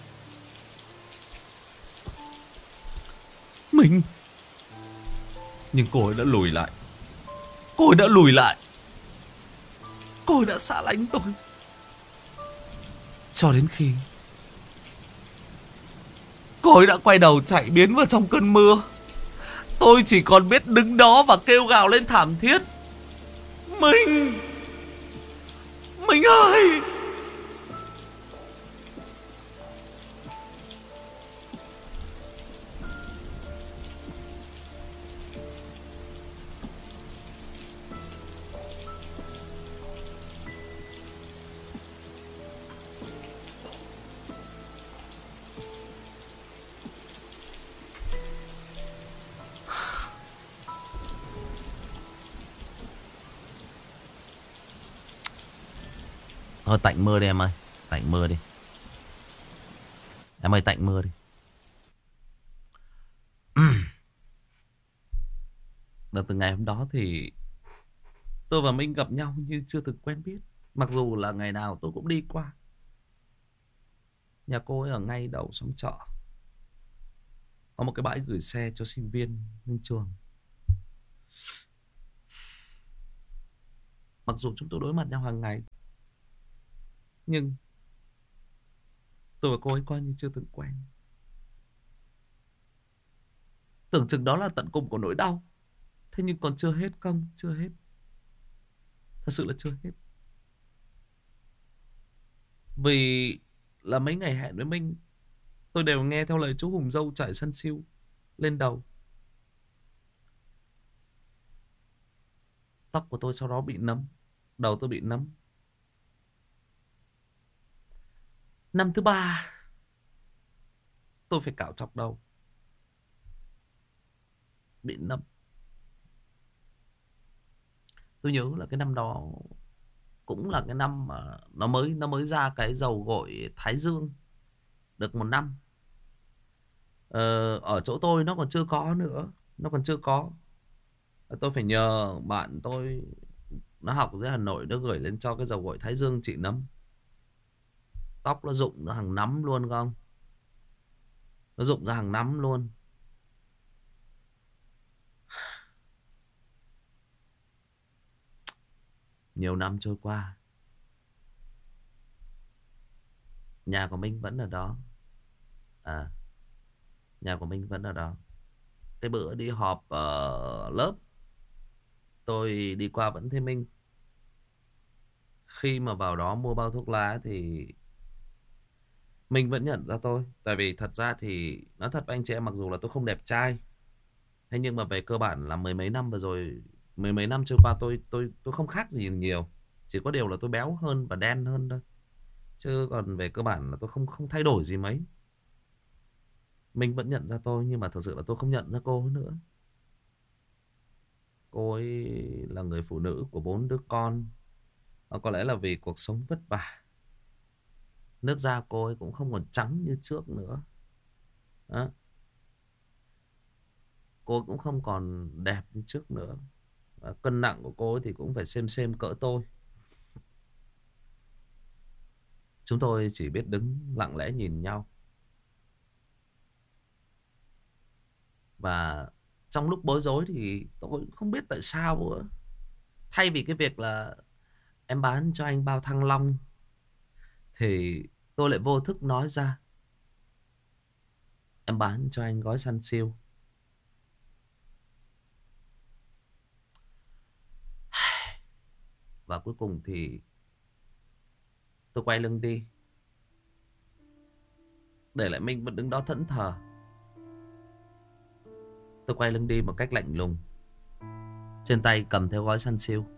Mình Nhưng cô ấy đã lùi lại. Cô ấy đã lùi lại. Cô ấy đã xa lánh tôi. Cho đến khi cô ấy đã quay đầu chạy biến vào trong cơn mưa. Tôi chỉ còn biết đứng đó và kêu gào lên thảm thiết. Mình Mình ơi. Thôi tạnh mưa đi em ơi. Tạnh mưa đi. Em ơi tạnh mưa đi. Và từ ngày hôm đó thì tôi và Minh gặp nhau như chưa từng quen biết. Mặc dù là ngày nào tôi cũng đi qua. Nhà cô ấy ở ngay đầu xóm chợ. Có một cái bãi gửi xe cho sinh viên lên trường. Mặc dù chúng tôi đối mặt nhau hàng ngày, nhưng tôi và cô ấy coi như chưa từng quen. Tưởng chừng đó là tận cùng của nỗi đau. Thế nhưng còn chưa hết công, chưa hết. Thật sự là chưa hết. Vì là mấy ngày hẹn với Minh, tôi đều nghe theo lời chú Hùng Dâu trải săn siêu lên đầu. Tóc của tôi sau đó bị nấm. Đầu tôi bị nấm. Năm thứ ba tôi phải cạo chọc đầu. Bị nấm. Tôi nhớ là cái năm đó cũng là cái năm mà nó mới nó mới ra cái dầu gội Thái Dương được một năm. Ờ, ở chỗ tôi nó còn chưa có nữa. Nó còn chưa có. Tôi phải nhờ bạn tôi, nó học ở dưới Hà Nội, nó gửi lên cho cái dầu gội Thái Dương trị nấm. Tóc nó rụng ra hàng nắm luôn không? Nó rụng ra hàng nắm luôn. Nhiều năm trôi qua, nhà của Minh vẫn ở đó. À, nhà của Minh vẫn ở đó. Cái bữa đi họp ở lớp, tôi đi qua vẫn thấy Minh. Khi mà vào đó mua bao thuốc lá thì Minh vẫn nhận ra tôi. Tại vì thật ra thì nói thật với anh chị em, mặc dù là tôi không đẹp trai, thế nhưng mà về cơ bản là mười mấy năm vừa rồi, mười mấy năm trôi qua, tôi tôi tôi không khác gì nhiều. Chỉ có điều là tôi béo hơn và đen hơn thôi. Chứ còn về cơ bản là tôi không không thay đổi gì mấy. Minh vẫn nhận ra tôi, nhưng mà thật sự là tôi không nhận ra cô ấy nữa. Cô ấy là người phụ nữ của bốn đứa con. Và có lẽ là vì cuộc sống vất vả, nước da cô ấy cũng không còn trắng như trước nữa. Đó. Cô cũng không còn đẹp như trước nữa. Và cân nặng của cô ấy thì cũng phải xem xem cỡ tôi. Chúng tôi chỉ biết đứng lặng lẽ nhìn nhau. Và trong lúc bối rối thì tôi không biết tại sao nữa. Thay vì cái việc là em bán cho anh bao thăng long, thì tôi lại vô thức nói ra em bán cho anh gói săn siêu. Và cuối cùng thì tôi quay lưng đi, để lại Minh vẫn đứng đó thẫn thờ. Tôi quay lưng đi một cách lạnh lùng, trên tay cầm theo gói săn siêu.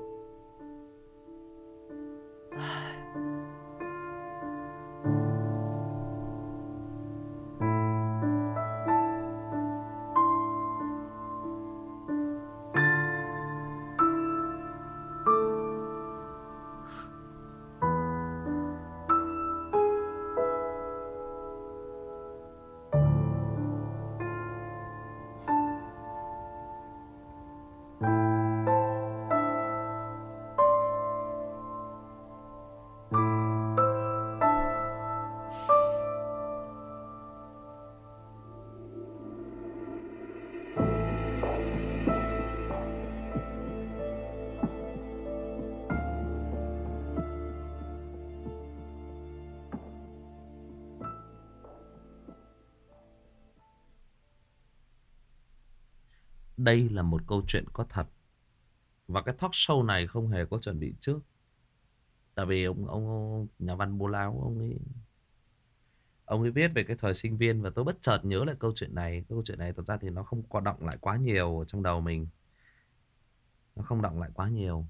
Đây là một câu chuyện có thật. Và cái talk show này không hề có chuẩn bị trước. Tại vì ông ông nhà văn Bố Láo, ông ấy ông ấy viết về cái thời sinh viên, và tôi bất chợt nhớ lại câu chuyện này. Câu chuyện này thật ra thì nó không có đọng lại quá nhiều ở trong đầu mình. Nó không đọng lại quá nhiều.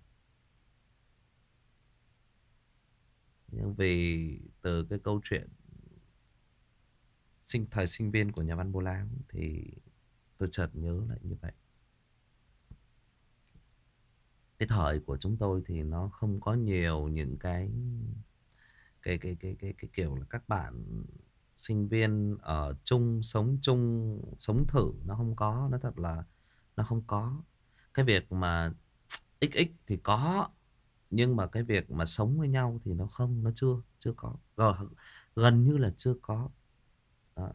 Nhưng vì từ cái câu chuyện sinh thời sinh viên của nhà văn Bố Láo thì tôi chợt nhớ lại như vậy. Cái thời của chúng tôi thì nó không có nhiều những cái cái cái cái cái cái kiểu là các bạn sinh viên ở chung, sống chung, sống thử, nó không có, nó thật là nó không có. Cái việc mà ích ích thì có, nhưng mà cái việc mà sống với nhau thì nó không, nó chưa chưa có. Gần, gần như là chưa có. Đó.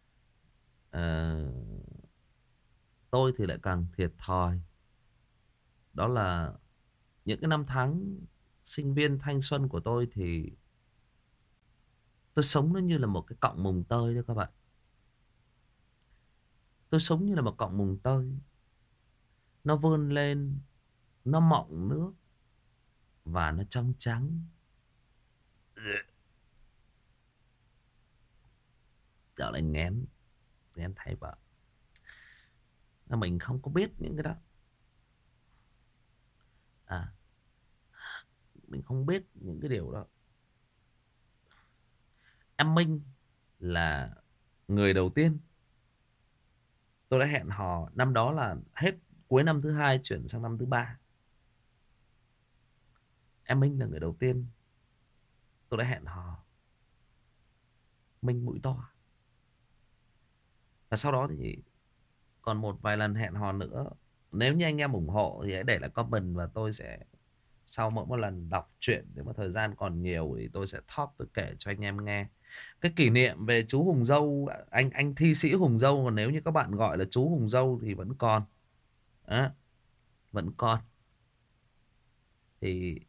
Ờ, tôi thì lại càng thiệt thòi, đó là những cái năm tháng sinh viên thanh xuân của tôi thì tôi sống nó như là một cái cọng mùng tơi đó các bạn. Tôi sống như là một cọng mùng tơi, nó vươn lên, nó mọng nước và nó trong trắng. Giờ lại nghén, nghén thay vợ. Mà mình không có biết những cái đó. À, mình không biết những cái điều đó. Em Minh là người đầu tiên tôi đã hẹn hò. Năm đó là hết cuối năm thứ hai chuyển sang năm thứ ba. Em Minh là người đầu tiên tôi đã hẹn hò. Minh mũi to. Và sau đó thì còn một vài lần hẹn hò nữa. Nếu như anh em ủng hộ thì hãy để lại comment, và tôi sẽ sau mỗi một lần đọc truyện, nếu mà thời gian còn nhiều thì tôi sẽ talk, tôi kể cho anh em nghe cái kỷ niệm về chú Hùng Dâu, anh anh thi sĩ Hùng Dâu. Còn nếu như các bạn gọi là chú Hùng Dâu thì vẫn còn. Đó, vẫn còn. Thì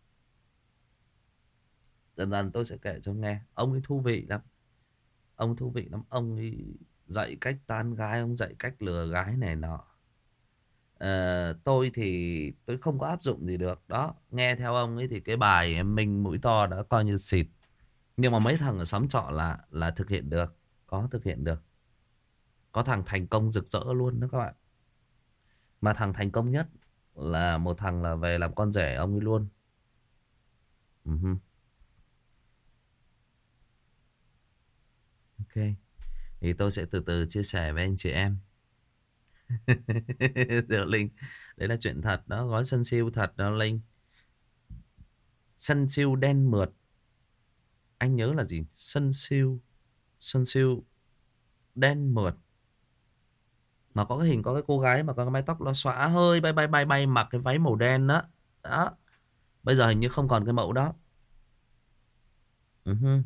dần dần tôi sẽ kể cho nghe. Ông ấy thú vị lắm. Ông thú vị lắm. Ông ấy dạy cách tán gái, ông dạy cách lừa gái này nọ. Ờ, tôi thì tôi không có áp dụng gì được. Đó, nghe theo ông ấy thì cái bài em Minh mũi to đã coi như xịt. Nhưng mà mấy thằng ở xóm trọ là là thực hiện được. Có thực hiện được. Có thằng thành công rực rỡ luôn đó các bạn. Mà thằng thành công nhất là một thằng là về làm con rể ông ấy luôn. uh Ok. Thì tôi sẽ từ từ chia sẻ với anh chị em. Được Linh. Đấy là chuyện thật đó. Gói sân siêu thật đó Linh. Sân siêu đen mượt. Anh nhớ là gì? Sân siêu. Sân siêu đen mượt. Mà có cái hình có cái cô gái mà có cái mái tóc nó xõa hơi bay bay bay bay, mặc cái váy màu đen đó. Đó. Bây giờ hình như không còn cái mẫu đó. uh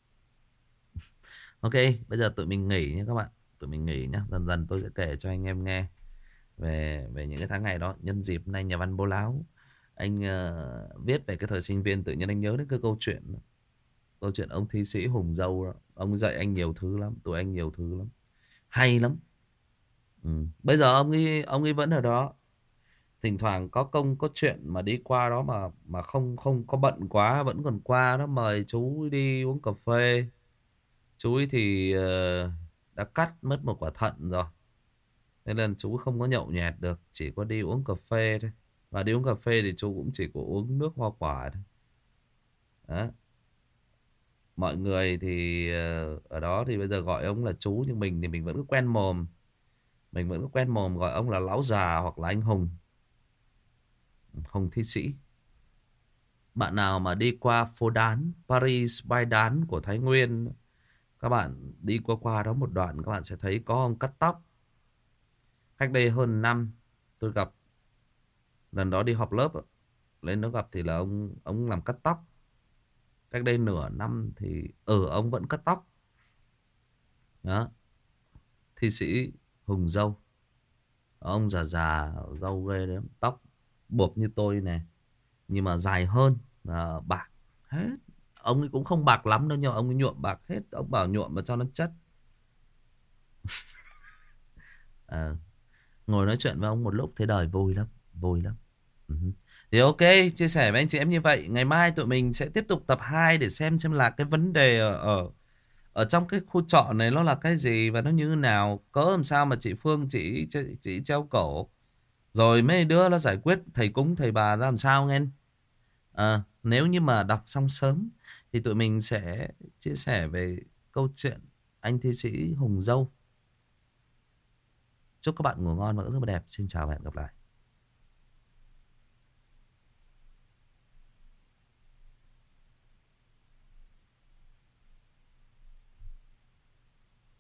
Ok, bây giờ tụi mình nghỉ nhé các bạn. Tụi mình nghỉ nhé. Dần dần tôi sẽ kể cho anh em nghe về về những cái tháng ngày đó. Nhân dịp nay nhà văn Bố Láo, anh uh, viết về cái thời sinh viên, tự nhiên anh nhớ đến cái câu chuyện đó. Câu chuyện ông thi sĩ Hùng Dâu đó. Ông dạy anh nhiều thứ lắm, tụi anh nhiều thứ lắm, hay lắm. Ừ. Bây giờ ông ấy ông ấy vẫn ở đó. Thỉnh thoảng có công có chuyện mà đi qua đó, mà mà không không có bận quá vẫn còn qua đó mời chú ấy đi uống cà phê. Chú ấy thì ờ, đã cắt mất một quả thận rồi, nên là chú không có nhậu nhẹt được, chỉ có đi uống cà phê thôi. Và đi uống cà phê thì chú cũng chỉ có uống nước hoa quả thôi. Đó. Mọi người thì ờ, ở đó thì bây giờ gọi ông là chú, nhưng mình thì mình vẫn cứ quen mồm. Mình vẫn cứ quen mồm gọi ông là lão già hoặc là anh Hùng. Hùng thi sĩ. Bạn nào mà đi qua phố Đán, Paris Bái Đán của Thái Nguyên, các bạn đi qua qua đó một đoạn, các bạn sẽ thấy có ông cắt tóc. Cách đây hơn năm tôi gặp, lần đó đi họp lớp lên đó gặp thì là ông ông làm cắt tóc. Cách đây nửa năm thì ừ ông vẫn cắt tóc. Đó, thi sĩ Hùng Dâu. Ông già già râu ghê đấy, tóc buộc như tôi nè, nhưng mà dài hơn, à, bạc hết. Ông ấy cũng không bạc lắm đâu, nhưng mà ông ấy nhuộm bạc hết. Ông bảo nhuộm mà cho nó chất. À, ngồi nói chuyện với ông một lúc thấy đời vui lắm, vui lắm. Ừ. Thì ok, chia sẻ với anh chị em như vậy. Ngày mai tụi mình sẽ tiếp tục tập hai để xem xem là cái vấn đề ở ở, ở trong cái khu trọ này nó là cái gì và nó như thế nào. Cớ làm sao mà chị Phương chị chị, chị treo cổ, rồi mấy đứa nó giải quyết, thầy cúng thầy bà ra làm sao nghe. À, nếu như mà đọc xong sớm thì tụi mình sẽ chia sẻ về câu chuyện anh thi sĩ Hùng Dâu. Chúc các bạn ngủ ngon và ước mơ đẹp. Xin chào và hẹn gặp lại.